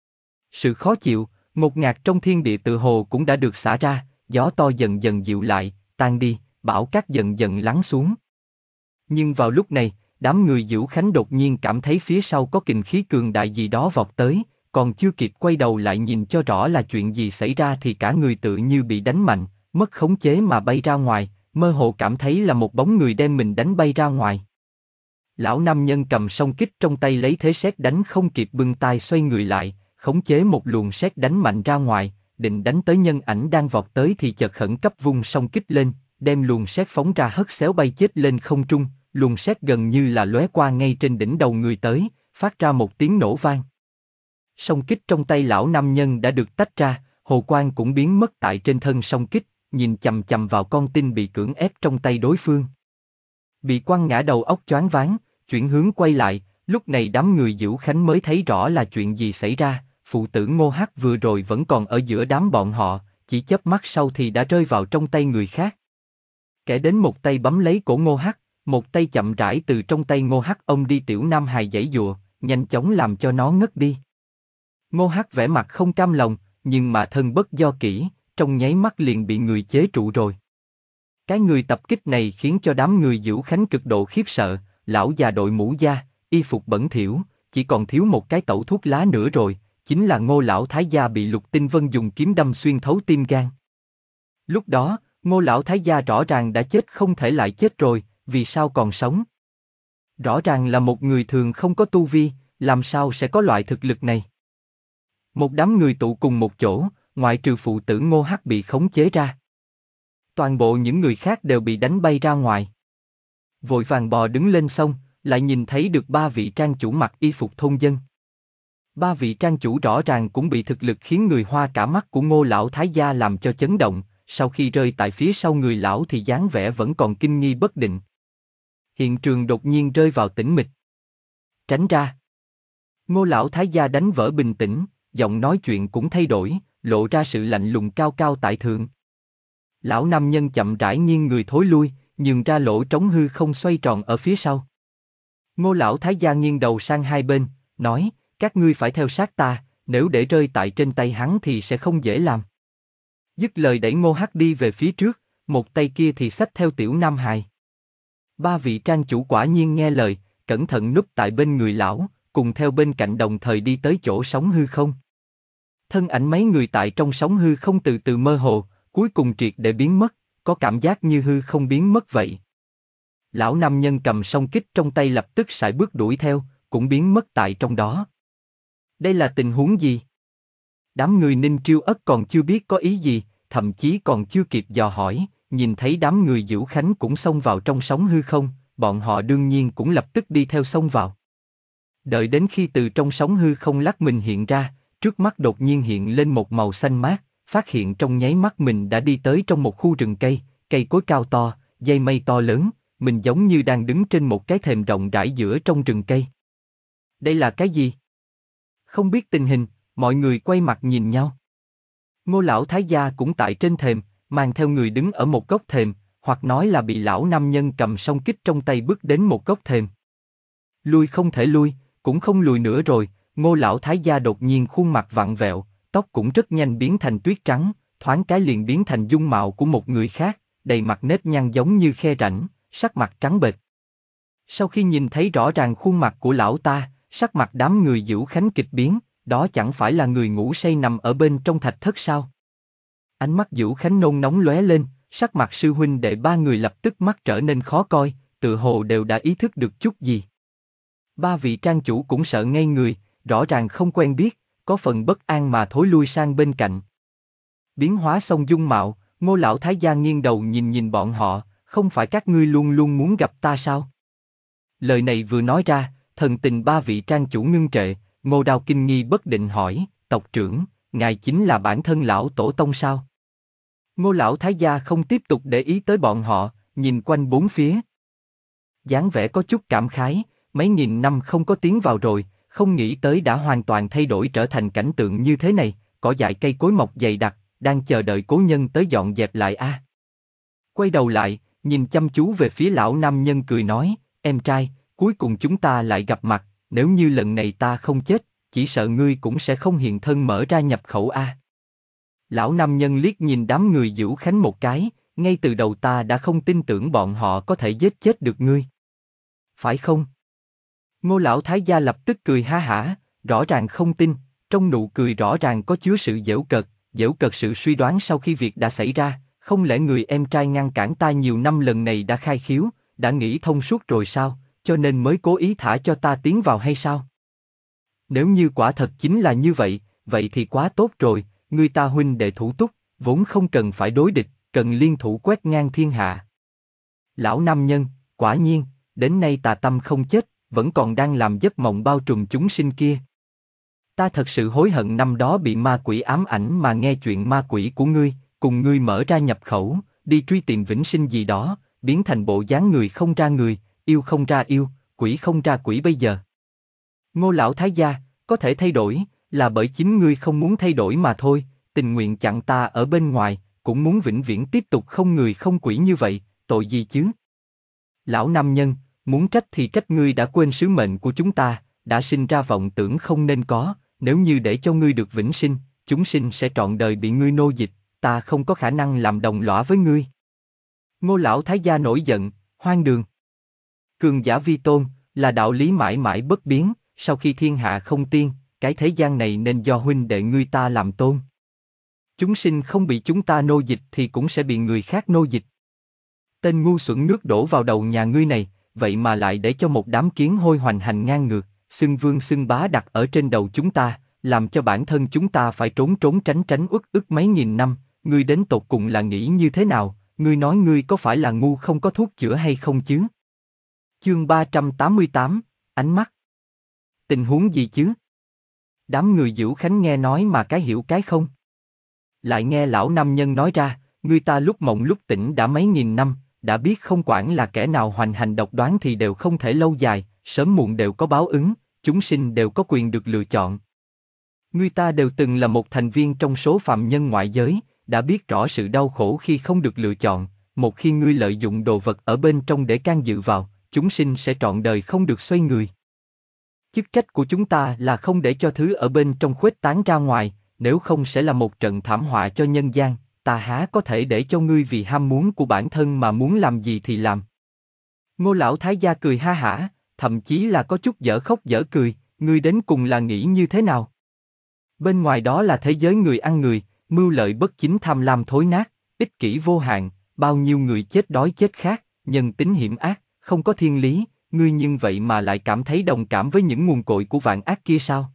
Sự khó chịu, ngột ngạt trong thiên địa tự hồ cũng đã được xả ra, gió to dần dần dịu lại, tan đi, bão cát dần dần lắng xuống. Nhưng vào lúc này, đám người Dữu Khánh đột nhiên cảm thấy phía sau có kình khí cường đại gì đó vọt tới, còn chưa kịp quay đầu lại nhìn cho rõ là chuyện gì xảy ra thì cả người tự như bị đánh mạnh, mất khống chế mà bay ra ngoài, mơ hồ cảm thấy là một bóng người đem mình đánh bay ra ngoài. Lão nam nhân cầm song kích trong tay lấy thế sét đánh không kịp bưng tay xoay người lại, khống chế một luồng sét đánh mạnh ra ngoài, định đánh tới nhân ảnh đang vọt tới thì chợt khẩn cấp vung song kích lên, đem luồng sét phóng ra hất xéo bay chết lên không trung, luồng sét gần như là lóe qua ngay trên đỉnh đầu người tới, phát ra một tiếng nổ vang. Song kích trong tay lão nam nhân đã được tách ra, hồ quang cũng biến mất tại trên thân song kích, nhìn chằm chằm vào con tin bị cưỡng ép trong tay đối phương. Bị quăng ngã đầu óc choáng váng, chuyển hướng quay lại, lúc này đám người Dữu Khánh mới thấy rõ là chuyện gì xảy ra, phụ tử Ngô Hắc vừa rồi vẫn còn ở giữa đám bọn họ, chỉ chớp mắt sau thì đã rơi vào trong tay người khác. Kẻ đến một tay bấm lấy cổ Ngô Hắc, một tay chậm rãi từ trong tay Ngô Hắc ông đi tiểu nam hài giãy giụa, nhanh chóng làm cho nó ngất đi. Ngô Hắc vẻ mặt không cam lòng, nhưng mà thân bất do kỹ, trong nháy mắt liền bị người chế trụ rồi. Cái người tập kích này khiến cho đám người Dữu Khánh cực độ khiếp sợ, lão già đội mũ da, y phục bẩn thỉu, chỉ còn thiếu một cái tẩu thuốc lá nữa rồi, chính là Ngô lão thái gia bị Lục Tinh Vân dùng kiếm đâm xuyên thấu tim gan. Lúc đó, Ngô lão thái gia rõ ràng đã chết không thể lại chết rồi, vì sao còn sống? Rõ ràng là một người thường không có tu vi, làm sao sẽ có loại thực lực này? Một đám người tụ cùng một chỗ, ngoại trừ phụ tử Ngô Hắc bị khống chế ra. Toàn bộ những người khác đều bị đánh bay ra ngoài. Vội vàng bò đứng lên xong, lại nhìn thấy được ba vị trang chủ mặc y phục thôn dân. Ba vị trang chủ rõ ràng cũng bị thực lực khiến người hoa cả mắt của Ngô lão thái gia làm cho chấn động, sau khi rơi tại phía sau người lão thì dáng vẻ vẫn còn kinh nghi bất định. Hiện trường đột nhiên rơi vào tĩnh mịch. Tránh ra. Ngô lão thái gia đánh vỡ bình tĩnh, giọng nói chuyện cũng thay đổi, lộ ra sự lạnh lùng cao cao tại thượng. Lão nam nhân chậm rãi nghiêng người thối lui, nhường ra lỗ trống hư không xoay tròn ở phía sau. Ngô lão thái gia nghiêng đầu sang hai bên, nói, các ngươi phải theo sát ta, nếu để rơi tại trên tay hắn thì sẽ không dễ làm. Dứt lời đẩy Ngô Hắc đi về phía trước, một tay kia thì xách theo tiểu nam hài. Ba vị trang chủ quả nhiên nghe lời, cẩn thận núp tại bên người lão, cùng theo bên cạnh đồng thời đi tới chỗ sóng hư không. Thân ảnh mấy người tại trong sóng hư không từ từ mơ hồ, cuối cùng triệt để biến mất, có cảm giác như hư không biến mất vậy. Lão nam nhân cầm song kích trong tay lập tức sải bước đuổi theo, cũng biến mất tại trong đó. Đây là tình huống gì? Đám người Ninh Triêu Ất còn chưa biết có ý gì, thậm chí còn chưa kịp dò hỏi, nhìn thấy đám người Dữu Khánh cũng xông vào trong sóng hư không, bọn họ đương nhiên cũng lập tức đi theo xông vào. Đợi đến khi từ trong sóng hư không lắc mình hiện ra, trước mắt đột nhiên hiện lên một màu xanh mát, phát hiện trong nháy mắt mình đã đi tới trong một khu rừng cây, cây cối cao to, dây mây to lớn, mình giống như đang đứng trên một cái thềm rộng rãi giữa trong rừng cây. Đây là cái gì? Không biết tình hình, mọi người quay mặt nhìn nhau. Ngô lão thái gia cũng tại trên thềm, mang theo người đứng ở một góc thềm, hoặc nói là bị lão nam nhân cầm song kích trong tay bước đến một góc thềm. Lui không thể lui, cũng không lùi nữa rồi, Ngô lão thái gia đột nhiên khuôn mặt vặn vẹo, tóc cũng rất nhanh biến thành tuyết trắng, thoáng cái liền biến thành dung mạo của một người khác, đầy mặt nếp nhăn giống như khe rãnh, sắc mặt trắng bệch. Sau khi nhìn thấy rõ ràng khuôn mặt của lão ta, sắc mặt đám người Dữu Khánh kịch biến, đó chẳng phải là người ngủ say nằm ở bên trong thạch thất sao? Ánh mắt Dữu Khánh nôn nóng lóe lên, sắc mặt sư huynh đệ ba người lập tức mắt trở nên khó coi, tự hồ đều đã ý thức được chút gì. Ba vị trang chủ cũng sợ ngây người, rõ ràng không quen biết, có phần bất an mà thối lui sang bên cạnh. Biến hóa xong dung mạo, Ngô lão thái gia nghiêng đầu nhìn nhìn bọn họ, không phải các ngươi luôn luôn muốn gặp ta sao? Lời này vừa nói ra, thần tình ba vị trang chủ ngưng trệ, Ngô Đao kinh nghi bất định hỏi, tộc trưởng, ngài chính là bản thân lão tổ tông sao? Ngô lão thái gia không tiếp tục để ý tới bọn họ, nhìn quanh bốn phía. Dáng vẻ có chút cảm khái, mấy nghìn năm không có tiến vào rồi, không nghĩ tới đã hoàn toàn thay đổi trở thành cảnh tượng như thế này, cỏ dại cây cối mọc dày đặc, đang chờ đợi cố nhân tới dọn dẹp lại a. À. Quay đầu lại, nhìn chăm chú về phía lão nam nhân cười nói, em trai, cuối cùng chúng ta lại gặp mặt, nếu như lần này ta không chết, chỉ sợ ngươi cũng sẽ không hiện thân mở ra nhập khẩu a. À. Lão nam nhân liếc nhìn đám người Dữu Khánh một cái, ngay từ đầu ta đã không tin tưởng bọn họ có thể giết chết được ngươi. Phải không? Ngô lão thái gia lập tức cười ha hả, rõ ràng không tin, trong nụ cười rõ ràng có chứa sự giễu cợt, giễu cợt sự suy đoán sau khi việc đã xảy ra, không lẽ người em trai ngăn cản ta nhiều năm lần này đã khai khiếu, đã nghĩ thông suốt rồi sao, cho nên mới cố ý thả cho ta tiến vào hay sao? Nếu như quả thật chính là như vậy, vậy thì quá tốt rồi, người ta huynh đệ thủ túc, vốn không cần phải đối địch, cần liên thủ quét ngang thiên hạ. Lão nam nhân, quả nhiên, đến nay tà tâm không chết, vẫn còn đang làm giấc mộng bao trùm chúng sinh kia. Ta thật sự hối hận năm đó bị ma quỷ ám ảnh mà nghe chuyện ma quỷ của ngươi, cùng ngươi mở ra nhập khẩu, đi truy tìm vĩnh sinh gì đó, biến thành bộ dáng người không ra người, yêu không ra yêu, quỷ không ra quỷ bây giờ. Ngô lão thái gia, có thể thay đổi, là bởi chính ngươi không muốn thay đổi mà thôi, tình nguyện chặn ta ở bên ngoài, cũng muốn vĩnh viễn tiếp tục không người không quỷ như vậy, tội gì chứ? Lão nam nhân, muốn trách thì trách ngươi đã quên sứ mệnh của chúng ta, đã sinh ra vọng tưởng không nên có, nếu như để cho ngươi được vĩnh sinh, chúng sinh sẽ trọn đời bị ngươi nô dịch, ta không có khả năng làm đồng lõa với ngươi. Ngô lão thái gia nổi giận, hoang đường. Cường giả vi tôn, là đạo lý mãi mãi bất biến, sau khi thiên hạ không tiên, cái thế gian này nên do huynh đệ ngươi ta làm tôn. Chúng sinh không bị chúng ta nô dịch thì cũng sẽ bị người khác nô dịch. Tên ngu xuẩn nước đổ vào đầu nhà ngươi này, vậy mà lại để cho một đám kiến hôi hoành hành ngang ngược, xưng vương xưng bá đặt ở trên đầu chúng ta, làm cho bản thân chúng ta phải trốn trốn tránh tránh uất ức mấy nghìn năm, ngươi đến tột cùng là nghĩ như thế nào, ngươi nói ngươi có phải là ngu không có thuốc chữa hay không chứ? Chương ba trăm tám mươi tám, ánh mắt. Tình huống gì chứ? Đám người Dữu Khánh nghe nói mà cái hiểu cái không. Lại nghe lão nam nhân nói ra, người ta lúc mộng lúc tỉnh đã mấy nghìn năm, đã biết không quản là kẻ nào hoành hành độc đoán thì đều không thể lâu dài, sớm muộn đều có báo ứng, chúng sinh đều có quyền được lựa chọn. Người ta đều từng là một thành viên trong số phàm nhân ngoại giới, đã biết rõ sự đau khổ khi không được lựa chọn, một khi ngươi lợi dụng đồ vật ở bên trong để can dự vào, chúng sinh sẽ trọn đời không được xoay người. Chức trách của chúng ta là không để cho thứ ở bên trong khuếch tán ra ngoài, nếu không sẽ là một trận thảm họa cho nhân gian, ta há có thể để cho ngươi vì ham muốn của bản thân mà muốn làm gì thì làm. Ngô lão thái gia cười ha hả, thậm chí là có chút dở khóc dở cười, ngươi đến cùng là nghĩ như thế nào? Bên ngoài đó là thế giới người ăn người, mưu lợi bất chính tham lam thối nát, ích kỷ vô hạn, bao nhiêu người chết đói chết khát, nhân tính hiểm ác, không có thiên lý, ngươi nhưng vậy mà lại cảm thấy đồng cảm với những nguồn cội của vạn ác kia sao?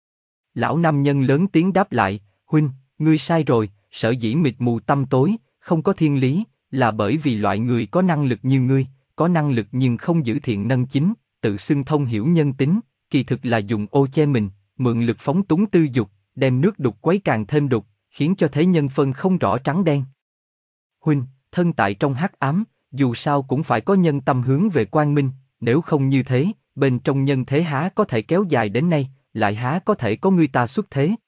Lão nam nhân lớn tiếng đáp lại, huynh, ngươi sai rồi, sở dĩ mịt mù tăm tối, không có thiên lý, là bởi vì loại người có năng lực như ngươi, có năng lực nhưng không giữ thiện nâng chính, tự xưng thông hiểu nhân tính, kỳ thực là dùng ô che mình, mượn lực phóng túng tư dục, đem nước đục quấy càng thêm đục, khiến cho thế nhân phân không rõ trắng đen. Huynh, thân tại trong hắc ám, dù sao cũng phải có nhân tâm hướng về quang minh, nếu không như thế, bên trong nhân thế há có thể kéo dài đến nay, lại há có thể có ngươi ta xuất thế.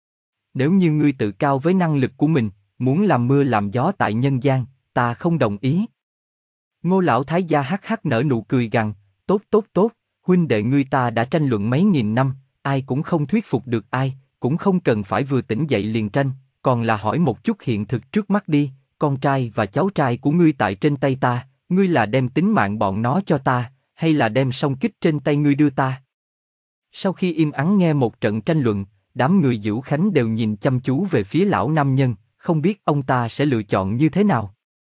Nếu như ngươi tự cao với năng lực của mình, muốn làm mưa làm gió tại nhân gian, ta không đồng ý. Ngô lão thái gia hắc hắc nở nụ cười gằn, tốt tốt tốt, huynh đệ ngươi ta đã tranh luận mấy nghìn năm, ai cũng không thuyết phục được ai, cũng không cần phải vừa tỉnh dậy liền tranh, còn là hỏi một chút hiện thực trước mắt đi, con trai và cháu trai của ngươi tại trên tay ta, ngươi là đem tính mạng bọn nó cho ta, hay là đem song kích trên tay ngươi đưa ta? Sau khi im ắng nghe một trận tranh luận, đám người Dữu Khánh đều nhìn chăm chú về phía lão nam nhân, không biết ông ta sẽ lựa chọn như thế nào.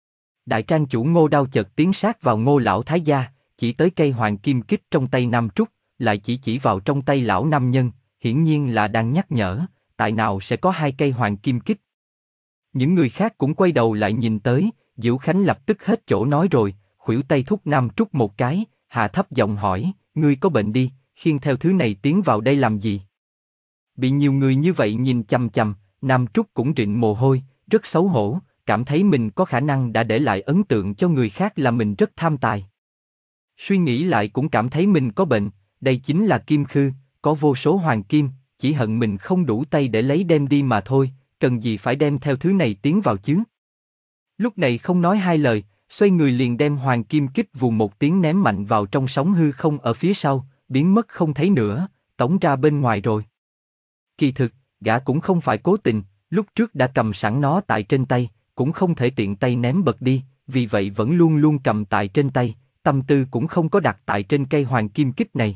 Đại trang chủ Ngô Đao chợt tiến sát vào Ngô lão thái gia, chỉ tới cây hoàng kim kích trong tay Nam Trúc, lại chỉ chỉ vào trong tay lão nam nhân, hiển nhiên là đang nhắc nhở, tại nào sẽ có hai cây hoàng kim kích. Những người khác cũng quay đầu lại nhìn tới, Dữu Khánh lập tức hết chỗ nói rồi, khuỷu tay thúc Nam Trúc một cái, hạ thấp giọng hỏi, ngươi có bệnh đi, khiêng theo thứ này tiến vào đây làm gì? Bị nhiều người như vậy nhìn chằm chằm, Nam Trúc cũng rịn mồ hôi, rất xấu hổ, cảm thấy mình có khả năng đã để lại ấn tượng cho người khác là mình rất tham tài. Suy nghĩ lại cũng cảm thấy mình có bệnh, đây chính là kim khư, có vô số hoàng kim, chỉ hận mình không đủ tay để lấy đem đi mà thôi, cần gì phải đem theo thứ này tiến vào chứ. Lúc này không nói hai lời, xoay người liền đem hoàng kim kích vù một tiếng ném mạnh vào trong sóng hư không ở phía sau, biến mất không thấy nữa, tống ra bên ngoài rồi. Kỳ thực, gã cũng không phải cố tình, lúc trước đã cầm sẵn nó tại trên tay, cũng không thể tiện tay ném bật đi, vì vậy vẫn luôn luôn cầm tại trên tay, tâm tư cũng không có đặt tại trên cây hoàng kim kích này.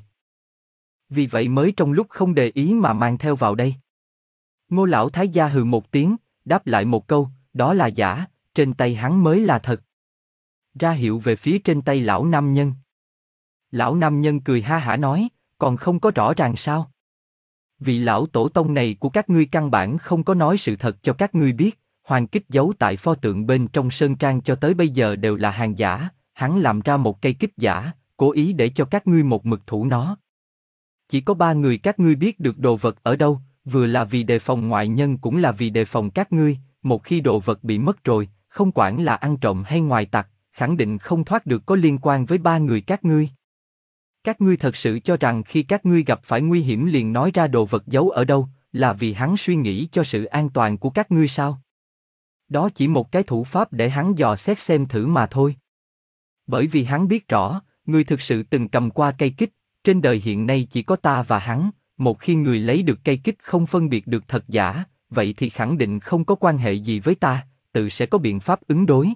Vì vậy mới trong lúc không để ý mà mang theo vào đây. Ngô lão thái gia hừ một tiếng, đáp lại một câu, đó là giả, trên tay hắn mới là thật. Ra hiệu về phía trên tay lão nam nhân. Lão nam nhân cười ha hả nói, còn không có rõ ràng sao? Vị lão tổ tông này của các ngươi căn bản không có nói sự thật cho các ngươi biết, hoàng kích giấu tại pho tượng bên trong sơn trang cho tới bây giờ đều là hàng giả, hắn làm ra một cây kích giả, cố ý để cho các ngươi một mực thủ nó. Chỉ có ba người các ngươi biết được đồ vật ở đâu, vừa là vì đề phòng ngoại nhân cũng là vì đề phòng các ngươi, một khi đồ vật bị mất rồi, không quản là ăn trộm hay ngoài tặc, khẳng định không thoát được có liên quan với ba người các ngươi. Các ngươi thật sự cho rằng khi các ngươi gặp phải nguy hiểm liền nói ra đồ vật giấu ở đâu, là vì hắn suy nghĩ cho sự an toàn của các ngươi sao? Đó chỉ một cái thủ pháp để hắn dò xét xem thử mà thôi. Bởi vì hắn biết rõ, ngươi thực sự từng cầm qua cây kích, trên đời hiện nay chỉ có ta và hắn, một khi người lấy được cây kích không phân biệt được thật giả, vậy thì khẳng định không có quan hệ gì với ta, tự sẽ có biện pháp ứng đối.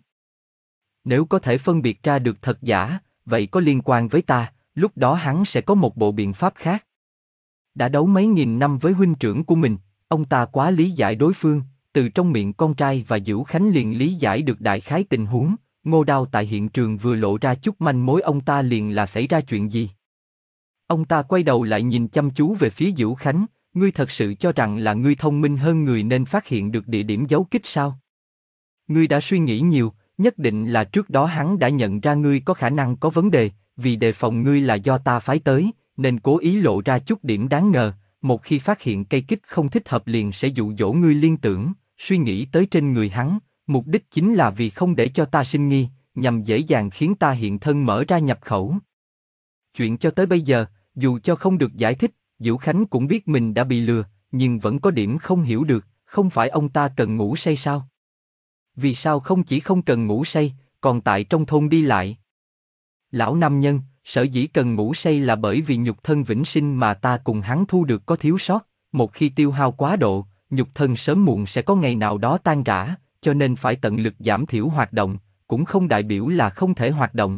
Nếu có thể phân biệt ra được thật giả, vậy có liên quan với ta, lúc đó hắn sẽ có một bộ biện pháp khác. Đã đấu mấy nghìn năm với huynh trưởng của mình, ông ta quá lý giải đối phương, từ trong miệng con trai và Dữu Khánh liền lý giải được đại khái tình huống, Ngô Đao tại hiện trường vừa lộ ra chút manh mối ông ta liền là xảy ra chuyện gì. Ông ta quay đầu lại nhìn chăm chú về phía Dữu Khánh, ngươi thật sự cho rằng là ngươi thông minh hơn người nên phát hiện được địa điểm giấu kích sao? Ngươi đã suy nghĩ nhiều, nhất định là trước đó hắn đã nhận ra ngươi có khả năng có vấn đề, vì đề phòng ngươi là do ta phái tới, nên cố ý lộ ra chút điểm đáng ngờ, một khi phát hiện cây kích không thích hợp liền sẽ dụ dỗ ngươi liên tưởng, suy nghĩ tới trên người hắn, mục đích chính là vì không để cho ta sinh nghi, nhằm dễ dàng khiến ta hiện thân mở ra nhập khẩu. Chuyện cho tới bây giờ, dù cho không được giải thích, Dữu Khánh cũng biết mình đã bị lừa, nhưng vẫn có điểm không hiểu được, không phải ông ta cần ngủ say sao? Vì sao không chỉ không cần ngủ say, còn tại trong thôn đi lại? Lão nam nhân, sở dĩ cần ngủ say là bởi vì nhục thân vĩnh sinh mà ta cùng hắn thu được có thiếu sót, một khi tiêu hao quá độ, nhục thân sớm muộn sẽ có ngày nào đó tan rã, cho nên phải tận lực giảm thiểu hoạt động, cũng không đại biểu là không thể hoạt động.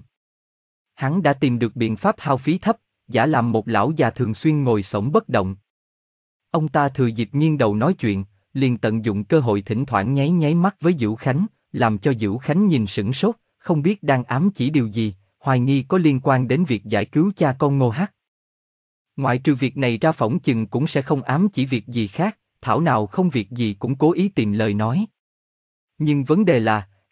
Hắn đã tìm được biện pháp hao phí thấp, giả làm một lão già thường xuyên ngồi xổm bất động. Ông ta thừa dịp nghiêng đầu nói chuyện, liền tận dụng cơ hội thỉnh thoảng nháy nháy mắt với Dữu Khánh, làm cho Dữu Khánh nhìn sửng sốt, không biết đang ám chỉ điều gì, hoài nghi có liên quan đến việc giải cứu cha con Ngô Hắc. Ngoại trừ việc này ra phỏng chừng cũng sẽ không ám chỉ việc gì khác, thảo nào không việc gì cũng cố ý tìm lời nói. Nhưng vấn đề là,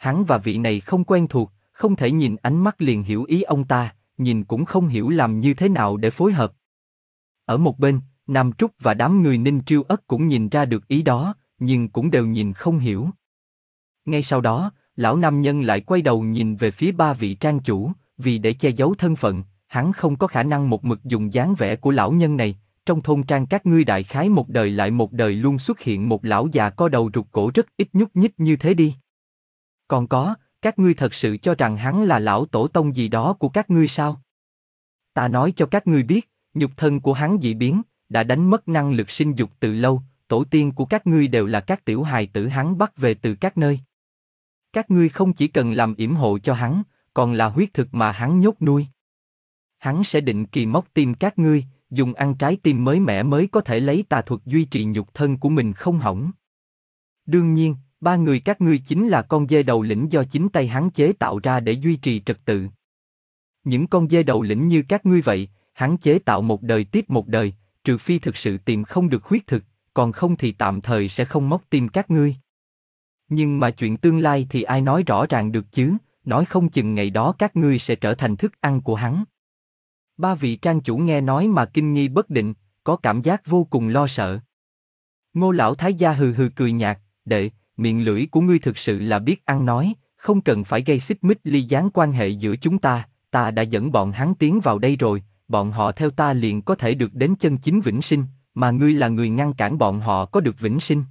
hắn và vị này không quen thuộc, không thể nhìn ánh mắt liền hiểu ý ông ta, nhìn cũng không hiểu làm như thế nào để phối hợp. Ở một bên, Nam Trúc và đám người Ninh Triêu Ất cũng nhìn ra được ý đó, nhưng cũng đều nhìn không hiểu. Ngay sau đó, lão nam nhân lại quay đầu nhìn về phía ba vị trang chủ, vì để che giấu thân phận, hắn không có khả năng một mực dùng dáng vẻ của lão nhân này. Trong thôn trang các ngươi đại khái một đời lại một đời luôn xuất hiện một lão già co đầu rụt cổ rất ít nhúc nhích như thế đi. Còn có, các ngươi thật sự cho rằng hắn là lão tổ tông gì đó của các ngươi sao? Ta nói cho các ngươi biết, nhục thân của hắn dị biến, đã đánh mất năng lực sinh dục từ lâu, tổ tiên của các ngươi đều là các tiểu hài tử hắn bắt về từ các nơi. Các ngươi không chỉ cần làm yểm hộ cho hắn, còn là huyết thực mà hắn nhốt nuôi. Hắn sẽ định kỳ móc tim các ngươi, dùng ăn trái tim mới mẻ mới có thể lấy tà thuật duy trì nhục thân của mình không hỏng. Đương nhiên, ba người các ngươi chính là con dê đầu lĩnh do chính tay hắn chế tạo ra để duy trì trật tự. Những con dê đầu lĩnh như các ngươi vậy, hắn chế tạo một đời tiếp một đời, trừ phi thực sự tìm không được huyết thực, còn không thì tạm thời sẽ không móc tim các ngươi. Nhưng mà chuyện tương lai thì ai nói rõ ràng được chứ, nói không chừng ngày đó các ngươi sẽ trở thành thức ăn của hắn. Ba vị trang chủ nghe nói mà kinh nghi bất định, có cảm giác vô cùng lo sợ. Ngô lão thái gia hừ hừ cười nhạt, đệ, miệng lưỡi của ngươi thực sự là biết ăn nói, không cần phải gây xích mích ly gián quan hệ giữa chúng ta, ta đã dẫn bọn hắn tiến vào đây rồi, bọn họ theo ta liền có thể được đến chân chính vĩnh sinh, mà ngươi là người ngăn cản bọn họ có được vĩnh sinh.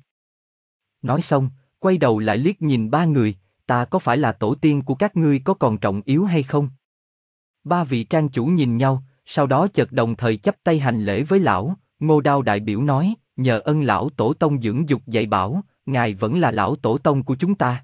Nói xong, quay đầu lại liếc nhìn ba người, ta có phải là tổ tiên của các ngươi có còn trọng yếu hay không? Ba vị trang chủ nhìn nhau, sau đó chợt đồng thời chắp tay hành lễ với lão. Ngô Đao đại biểu nói, nhờ ân lão tổ tông dưỡng dục dạy bảo, ngài vẫn là lão tổ tông của chúng ta.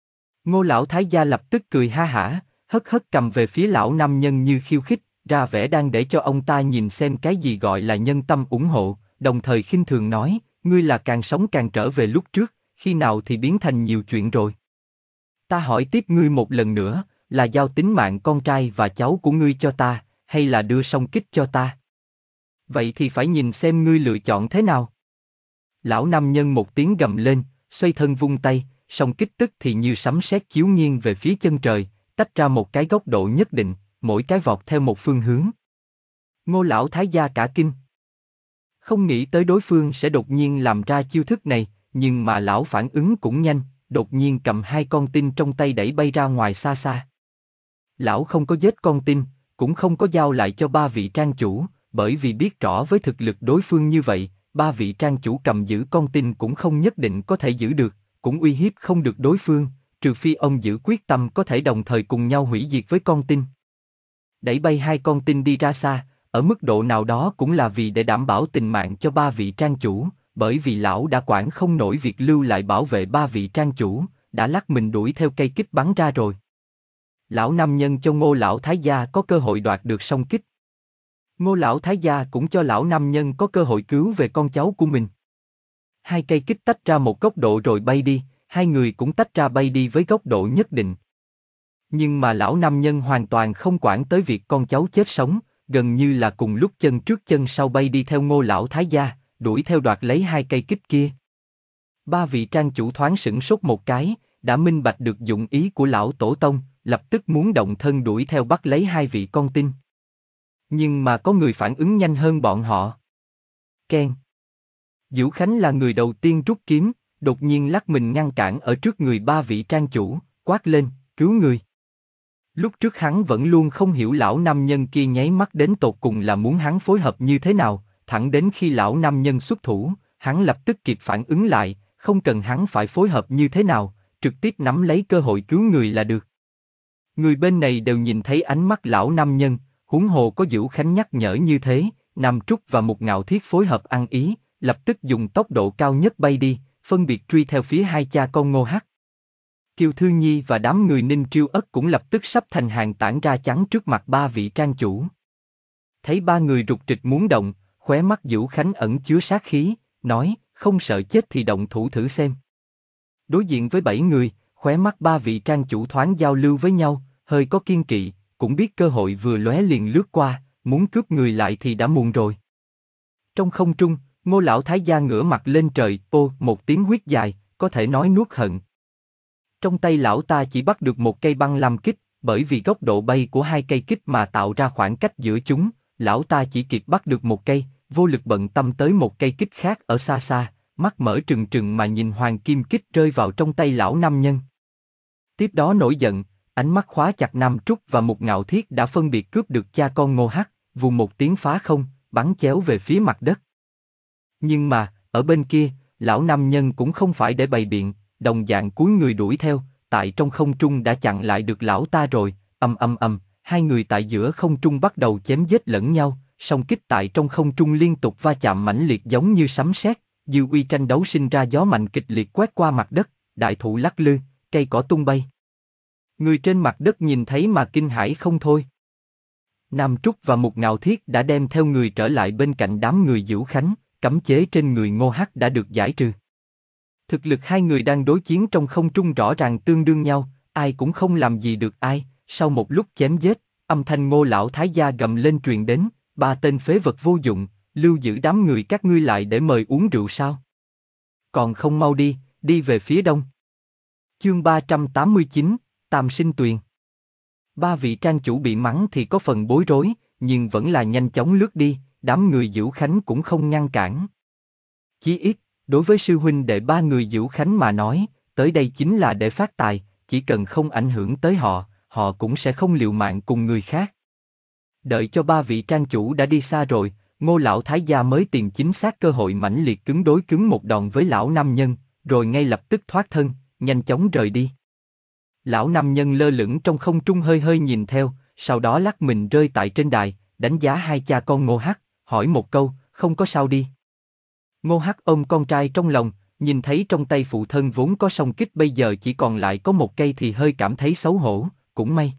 Ngô lão thái gia lập tức cười ha hả, hất hất cầm về phía lão nam nhân như khiêu khích, ra vẻ đang để cho ông ta nhìn xem cái gì gọi là nhân tâm ủng hộ, đồng thời khinh thường nói, ngươi là càng sống càng trở về lúc trước, khi nào thì biến thành nhiều chuyện rồi. Ta hỏi tiếp ngươi một lần nữa, là giao tính mạng con trai và cháu của ngươi cho ta, hay là đưa song kích cho ta? Vậy thì phải nhìn xem ngươi lựa chọn thế nào. Lão nam nhân một tiếng gầm lên, xoay thân vung tay, song kích tức thì như sấm sét chiếu nghiêng về phía chân trời, tách ra một cái góc độ nhất định, mỗi cái vọt theo một phương hướng. Ngô lão thái gia cả kinh. Không nghĩ tới đối phương sẽ đột nhiên làm ra chiêu thức này, nhưng mà lão phản ứng cũng nhanh, đột nhiên cầm hai con tin trong tay đẩy bay ra ngoài xa xa. Lão không có giết con tin, cũng không có giao lại cho ba vị trang chủ, bởi vì biết rõ với thực lực đối phương như vậy, ba vị trang chủ cầm giữ con tin cũng không nhất định có thể giữ được, cũng uy hiếp không được đối phương, trừ phi ông giữ quyết tâm có thể đồng thời cùng nhau hủy diệt với con tin. Đẩy bay hai con tin đi ra xa, ở mức độ nào đó cũng là vì để đảm bảo tình mạng cho ba vị trang chủ, bởi vì lão đã quản không nổi việc lưu lại bảo vệ ba vị trang chủ, đã lắc mình đuổi theo cây kích bắn ra rồi. Lão nam nhân cho Ngô lão thái gia có cơ hội đoạt được song kích. Ngô lão thái gia cũng cho lão nam nhân có cơ hội cứu về con cháu của mình. Hai cây kích tách ra một góc độ rồi bay đi, hai người cũng tách ra bay đi với góc độ nhất định. Nhưng mà lão nam nhân hoàn toàn không quản tới việc con cháu chết sống, gần như là cùng lúc chân trước chân sau bay đi theo Ngô lão thái gia, đuổi theo đoạt lấy hai cây kích kia. Ba vị trang chủ thoáng sửng sốt một cái, đã minh bạch được dụng ý của lão tổ tông, lập tức muốn động thân đuổi theo bắt lấy hai vị con tin. Nhưng mà có người phản ứng nhanh hơn bọn họ. Keng. Dữu Khánh là người đầu tiên rút kiếm, đột nhiên lắc mình ngăn cản ở trước người ba vị trang chủ, quát lên, cứu người. Lúc trước hắn vẫn luôn không hiểu lão nam nhân kia nháy mắt đến tột cùng là muốn hắn phối hợp như thế nào, thẳng đến khi lão nam nhân xuất thủ, hắn lập tức kịp phản ứng lại, không cần hắn phải phối hợp như thế nào, trực tiếp nắm lấy cơ hội cứu người là được. Người bên này đều nhìn thấy ánh mắt lão nam nhân, huống hồ có Dữu Khánh nhắc nhở như thế, Nam Trúc và Mục Ngạo Thiết phối hợp ăn ý, lập tức dùng tốc độ cao nhất bay đi, phân biệt truy theo phía hai cha con Ngô Hắc. Kiều Thư Nhi và đám người Ninh Triêu Ất cũng lập tức sắp thành hàng tản ra chắn trước mặt ba vị trang chủ. Thấy ba người rục rịch muốn động, khóe mắt Dữu Khánh ẩn chứa sát khí, nói, không sợ chết thì động thủ thử xem. Đối diện với bảy người, khóe mắt ba vị trang chủ thoáng giao lưu với nhau, hơi có kiên kỵ, cũng biết cơ hội vừa lóe liền lướt qua, muốn cướp người lại thì đã muộn rồi. Trong không trung, Ngô lão thái gia ngửa mặt lên trời, ô, một tiếng huyết dài, có thể nói nuốt hận. Trong tay lão ta chỉ bắt được một cây băng lam kích, bởi vì góc độ bay của hai cây kích mà tạo ra khoảng cách giữa chúng, lão ta chỉ kịp bắt được một cây, vô lực bận tâm tới một cây kích khác ở xa xa, mắt mở trừng trừng mà nhìn hoàng kim kích rơi vào trong tay lão nam nhân. Tiếp đó nổi giận, ánh mắt khóa chặt Nam Trúc và Mục Ngạo Thiết đã phân biệt cướp được cha con Ngô Hắc, vù một tiếng phá không, bắn chéo về phía mặt đất. Nhưng mà, ở bên kia, lão nam nhân cũng không phải để bày biện, đồng dạng cúi người đuổi theo, tại trong không trung đã chặn lại được lão ta rồi, ầm ầm ầm, hai người tại giữa không trung bắt đầu chém giết lẫn nhau, song kích tại trong không trung liên tục va chạm mãnh liệt giống như sấm sét, dư uy tranh đấu sinh ra gió mạnh kịch liệt quét qua mặt đất, đại thụ lắc lư, cây cỏ tung bay. Người trên mặt đất nhìn thấy mà kinh hãi không thôi. Nam Trúc và Mục Ngạo Thiết đã đem theo người trở lại bên cạnh đám người Dữu Khánh, cấm chế trên người Ngô Hắc đã được giải trừ. Thực lực hai người đang đối chiến trong không trung rõ ràng tương đương nhau, ai cũng không làm gì được ai, sau một lúc chém giết, âm thanh Ngô lão thái gia gầm lên truyền đến, ba tên phế vật vô dụng, lưu giữ đám người các ngươi lại để mời uống rượu sao? Còn không mau đi, đi về phía đông. Chương ba trăm tám mươi chín, Tam Sinh Tuyền. Ba vị trang chủ bị mắng thì có phần bối rối, nhưng vẫn là nhanh chóng lướt đi, đám người Dữu Khánh cũng không ngăn cản. Chí ít, đối với sư huynh đệ ba người Dữu Khánh mà nói, tới đây chính là để phát tài, chỉ cần không ảnh hưởng tới họ, họ cũng sẽ không liều mạng cùng người khác. Đợi cho ba vị trang chủ đã đi xa rồi, Ngô lão thái gia mới tìm chính xác cơ hội mãnh liệt cứng đối cứng một đòn với lão nam nhân, rồi ngay lập tức thoát thân, nhanh chóng rời đi. Lão nam nhân lơ lửng trong không trung hơi hơi nhìn theo, sau đó lắc mình rơi tại trên đài, đánh giá hai cha con Ngô Hắc, hỏi một câu, không có sao đi. Ngô Hắc ôm con trai trong lòng, nhìn thấy trong tay phụ thân vốn có song kích bây giờ chỉ còn lại có một cây thì hơi cảm thấy xấu hổ, cũng may.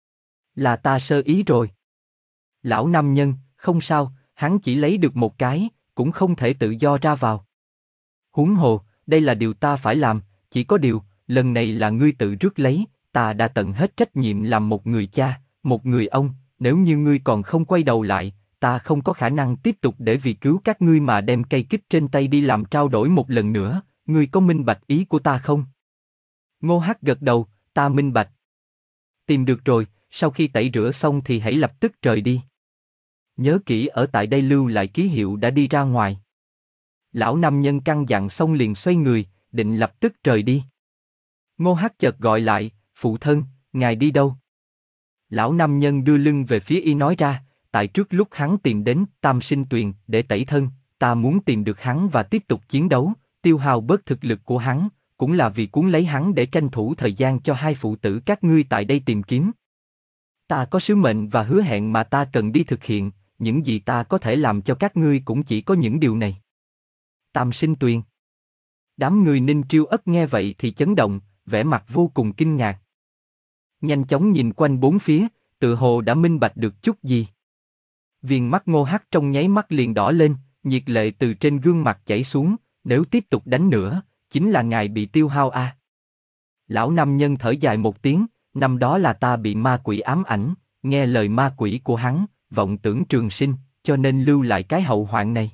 Là ta sơ ý rồi. Lão nam nhân, không sao, hắn chỉ lấy được một cái, cũng không thể tự do ra vào. Huống hồ, đây là điều ta phải làm, chỉ có điều, lần này là ngươi tự rước lấy, ta đã tận hết trách nhiệm làm một người cha, một người ông, nếu như ngươi còn không quay đầu lại, ta không có khả năng tiếp tục để vì cứu các ngươi mà đem cây kích trên tay đi làm trao đổi một lần nữa, ngươi có minh bạch ý của ta không? Ngô Hắc gật đầu, ta minh bạch. Tìm được rồi, sau khi tẩy rửa xong thì hãy lập tức rời đi. Nhớ kỹ ở tại đây lưu lại ký hiệu đã đi ra ngoài. Lão nam nhân căn dặn xong liền xoay người, định lập tức rời đi. Ngô Hắc chợt gọi lại, phụ thân, ngài đi đâu? Lão nam nhân đưa lưng về phía y nói ra, tại trước lúc hắn tìm đến Tam Sinh Tuyền để tẩy thân, ta muốn tìm được hắn và tiếp tục chiến đấu, tiêu hao bớt thực lực của hắn, cũng là vì cuốn lấy hắn để tranh thủ thời gian cho hai phụ tử các ngươi tại đây tìm kiếm. Ta có sứ mệnh và hứa hẹn mà ta cần đi thực hiện, những gì ta có thể làm cho các ngươi cũng chỉ có những điều này. Tam Sinh Tuyền. Đám người Ninh Triêu Ất nghe vậy thì chấn động, vẻ mặt vô cùng kinh ngạc. Nhanh chóng nhìn quanh bốn phía, tự hồ đã minh bạch được chút gì. Viền mắt Ngô Hắc trong nháy mắt liền đỏ lên, nhiệt lệ từ trên gương mặt chảy xuống, nếu tiếp tục đánh nữa, chính là ngài bị tiêu hao a. À. Lão nam nhân thở dài một tiếng, năm đó là ta bị ma quỷ ám ảnh, nghe lời ma quỷ của hắn, vọng tưởng trường sinh, cho nên lưu lại cái hậu hoạn này.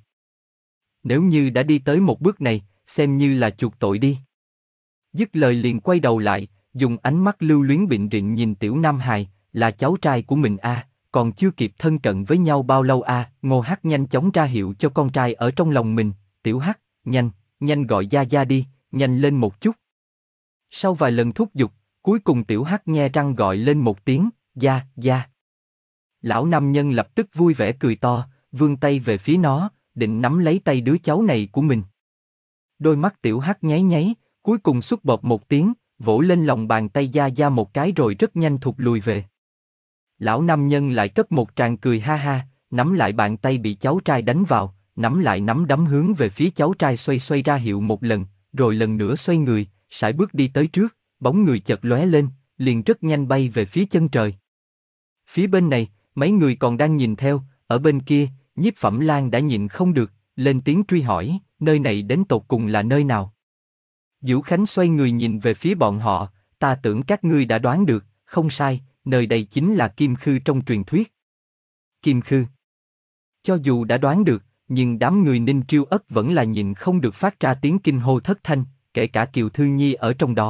Nếu như đã đi tới một bước này, xem như là chuộc tội đi. Dứt lời liền quay đầu lại, dùng ánh mắt lưu luyến bịnh rịnh nhìn tiểu Nam Hài, là cháu trai của mình a, à, còn chưa kịp thân cận với nhau bao lâu a, à. Ngô Hắc nhanh chóng ra hiệu cho con trai ở trong lòng mình, tiểu Hắc, nhanh, nhanh gọi gia gia đi, nhanh lên một chút. Sau vài lần thúc giục, cuối cùng tiểu Hắc nghe răng gọi lên một tiếng, gia, gia. Lão nam nhân lập tức vui vẻ cười to, vươn tay về phía nó, định nắm lấy tay đứa cháu này của mình. Đôi mắt tiểu Hắc nháy nháy, cuối cùng xuất bọt một tiếng, vỗ lên lòng bàn tay gia gia một cái rồi rất nhanh thụt lùi về. Lão nam nhân lại cất một tràng cười ha ha, nắm lại bàn tay bị cháu trai đánh vào, nắm lại nắm đấm hướng về phía cháu trai xoay xoay ra hiệu một lần, rồi lần nữa xoay người, sải bước đi tới trước, bóng người chợt lóe lên, liền rất nhanh bay về phía chân trời. Phía bên này, mấy người còn đang nhìn theo, ở bên kia, Nhiếp Phẩm Lan đã nhịn không được, lên tiếng truy hỏi, nơi này đến tột cùng là nơi nào? Dữu Khánh xoay người nhìn về phía bọn họ, ta tưởng các ngươi đã đoán được, không sai, nơi đây chính là Kim Khư trong truyền thuyết. Kim Khư. Cho dù đã đoán được, nhưng đám người Ninh Triêu Ất vẫn là nhịn không được phát ra tiếng kinh hô thất thanh, kể cả Kiều Thư Nhi ở trong đó,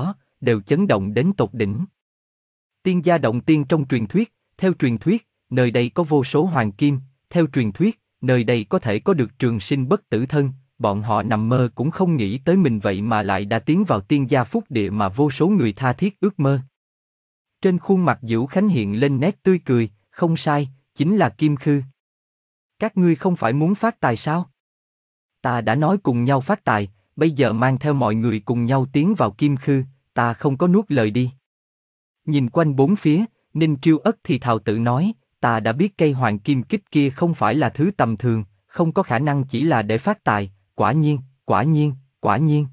đều chấn động đến tột đỉnh. Tiên gia động tiên trong truyền thuyết, theo truyền thuyết, nơi đây có vô số hoàng kim, theo truyền thuyết, nơi đây có thể có được trường sinh bất tử thân, bọn họ nằm mơ cũng không nghĩ tới mình vậy mà lại đã tiến vào tiên gia phúc địa mà vô số người tha thiết ước mơ. Trên khuôn mặt Dữu Khánh hiện lên nét tươi cười, không sai, chính là Kim Khư. Các ngươi không phải muốn phát tài sao? Ta đã nói cùng nhau phát tài, bây giờ mang theo mọi người cùng nhau tiến vào Kim Khư, ta không có nuốt lời đi. Nhìn quanh bốn phía, Ninh Triêu Ất thì thào tự nói, ta đã biết cây hoàng kim kích kia không phải là thứ tầm thường, không có khả năng chỉ là để phát tài, quả nhiên, quả nhiên, quả nhiên.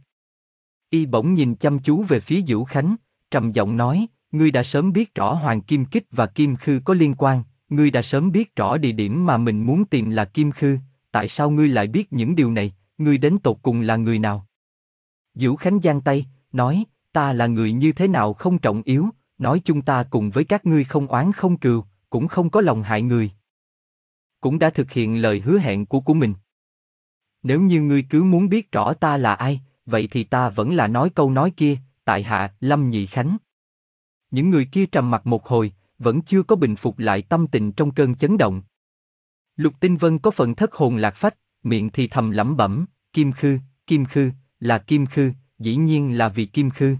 Y bỗng nhìn chăm chú về phía Dữu Khánh, trầm giọng nói, ngươi đã sớm biết rõ hoàng kim kích và Kim Khư có liên quan, ngươi đã sớm biết rõ địa điểm mà mình muốn tìm là Kim Khư, tại sao ngươi lại biết những điều này, ngươi đến tột cùng là người nào? Dữu Khánh giang tay, nói, ta là người như thế nào không trọng yếu, nói chung ta cùng với các ngươi không oán không cừu, cũng không có lòng hại người. Cũng đã thực hiện lời hứa hẹn của của mình. Nếu như ngươi cứ muốn biết rõ ta là ai, vậy thì ta vẫn là nói câu nói kia, tại hạ Lâm Nhị Khánh. Những người kia trầm mặc một hồi, vẫn chưa có bình phục lại tâm tình trong cơn chấn động. Lục Tinh Vân có phần thất hồn lạc phách, miệng thì thầm lẩm bẩm, Kim Khư, Kim Khư, là Kim Khư, dĩ nhiên là vì Kim Khư.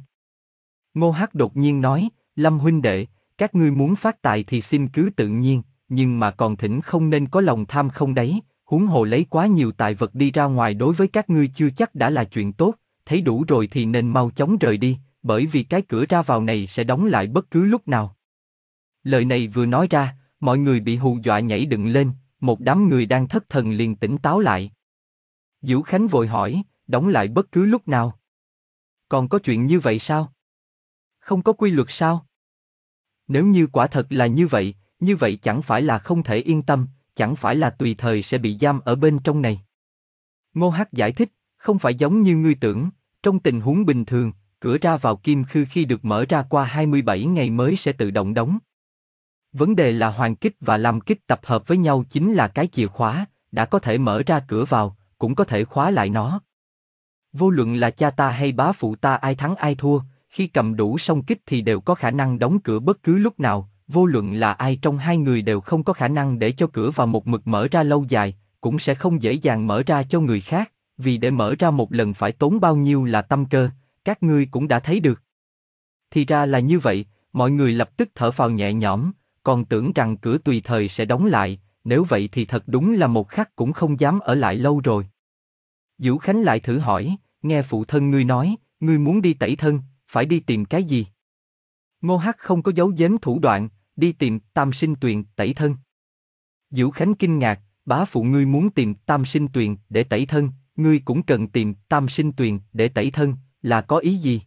Ngô Hắc đột nhiên nói, Lâm huynh đệ, các ngươi muốn phát tài thì xin cứ tự nhiên, nhưng mà còn thỉnh không nên có lòng tham không đáy, huống hồ lấy quá nhiều tài vật đi ra ngoài đối với các ngươi chưa chắc đã là chuyện tốt, thấy đủ rồi thì nên mau chóng rời đi, bởi vì cái cửa ra vào này sẽ đóng lại bất cứ lúc nào. Lời này vừa nói ra, mọi người bị hù dọa nhảy dựng lên, một đám người đang thất thần liền tỉnh táo lại. Dữu Khánh vội hỏi, đóng lại bất cứ lúc nào? Còn có chuyện như vậy sao? Không có quy luật sao? Nếu như quả thật là như vậy, như vậy chẳng phải là không thể yên tâm, chẳng phải là tùy thời sẽ bị giam ở bên trong này. Ngô Hắc giải thích, không phải giống như ngươi tưởng, trong tình huống bình thường, cửa ra vào Kim Khư khi được mở ra qua hai mươi bảy ngày mới sẽ tự động đóng. Vấn đề là Hoàng Kích và Lam Kích tập hợp với nhau chính là cái chìa khóa, đã có thể mở ra cửa vào, cũng có thể khóa lại nó. Vô luận là cha ta hay bá phụ ta ai thắng ai thua, khi cầm đủ song kích thì đều có khả năng đóng cửa bất cứ lúc nào, vô luận là ai trong hai người đều không có khả năng để cho cửa vào một mực mở ra lâu dài, cũng sẽ không dễ dàng mở ra cho người khác, vì để mở ra một lần phải tốn bao nhiêu là tâm cơ, các ngươi cũng đã thấy được. Thì ra là như vậy, mọi người lập tức thở phào nhẹ nhõm, còn tưởng rằng cửa tùy thời sẽ đóng lại, nếu vậy thì thật đúng là một khắc cũng không dám ở lại lâu rồi. Dữu Khánh lại thử hỏi, nghe phụ thân ngươi nói, ngươi muốn đi tẩy thân, phải đi tìm cái gì? Ngô Hắc không có giấu giếm thủ đoạn, đi tìm Tam Sinh Tuyền tẩy thân. Dữu Khánh kinh ngạc, bá phụ ngươi muốn tìm Tam Sinh Tuyền để tẩy thân, ngươi cũng cần tìm Tam Sinh Tuyền để tẩy thân, là có ý gì?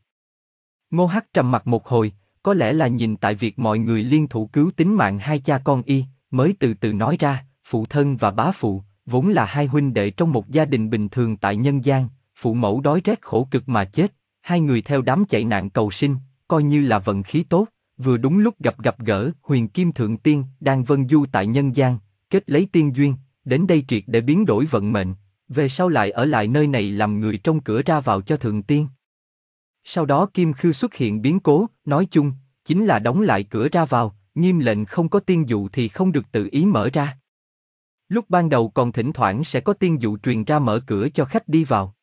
Ngô Hắc trầm mặt một hồi, có lẽ là nhìn tại việc mọi người liên thủ cứu tính mạng hai cha con y, mới từ từ nói ra, phụ thân và bá phụ, vốn là hai huynh đệ trong một gia đình bình thường tại nhân gian, phụ mẫu đói rét khổ cực mà chết, hai người theo đám chạy nạn cầu sinh, coi như là vận khí tốt, vừa đúng lúc gặp gặp gỡ Huyền Kim Thượng Tiên đang vân du tại nhân gian, kết lấy tiên duyên, đến đây triệt để biến đổi vận mệnh, về sau lại ở lại nơi này làm người trong cửa ra vào cho Thượng Tiên. Sau đó Kim Khư xuất hiện biến cố, nói chung, chính là đóng lại cửa ra vào, nghiêm lệnh không có tiên dụ thì không được tự ý mở ra. Lúc ban đầu còn thỉnh thoảng sẽ có tiên dụ truyền ra mở cửa cho khách đi vào.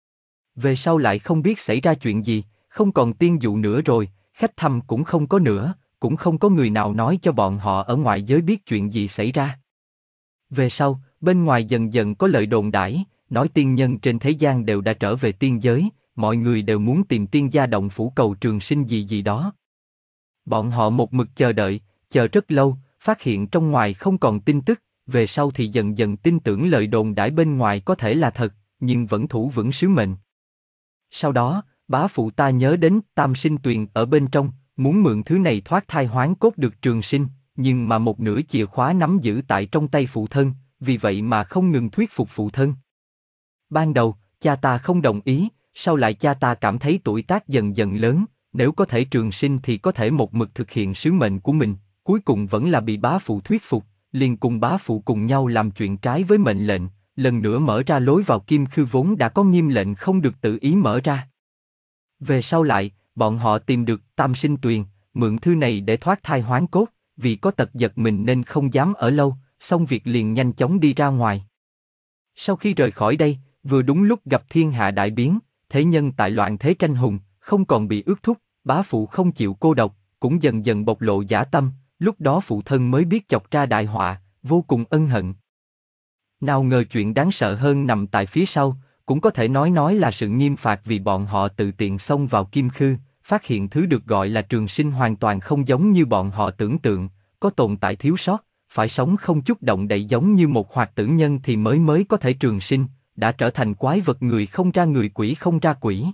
Về sau lại không biết xảy ra chuyện gì, không còn tiên dụ nữa rồi, khách thăm cũng không có nữa, cũng không có người nào nói cho bọn họ ở ngoại giới biết chuyện gì xảy ra. Về sau, bên ngoài dần dần có lời đồn đãi, nói tiên nhân trên thế gian đều đã trở về tiên giới, mọi người đều muốn tìm tiên gia động phủ cầu trường sinh gì gì đó. Bọn họ một mực chờ đợi, chờ rất lâu, phát hiện trong ngoài không còn tin tức, về sau thì dần dần tin tưởng lời đồn đãi bên ngoài có thể là thật, nhưng vẫn thủ vững sứ mệnh. Sau đó, bá phụ ta nhớ đến Tam Sinh Tuyền ở bên trong, muốn mượn thứ này thoát thai hoán cốt được trường sinh, nhưng mà một nửa chìa khóa nắm giữ tại trong tay phụ thân, vì vậy mà không ngừng thuyết phục phụ thân. Ban đầu, cha ta không đồng ý, sau lại cha ta cảm thấy tuổi tác dần dần lớn, nếu có thể trường sinh thì có thể một mực thực hiện sứ mệnh của mình, cuối cùng vẫn là bị bá phụ thuyết phục, liền cùng bá phụ cùng nhau làm chuyện trái với mệnh lệnh, lần nữa mở ra lối vào Kim Khư vốn đã có nghiêm lệnh không được tự ý mở ra. Về sau lại, bọn họ tìm được Tam Sinh Tuyền, mượn thư này để thoát thai hoán cốt, vì có tật giật mình nên không dám ở lâu, xong việc liền nhanh chóng đi ra ngoài. Sau khi rời khỏi đây, vừa đúng lúc gặp thiên hạ đại biến, thế nhân tại loạn thế tranh hùng, không còn bị ước thúc, bá phụ không chịu cô độc, cũng dần dần bộc lộ dã tâm, lúc đó phụ thân mới biết chọc ra đại họa, vô cùng ân hận. Nào ngờ chuyện đáng sợ hơn nằm tại phía sau, cũng có thể nói nói là sự nghiêm phạt vì bọn họ tự tiện xông vào Kim Khư, phát hiện thứ được gọi là trường sinh hoàn toàn không giống như bọn họ tưởng tượng, có tồn tại thiếu sót, phải sống không chút động đậy giống như một hoạt tử nhân thì mới mới có thể trường sinh, đã trở thành quái vật người không ra người quỷ không ra quỷ.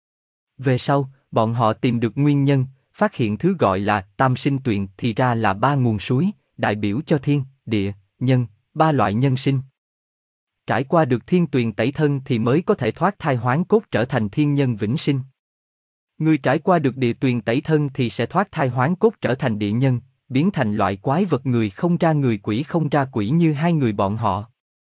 Về sau, bọn họ tìm được nguyên nhân, phát hiện thứ gọi là Tam Sinh Tuyền thì ra là ba nguồn suối, đại biểu cho thiên, địa, nhân, ba loại nhân sinh. Trải qua được thiên tuyền tẩy thân thì mới có thể thoát thai hoán cốt trở thành thiên nhân vĩnh sinh. Người trải qua được địa tuyền tẩy thân thì sẽ thoát thai hoán cốt trở thành địa nhân, biến thành loại quái vật người không ra người quỷ không ra quỷ như hai người bọn họ.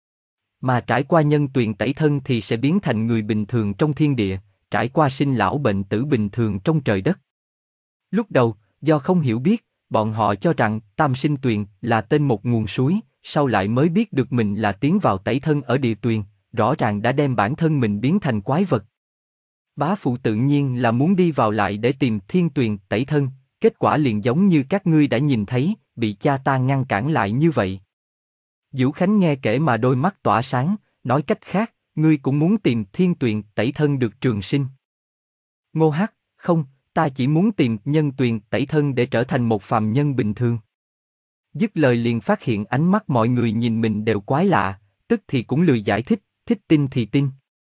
Mà trải qua nhân tuyền tẩy thân thì sẽ biến thành người bình thường trong thiên địa, trải qua sinh lão bệnh tử bình thường trong trời đất. Lúc đầu, do không hiểu biết, bọn họ cho rằng Tam Sinh Tuyền là tên một nguồn suối, sau lại mới biết được mình là tiến vào tẩy thân ở địa tuyền, rõ ràng đã đem bản thân mình biến thành quái vật. Bá phụ tự nhiên là muốn đi vào lại để tìm thiên tuyền tẩy thân, kết quả liền giống như các ngươi đã nhìn thấy, bị cha ta ngăn cản lại như vậy. Vũ Khánh nghe kể mà đôi mắt tỏa sáng, nói cách khác, ngươi cũng muốn tìm thiên tuyền tẩy thân được trường sinh. Ngô Hắc, không, ta chỉ muốn tìm nhân tuyền tẩy thân để trở thành một phàm nhân bình thường. Dứt lời liền phát hiện ánh mắt mọi người nhìn mình đều quái lạ, tức thì cũng lười giải thích, thích tin thì tin.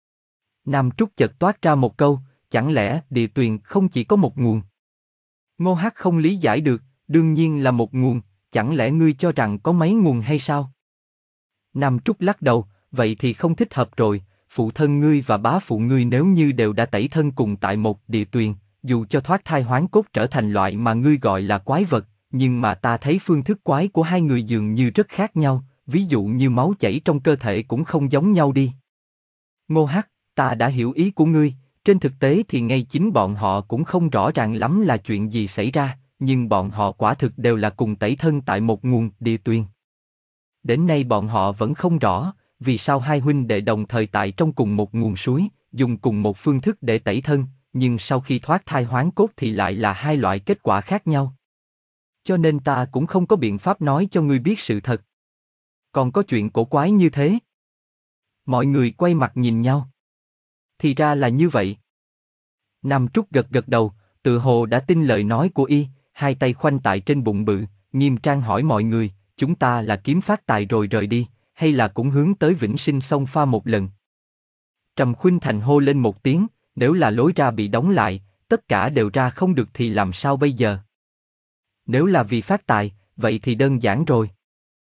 Nam Trúc chợt toát ra một câu, chẳng lẽ địa tuyền không chỉ có một nguồn? Ngô Hắc không lý giải được, đương nhiên là một nguồn, chẳng lẽ ngươi cho rằng có mấy nguồn hay sao? Nam Trúc lắc đầu, vậy thì không thích hợp rồi, phụ thân ngươi và bá phụ ngươi nếu như đều đã tẩy thân cùng tại một địa tuyền, dù cho thoát thai hoán cốt trở thành loại mà ngươi gọi là quái vật, nhưng mà ta thấy phương thức quái của hai người dường như rất khác nhau, ví dụ như máu chảy trong cơ thể cũng không giống nhau đi. Ngô Hắc, ta đã hiểu ý của ngươi, trên thực tế thì ngay chính bọn họ cũng không rõ ràng lắm là chuyện gì xảy ra, nhưng bọn họ quả thực đều là cùng tẩy thân tại một nguồn địa tuyền. Đến nay bọn họ vẫn không rõ, vì sao hai huynh đệ đồng thời tại trong cùng một nguồn suối, dùng cùng một phương thức để tẩy thân, nhưng sau khi thoát thai hoán cốt thì lại là hai loại kết quả khác nhau. Cho nên ta cũng không có biện pháp nói cho ngươi biết sự thật. Còn có chuyện cổ quái như thế. Mọi người quay mặt nhìn nhau. Thì ra là như vậy. Nam Trúc gật gật đầu, tự hồ đã tin lời nói của y, hai tay khoanh tại trên bụng bự, nghiêm trang hỏi mọi người, chúng ta là kiếm phát tài rồi rời đi, hay là cũng hướng tới vĩnh sinh sông pha một lần? Trầm Khuynh Thành hô lên một tiếng, nếu là lối ra bị đóng lại, tất cả đều ra không được thì làm sao bây giờ? Nếu là vì phát tài, vậy thì đơn giản rồi.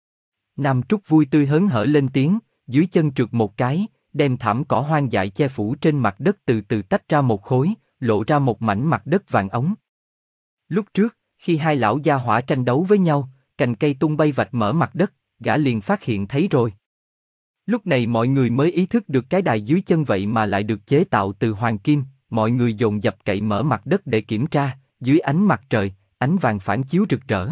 Nam Trúc vui tươi hớn hở lên tiếng, dưới chân trượt một cái, đem thảm cỏ hoang dại che phủ trên mặt đất từ từ tách ra một khối, lộ ra một mảnh mặt đất vàng ống. Lúc trước, khi hai lão gia hỏa tranh đấu với nhau, cành cây tung bay vạch mở mặt đất, gã liền phát hiện thấy rồi. Lúc này mọi người mới ý thức được cái đài dưới chân vậy mà lại được chế tạo từ hoàng kim, mọi người dồn dập cậy mở mặt đất để kiểm tra, dưới ánh mặt trời, ánh vàng phản chiếu rực rỡ.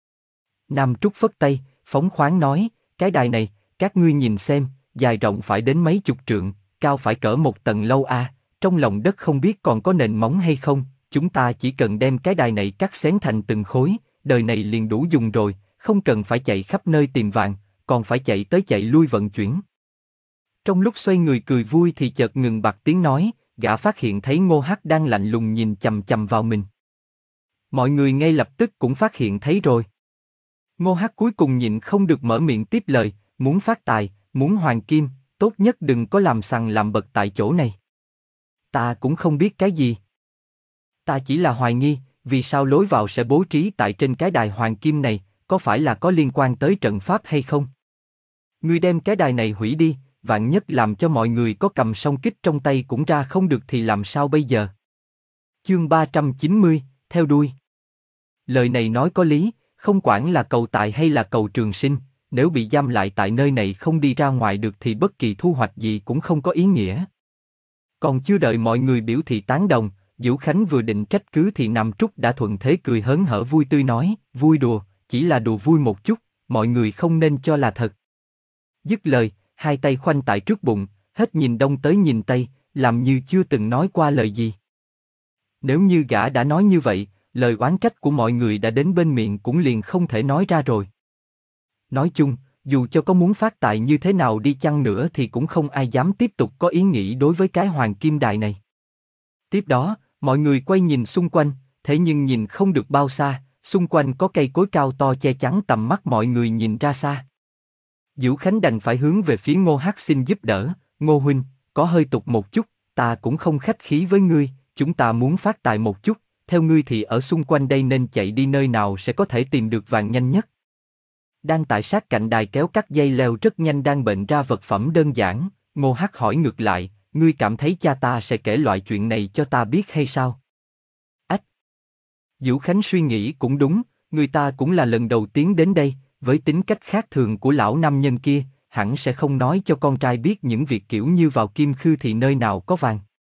Nam Trúc phất tay, phóng khoáng nói, cái đài này, các ngươi nhìn xem, dài rộng phải đến mấy chục trượng, cao phải cỡ một tầng lâu a, à, trong lòng đất không biết còn có nền móng hay không, chúng ta chỉ cần đem cái đài này cắt xén thành từng khối, đời này liền đủ dùng rồi, không cần phải chạy khắp nơi tìm vàng, còn phải chạy tới chạy lui vận chuyển. Trong lúc xoay người cười vui thì chợt ngừng bặt tiếng nói, gã phát hiện thấy Ngô Hắc đang lạnh lùng nhìn chằm chằm vào mình. Mọi người ngay lập tức cũng phát hiện thấy rồi. Ngô Hắc cuối cùng nhịn không được mở miệng tiếp lời, muốn phát tài, muốn hoàng kim, tốt nhất đừng có làm sằng làm bật tại chỗ này. Ta cũng không biết cái gì. Ta chỉ là hoài nghi, vì sao lối vào sẽ bố trí tại trên cái đài hoàng kim này, có phải là có liên quan tới trận pháp hay không? Ngươi đem cái đài này hủy đi, vạn nhất làm cho mọi người có cầm song kích trong tay cũng ra không được thì làm sao bây giờ? Chương ba trăm chín mươi, theo đuôi. Lời này nói có lý, không quản là cầu tài hay là cầu trường sinh, nếu bị giam lại tại nơi này không đi ra ngoài được thì bất kỳ thu hoạch gì cũng không có ý nghĩa. Còn chưa đợi mọi người biểu thị tán đồng, Diễu Khánh vừa định trách cứ thì Nam Trúc đã thuận thế cười hớn hở vui tươi nói, vui đùa, chỉ là đùa vui một chút, mọi người không nên cho là thật. Dứt lời, hai tay khoanh tại trước bụng, hết nhìn đông tới nhìn tây, làm như chưa từng nói qua lời gì. Nếu như gã đã nói như vậy, lời oán trách của mọi người đã đến bên miệng cũng liền không thể nói ra rồi. Nói chung, dù cho có muốn phát tài như thế nào đi chăng nữa thì cũng không ai dám tiếp tục có ý nghĩ đối với cái hoàng kim đài này. Tiếp đó, mọi người quay nhìn xung quanh, thế nhưng nhìn không được bao xa, xung quanh có cây cối cao to che chắn tầm mắt mọi người nhìn ra xa. Diễu Khánh đành phải hướng về phía Ngô Hắc xin giúp đỡ, Ngô huynh, có hơi tục một chút, ta cũng không khách khí với ngươi, chúng ta muốn phát tài một chút, theo ngươi thì ở xung quanh đây nên chạy đi nơi nào sẽ có thể tìm được vàng nhanh nhất. Đang tại sát cạnh đài kéo cắt dây leo rất nhanh đang bệnh ra vật phẩm đơn giản, Ngô Hắc hỏi ngược lại, ngươi cảm thấy cha ta sẽ kể loại chuyện này cho ta biết hay sao? Ách! Diễu Khánh suy nghĩ cũng đúng, người ta cũng là lần đầu tiên đến đây, với tính cách khác thường của lão nam nhân kia, hẳn sẽ không nói cho con trai biết những việc kiểu như vào Kim Khư thì nơi nào có vàng.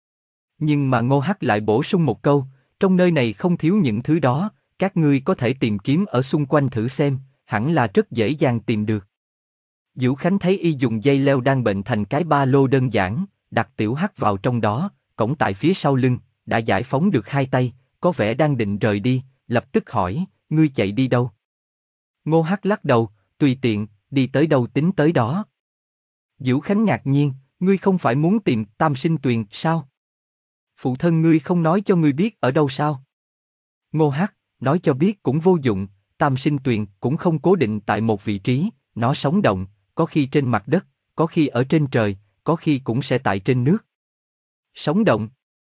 Nhưng mà Ngô Hắc lại bổ sung một câu, trong nơi này không thiếu những thứ đó, các ngươi có thể tìm kiếm ở xung quanh thử xem, hẳn là rất dễ dàng tìm được. Diễu Khánh thấy y dùng dây leo đang bệnh thành cái ba lô đơn giản, đặt Tiểu Hắc vào trong đó, cổng tại phía sau lưng, đã giải phóng được hai tay, có vẻ đang định rời đi, lập tức hỏi, ngươi chạy đi đâu? Ngô Hắc lắc đầu, tùy tiện, đi tới đâu tính tới đó. Diễu Khánh ngạc nhiên, ngươi không phải muốn tìm Tam Sinh Tuyền sao? Phụ thân ngươi không nói cho ngươi biết ở đâu sao? Ngô Hắc, nói cho biết cũng vô dụng, Tam Sinh Tuyền cũng không cố định tại một vị trí, nó sống động, có khi trên mặt đất, có khi ở trên trời, có khi cũng sẽ tại trên nước. Sống động.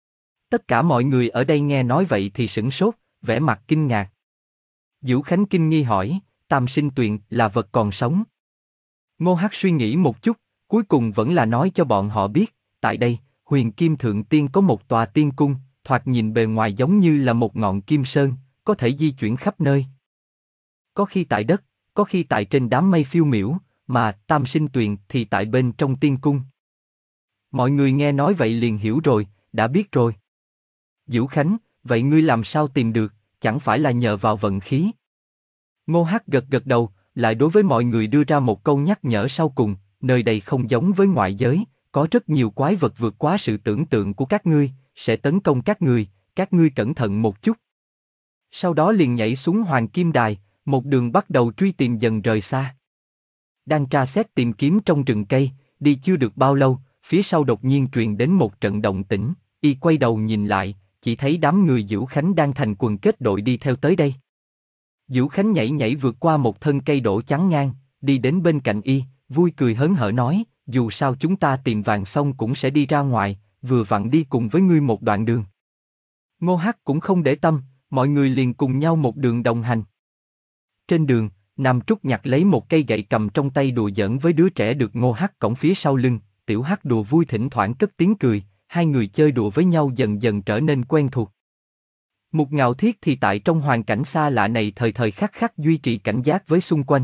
Tất cả mọi người ở đây nghe nói vậy thì sửng sốt, vẻ mặt kinh ngạc. Diễu Khánh kinh nghi hỏi, Tam Sinh Tuyền là vật còn sống. Ngô Hắc suy nghĩ một chút, cuối cùng vẫn là nói cho bọn họ biết, tại đây, Huyền Kim Thượng Tiên có một tòa tiên cung, thoạt nhìn bề ngoài giống như là một ngọn kim sơn, có thể di chuyển khắp nơi. Có khi tại đất, có khi tại trên đám mây phiêu miểu, mà Tam Sinh Tuyền thì tại bên trong tiên cung. Mọi người nghe nói vậy liền hiểu rồi, đã biết rồi. Diễu Khánh, vậy ngươi làm sao tìm được, chẳng phải là nhờ vào vận khí? Ngô Hắc gật gật đầu, lại đối với mọi người đưa ra một câu nhắc nhở sau cùng, nơi đây không giống với ngoại giới, có rất nhiều quái vật vượt quá sự tưởng tượng của các ngươi, sẽ tấn công các ngươi, các ngươi cẩn thận một chút. Sau đó liền nhảy xuống Hoàng Kim Đài, một đường bắt đầu truy tìm dần rời xa. Đang tra xét tìm kiếm trong rừng cây, đi chưa được bao lâu, phía sau đột nhiên truyền đến một trận động tĩnh, y quay đầu nhìn lại, chỉ thấy đám người Diễu Khánh đang thành quần kết đội đi theo tới đây. Diễu Khánh nhảy nhảy vượt qua một thân cây đổ chắn ngang, đi đến bên cạnh y, vui cười hớn hở nói, dù sao chúng ta tìm vàng xong cũng sẽ đi ra ngoài, vừa vặn đi cùng với ngươi một đoạn đường. Ngô Hắc cũng không để tâm, mọi người liền cùng nhau một đường đồng hành. Trên đường, Nam Trúc nhặt lấy một cây gậy cầm trong tay đùa giỡn với đứa trẻ được Ngô Hắc cõng phía sau lưng, Tiểu Hắc đùa vui thỉnh thoảng cất tiếng cười, hai người chơi đùa với nhau dần dần trở nên quen thuộc. Mục Ngạo Thiết thì tại trong hoàn cảnh xa lạ này thời thời khắc khắc duy trì cảnh giác với xung quanh.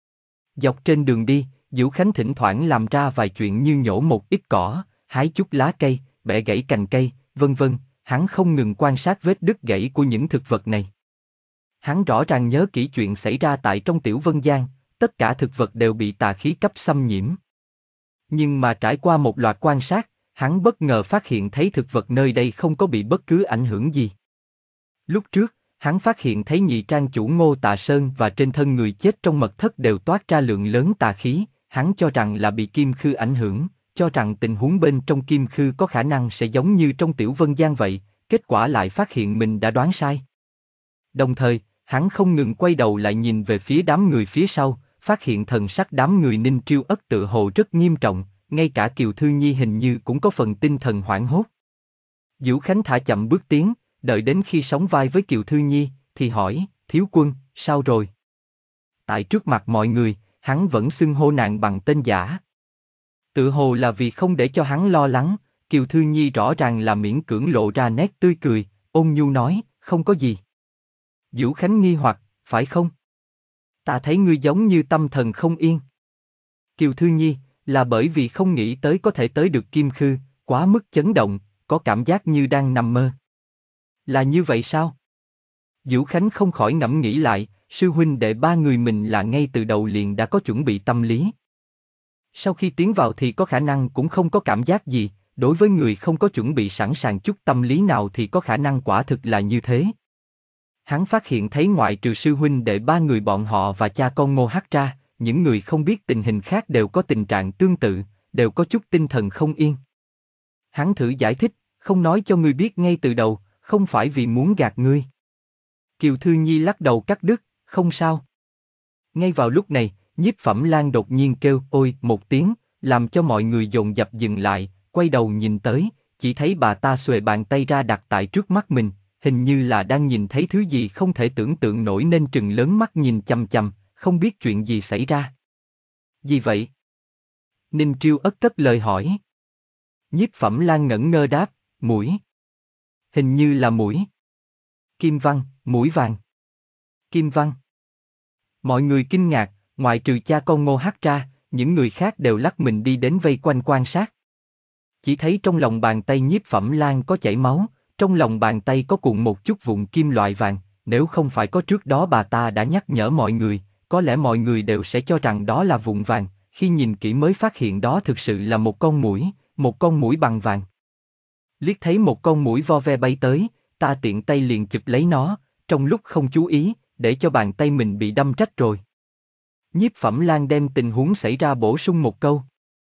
Dọc trên đường đi, Diễu Khánh thỉnh thoảng làm ra vài chuyện như nhổ một ít cỏ, hái chút lá cây, bẻ gãy cành cây, vân vân, hắn không ngừng quan sát vết đứt gãy của những thực vật này. Hắn rõ ràng nhớ kỹ chuyện xảy ra tại trong Tiểu Vân Giang, tất cả thực vật đều bị tà khí cấp xâm nhiễm. Nhưng mà trải qua một loạt quan sát, hắn bất ngờ phát hiện thấy thực vật nơi đây không có bị bất cứ ảnh hưởng gì. Lúc trước, hắn phát hiện thấy nhị trang chủ Ngô Tạ Sơn và trên thân người chết trong mật thất đều toát ra lượng lớn tà khí, hắn cho rằng là bị Kim Khư ảnh hưởng, cho rằng tình huống bên trong Kim Khư có khả năng sẽ giống như trong Tiểu Vân Giang vậy, kết quả lại phát hiện mình đã đoán sai. Đồng thời, hắn không ngừng quay đầu lại nhìn về phía đám người phía sau, phát hiện thần sắc đám người Ninh Triêu Ất tự hồ rất nghiêm trọng, ngay cả Kiều Thư Nhi hình như cũng có phần tinh thần hoảng hốt. Diễu Khánh thả chậm bước tiến, đợi đến khi sóng vai với Kiều Thư Nhi, thì hỏi, thiếu quân, sao rồi? Tại trước mặt mọi người, hắn vẫn xưng hô nàng bằng tên giả. Tự hồ là vì không để cho hắn lo lắng, Kiều Thư Nhi rõ ràng là miễn cưỡng lộ ra nét tươi cười, ôn nhu nói, không có gì. Diễu Khánh nghi hoặc, phải không? Ta thấy ngươi giống như tâm thần không yên. Kiều Thư Nhi, là bởi vì không nghĩ tới có thể tới được Kim Khư, quá mức chấn động, có cảm giác như đang nằm mơ. Là như vậy sao? Vũ Khánh không khỏi ngẫm nghĩ lại, sư huynh đệ ba người mình là ngay từ đầu liền đã có chuẩn bị tâm lý. Sau khi tiến vào thì có khả năng cũng không có cảm giác gì, đối với người không có chuẩn bị sẵn sàng chút tâm lý nào thì có khả năng quả thực là như thế. Hắn phát hiện thấy ngoại trừ sư huynh đệ ba người bọn họ và cha con Ngô Hắc ra, những người không biết tình hình khác đều có tình trạng tương tự, đều có chút tinh thần không yên. Hắn thử giải thích, không nói cho ngươi biết ngay từ đầu, không phải vì muốn gạt ngươi. Kiều Thư Nhi lắc đầu cắt đứt, không sao. Ngay vào lúc này, Nhiếp Phẩm Lan đột nhiên kêu ôi một tiếng, làm cho mọi người dồn dập dừng lại, quay đầu nhìn tới, chỉ thấy bà ta xuề bàn tay ra đặt tại trước mắt mình, hình như là đang nhìn thấy thứ gì không thể tưởng tượng nổi nên trừng lớn mắt nhìn chằm chằm, không biết chuyện gì xảy ra. Gì vậy? Ninh Triêu Ất cất lời hỏi. Nhiếp Phẩm Lan ngẩn ngơ đáp, muỗi. Hình như là muỗi. Kim văn, muỗi vàng. Kim văn. Mọi người kinh ngạc, ngoại trừ cha con Ngô Hắc ra, những người khác đều lắc mình đi đến vây quanh quan sát. Chỉ thấy trong lòng bàn tay Nhiếp Phẩm Lan có chảy máu, trong lòng bàn tay có cuộn một chút vụn kim loại vàng, nếu không phải có trước đó bà ta đã nhắc nhở mọi người, có lẽ mọi người đều sẽ cho rằng đó là vụn vàng, khi nhìn kỹ mới phát hiện đó thực sự là một con muỗi, một con muỗi bằng vàng. Liếc thấy một con muỗi vo ve bay tới, ta tiện tay liền chụp lấy nó, trong lúc không chú ý, để cho bàn tay mình bị đâm rách rồi. Nhiếp Phẩm Lan đem tình huống xảy ra bổ sung một câu.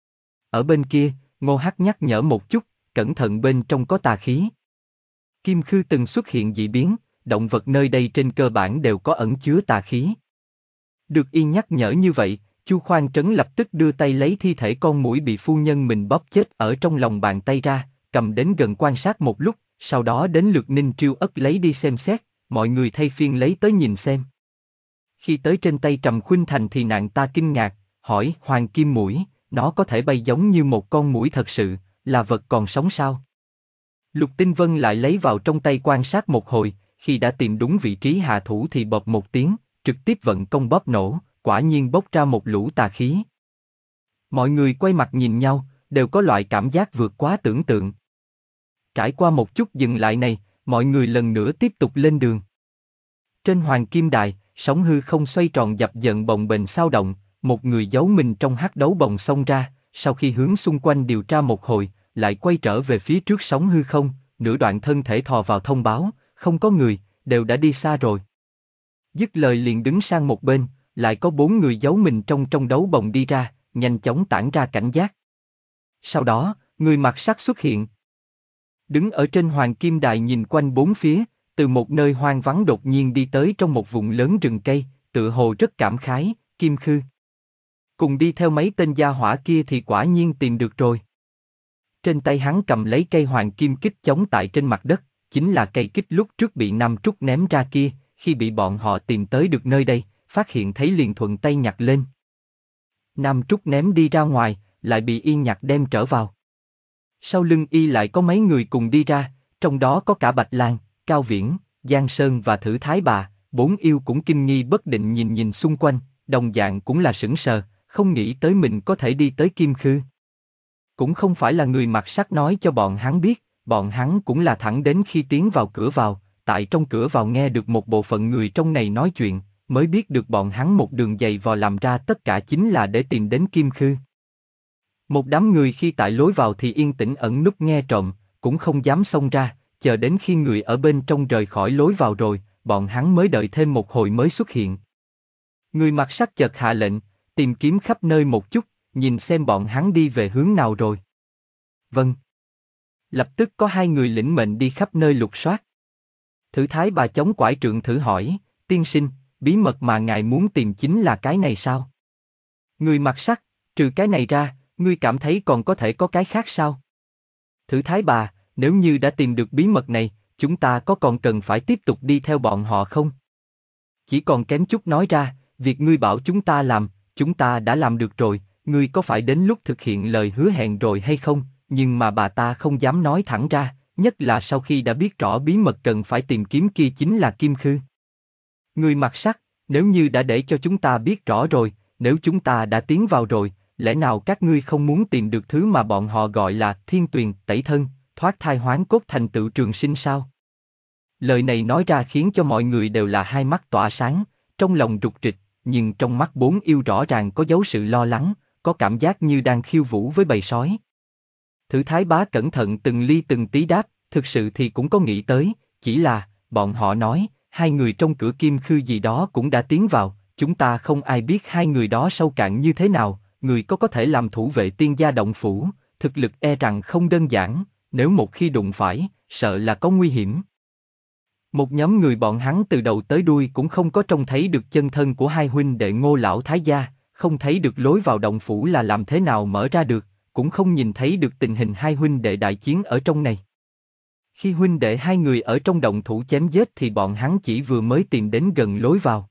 Ở bên kia, Ngô Hắc nhắc nhở một chút, cẩn thận bên trong có tà khí. Kim Khư từng xuất hiện dị biến, động vật nơi đây trên cơ bản đều có ẩn chứa tà khí. Được y nhắc nhở như vậy, Chu Khoan Trấn lập tức đưa tay lấy thi thể con muỗi bị phu nhân mình bóp chết ở trong lòng bàn tay ra, cầm đến gần quan sát một lúc, sau đó đến lượt Ninh Triêu Ất lấy đi xem xét, mọi người thay phiên lấy tới nhìn xem. Khi tới trên tay Trầm Khuynh Thành thì nàng ta kinh ngạc, hỏi hoàng kim muỗi, nó có thể bay giống như một con muỗi thật sự, là vật còn sống sao? Lục Tinh Vân lại lấy vào trong tay quan sát một hồi, khi đã tìm đúng vị trí hạ thủ thì bộp một tiếng, trực tiếp vận công bóp nổ, quả nhiên bốc ra một lũ tà khí. Mọi người quay mặt nhìn nhau, đều có loại cảm giác vượt quá tưởng tượng. Trải qua một chút dừng lại này, mọi người lần nữa tiếp tục lên đường. Trên Hoàng Kim Đài, sóng hư không xoay tròn dập dờn bồng bềnh sao động, một người giấu mình trong hắc đấu bồng xông ra, sau khi hướng xung quanh điều tra một hồi, lại quay trở về phía trước sóng hư không, nửa đoạn thân thể thò vào thông báo, không có người, đều đã đi xa rồi. Dứt lời liền đứng sang một bên, lại có bốn người giấu mình trong trong đấu bồng đi ra, nhanh chóng tản ra cảnh giác. Sau đó, người mặc sắc xuất hiện. Đứng ở trên Hoàng Kim Đài nhìn quanh bốn phía, từ một nơi hoang vắng đột nhiên đi tới trong một vùng lớn rừng cây, tựa hồ rất cảm khái, Kim Khư. Cùng đi theo mấy tên gia hỏa kia thì quả nhiên tìm được rồi. Trên tay hắn cầm lấy cây hoàng kim kích chống tại trên mặt đất, chính là cây kích lúc trước bị Nam Trúc ném ra kia, khi bị bọn họ tìm tới được nơi đây, phát hiện thấy liền thuận tay nhặt lên. Nam Trúc ném đi ra ngoài, lại bị y nhặt đem trở vào. Sau lưng y lại có mấy người cùng đi ra, trong đó có cả Bạch Lan, Cao Viễn, Giang Sơn và Thử Thái Bà, bốn yêu cũng kinh nghi bất định nhìn nhìn xung quanh, đồng dạng cũng là sững sờ, không nghĩ tới mình có thể đi tới Kim Khư. Cũng không phải là người mặc sắc nói cho bọn hắn biết, bọn hắn cũng là thẳng đến khi tiến vào cửa vào, tại trong cửa vào nghe được một bộ phận người trong này nói chuyện, mới biết được bọn hắn một đường dày vò làm ra tất cả chính là để tìm đến Kim Khư. Một đám người khi tại lối vào thì yên tĩnh ẩn núp nghe trộm, cũng không dám xông ra, chờ đến khi người ở bên trong rời khỏi lối vào rồi, bọn hắn mới đợi thêm một hồi mới xuất hiện. Người mặc sắc chợt hạ lệnh, tìm kiếm khắp nơi một chút, nhìn xem bọn hắn đi về hướng nào rồi. Vâng. Lập tức có hai người lĩnh mệnh đi khắp nơi lục soát. Thử Thái Bà chống quải trượng thử hỏi, tiên sinh, bí mật mà ngài muốn tìm chính là cái này sao? Người mặc sắc, trừ cái này ra, ngươi cảm thấy còn có thể có cái khác sao? Thử Thái Bà, nếu như đã tìm được bí mật này, chúng ta có còn cần phải tiếp tục đi theo bọn họ không? Chỉ còn kém chút nói ra, việc ngươi bảo chúng ta làm, chúng ta đã làm được rồi, ngươi có phải đến lúc thực hiện lời hứa hẹn rồi hay không? Nhưng mà bà ta không dám nói thẳng ra, nhất là sau khi đã biết rõ bí mật cần phải tìm kiếm kia chính là Kim Khư. Người mặc sắc, nếu như đã để cho chúng ta biết rõ rồi, nếu chúng ta đã tiến vào rồi, lẽ nào các ngươi không muốn tìm được thứ mà bọn họ gọi là thiên tuyền, tẩy thân, thoát thai hoán cốt thành tựu trường sinh sao? Lời này nói ra khiến cho mọi người đều là hai mắt tỏa sáng, trong lòng rục rịch, nhưng trong mắt bốn yêu rõ ràng có dấu sự lo lắng, có cảm giác như đang khiêu vũ với bầy sói. Thử Thái Bá cẩn thận từng ly từng tí đáp, thực sự thì cũng có nghĩ tới, chỉ là, bọn họ nói, hai người trong cửa kim khư gì đó cũng đã tiến vào, chúng ta không ai biết hai người đó sâu cạn như thế nào, người có có thể làm thủ vệ tiên gia động phủ, thực lực e rằng không đơn giản, nếu một khi đụng phải, sợ là có nguy hiểm. Một nhóm người bọn hắn từ đầu tới đuôi cũng không có trông thấy được chân thân của hai huynh đệ Ngô lão thái gia, không thấy được lối vào động phủ là làm thế nào mở ra được, cũng không nhìn thấy được tình hình hai huynh đệ đại chiến ở trong này. Khi huynh đệ hai người ở trong động thủ chém giết thì bọn hắn chỉ vừa mới tìm đến gần lối vào.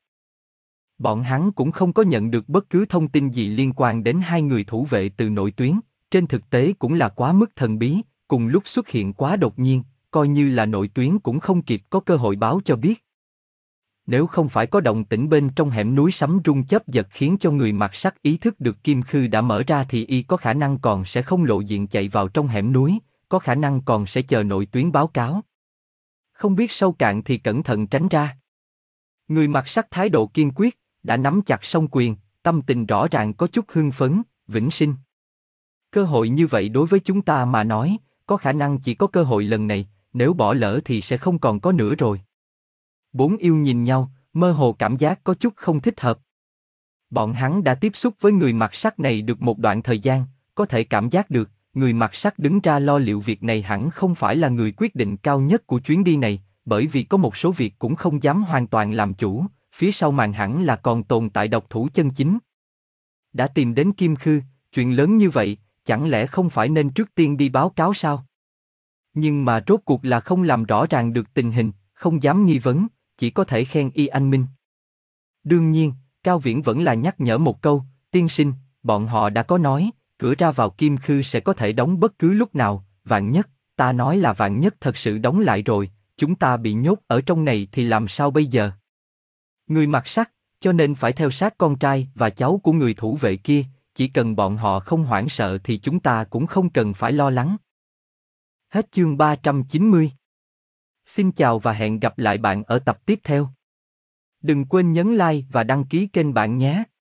Bọn hắn cũng không có nhận được bất cứ thông tin gì liên quan đến hai người thủ vệ từ nội tuyến, trên thực tế cũng là quá mức thần bí, cùng lúc xuất hiện quá đột nhiên, coi như là nội tuyến cũng không kịp có cơ hội báo cho biết. Nếu không phải có động tĩnh bên trong hẻm núi sấm rung chớp giật khiến cho người mặc sắc ý thức được kim khư đã mở ra thì y có khả năng còn sẽ không lộ diện chạy vào trong hẻm núi, có khả năng còn sẽ chờ nội tuyến báo cáo. Không biết sâu cạn thì cẩn thận tránh ra. Người mặc sắc thái độ kiên quyết, đã nắm chặt song quyền, tâm tình rõ ràng có chút hưng phấn, vĩnh sinh. Cơ hội như vậy đối với chúng ta mà nói, có khả năng chỉ có cơ hội lần này, nếu bỏ lỡ thì sẽ không còn có nữa rồi. Bốn yêu nhìn nhau, mơ hồ cảm giác có chút không thích hợp. Bọn hắn đã tiếp xúc với người mặc sắc này được một đoạn thời gian, có thể cảm giác được, người mặc sắc đứng ra lo liệu việc này hẳn không phải là người quyết định cao nhất của chuyến đi này, bởi vì có một số việc cũng không dám hoàn toàn làm chủ, phía sau màn hẳn là còn tồn tại độc thủ chân chính. Đã tìm đến Kim Khư, chuyện lớn như vậy, chẳng lẽ không phải nên trước tiên đi báo cáo sao? Nhưng mà rốt cuộc là không làm rõ ràng được tình hình, không dám nghi vấn, chỉ có thể khen y anh minh. Đương nhiên, Cao Viễn vẫn là nhắc nhở một câu, tiên sinh, bọn họ đã có nói, cửa ra vào Kim Khư sẽ có thể đóng bất cứ lúc nào, vạn nhất, ta nói là vạn nhất thật sự đóng lại rồi, chúng ta bị nhốt ở trong này thì làm sao bây giờ? Người mặc sắc, cho nên phải theo sát con trai và cháu của người thủ vệ kia, chỉ cần bọn họ không hoảng sợ thì chúng ta cũng không cần phải lo lắng. Hết chương ba trăm chín mươi. Xin chào và hẹn gặp lại bạn ở tập tiếp theo. Đừng quên nhấn like và đăng ký kênh bạn nhé.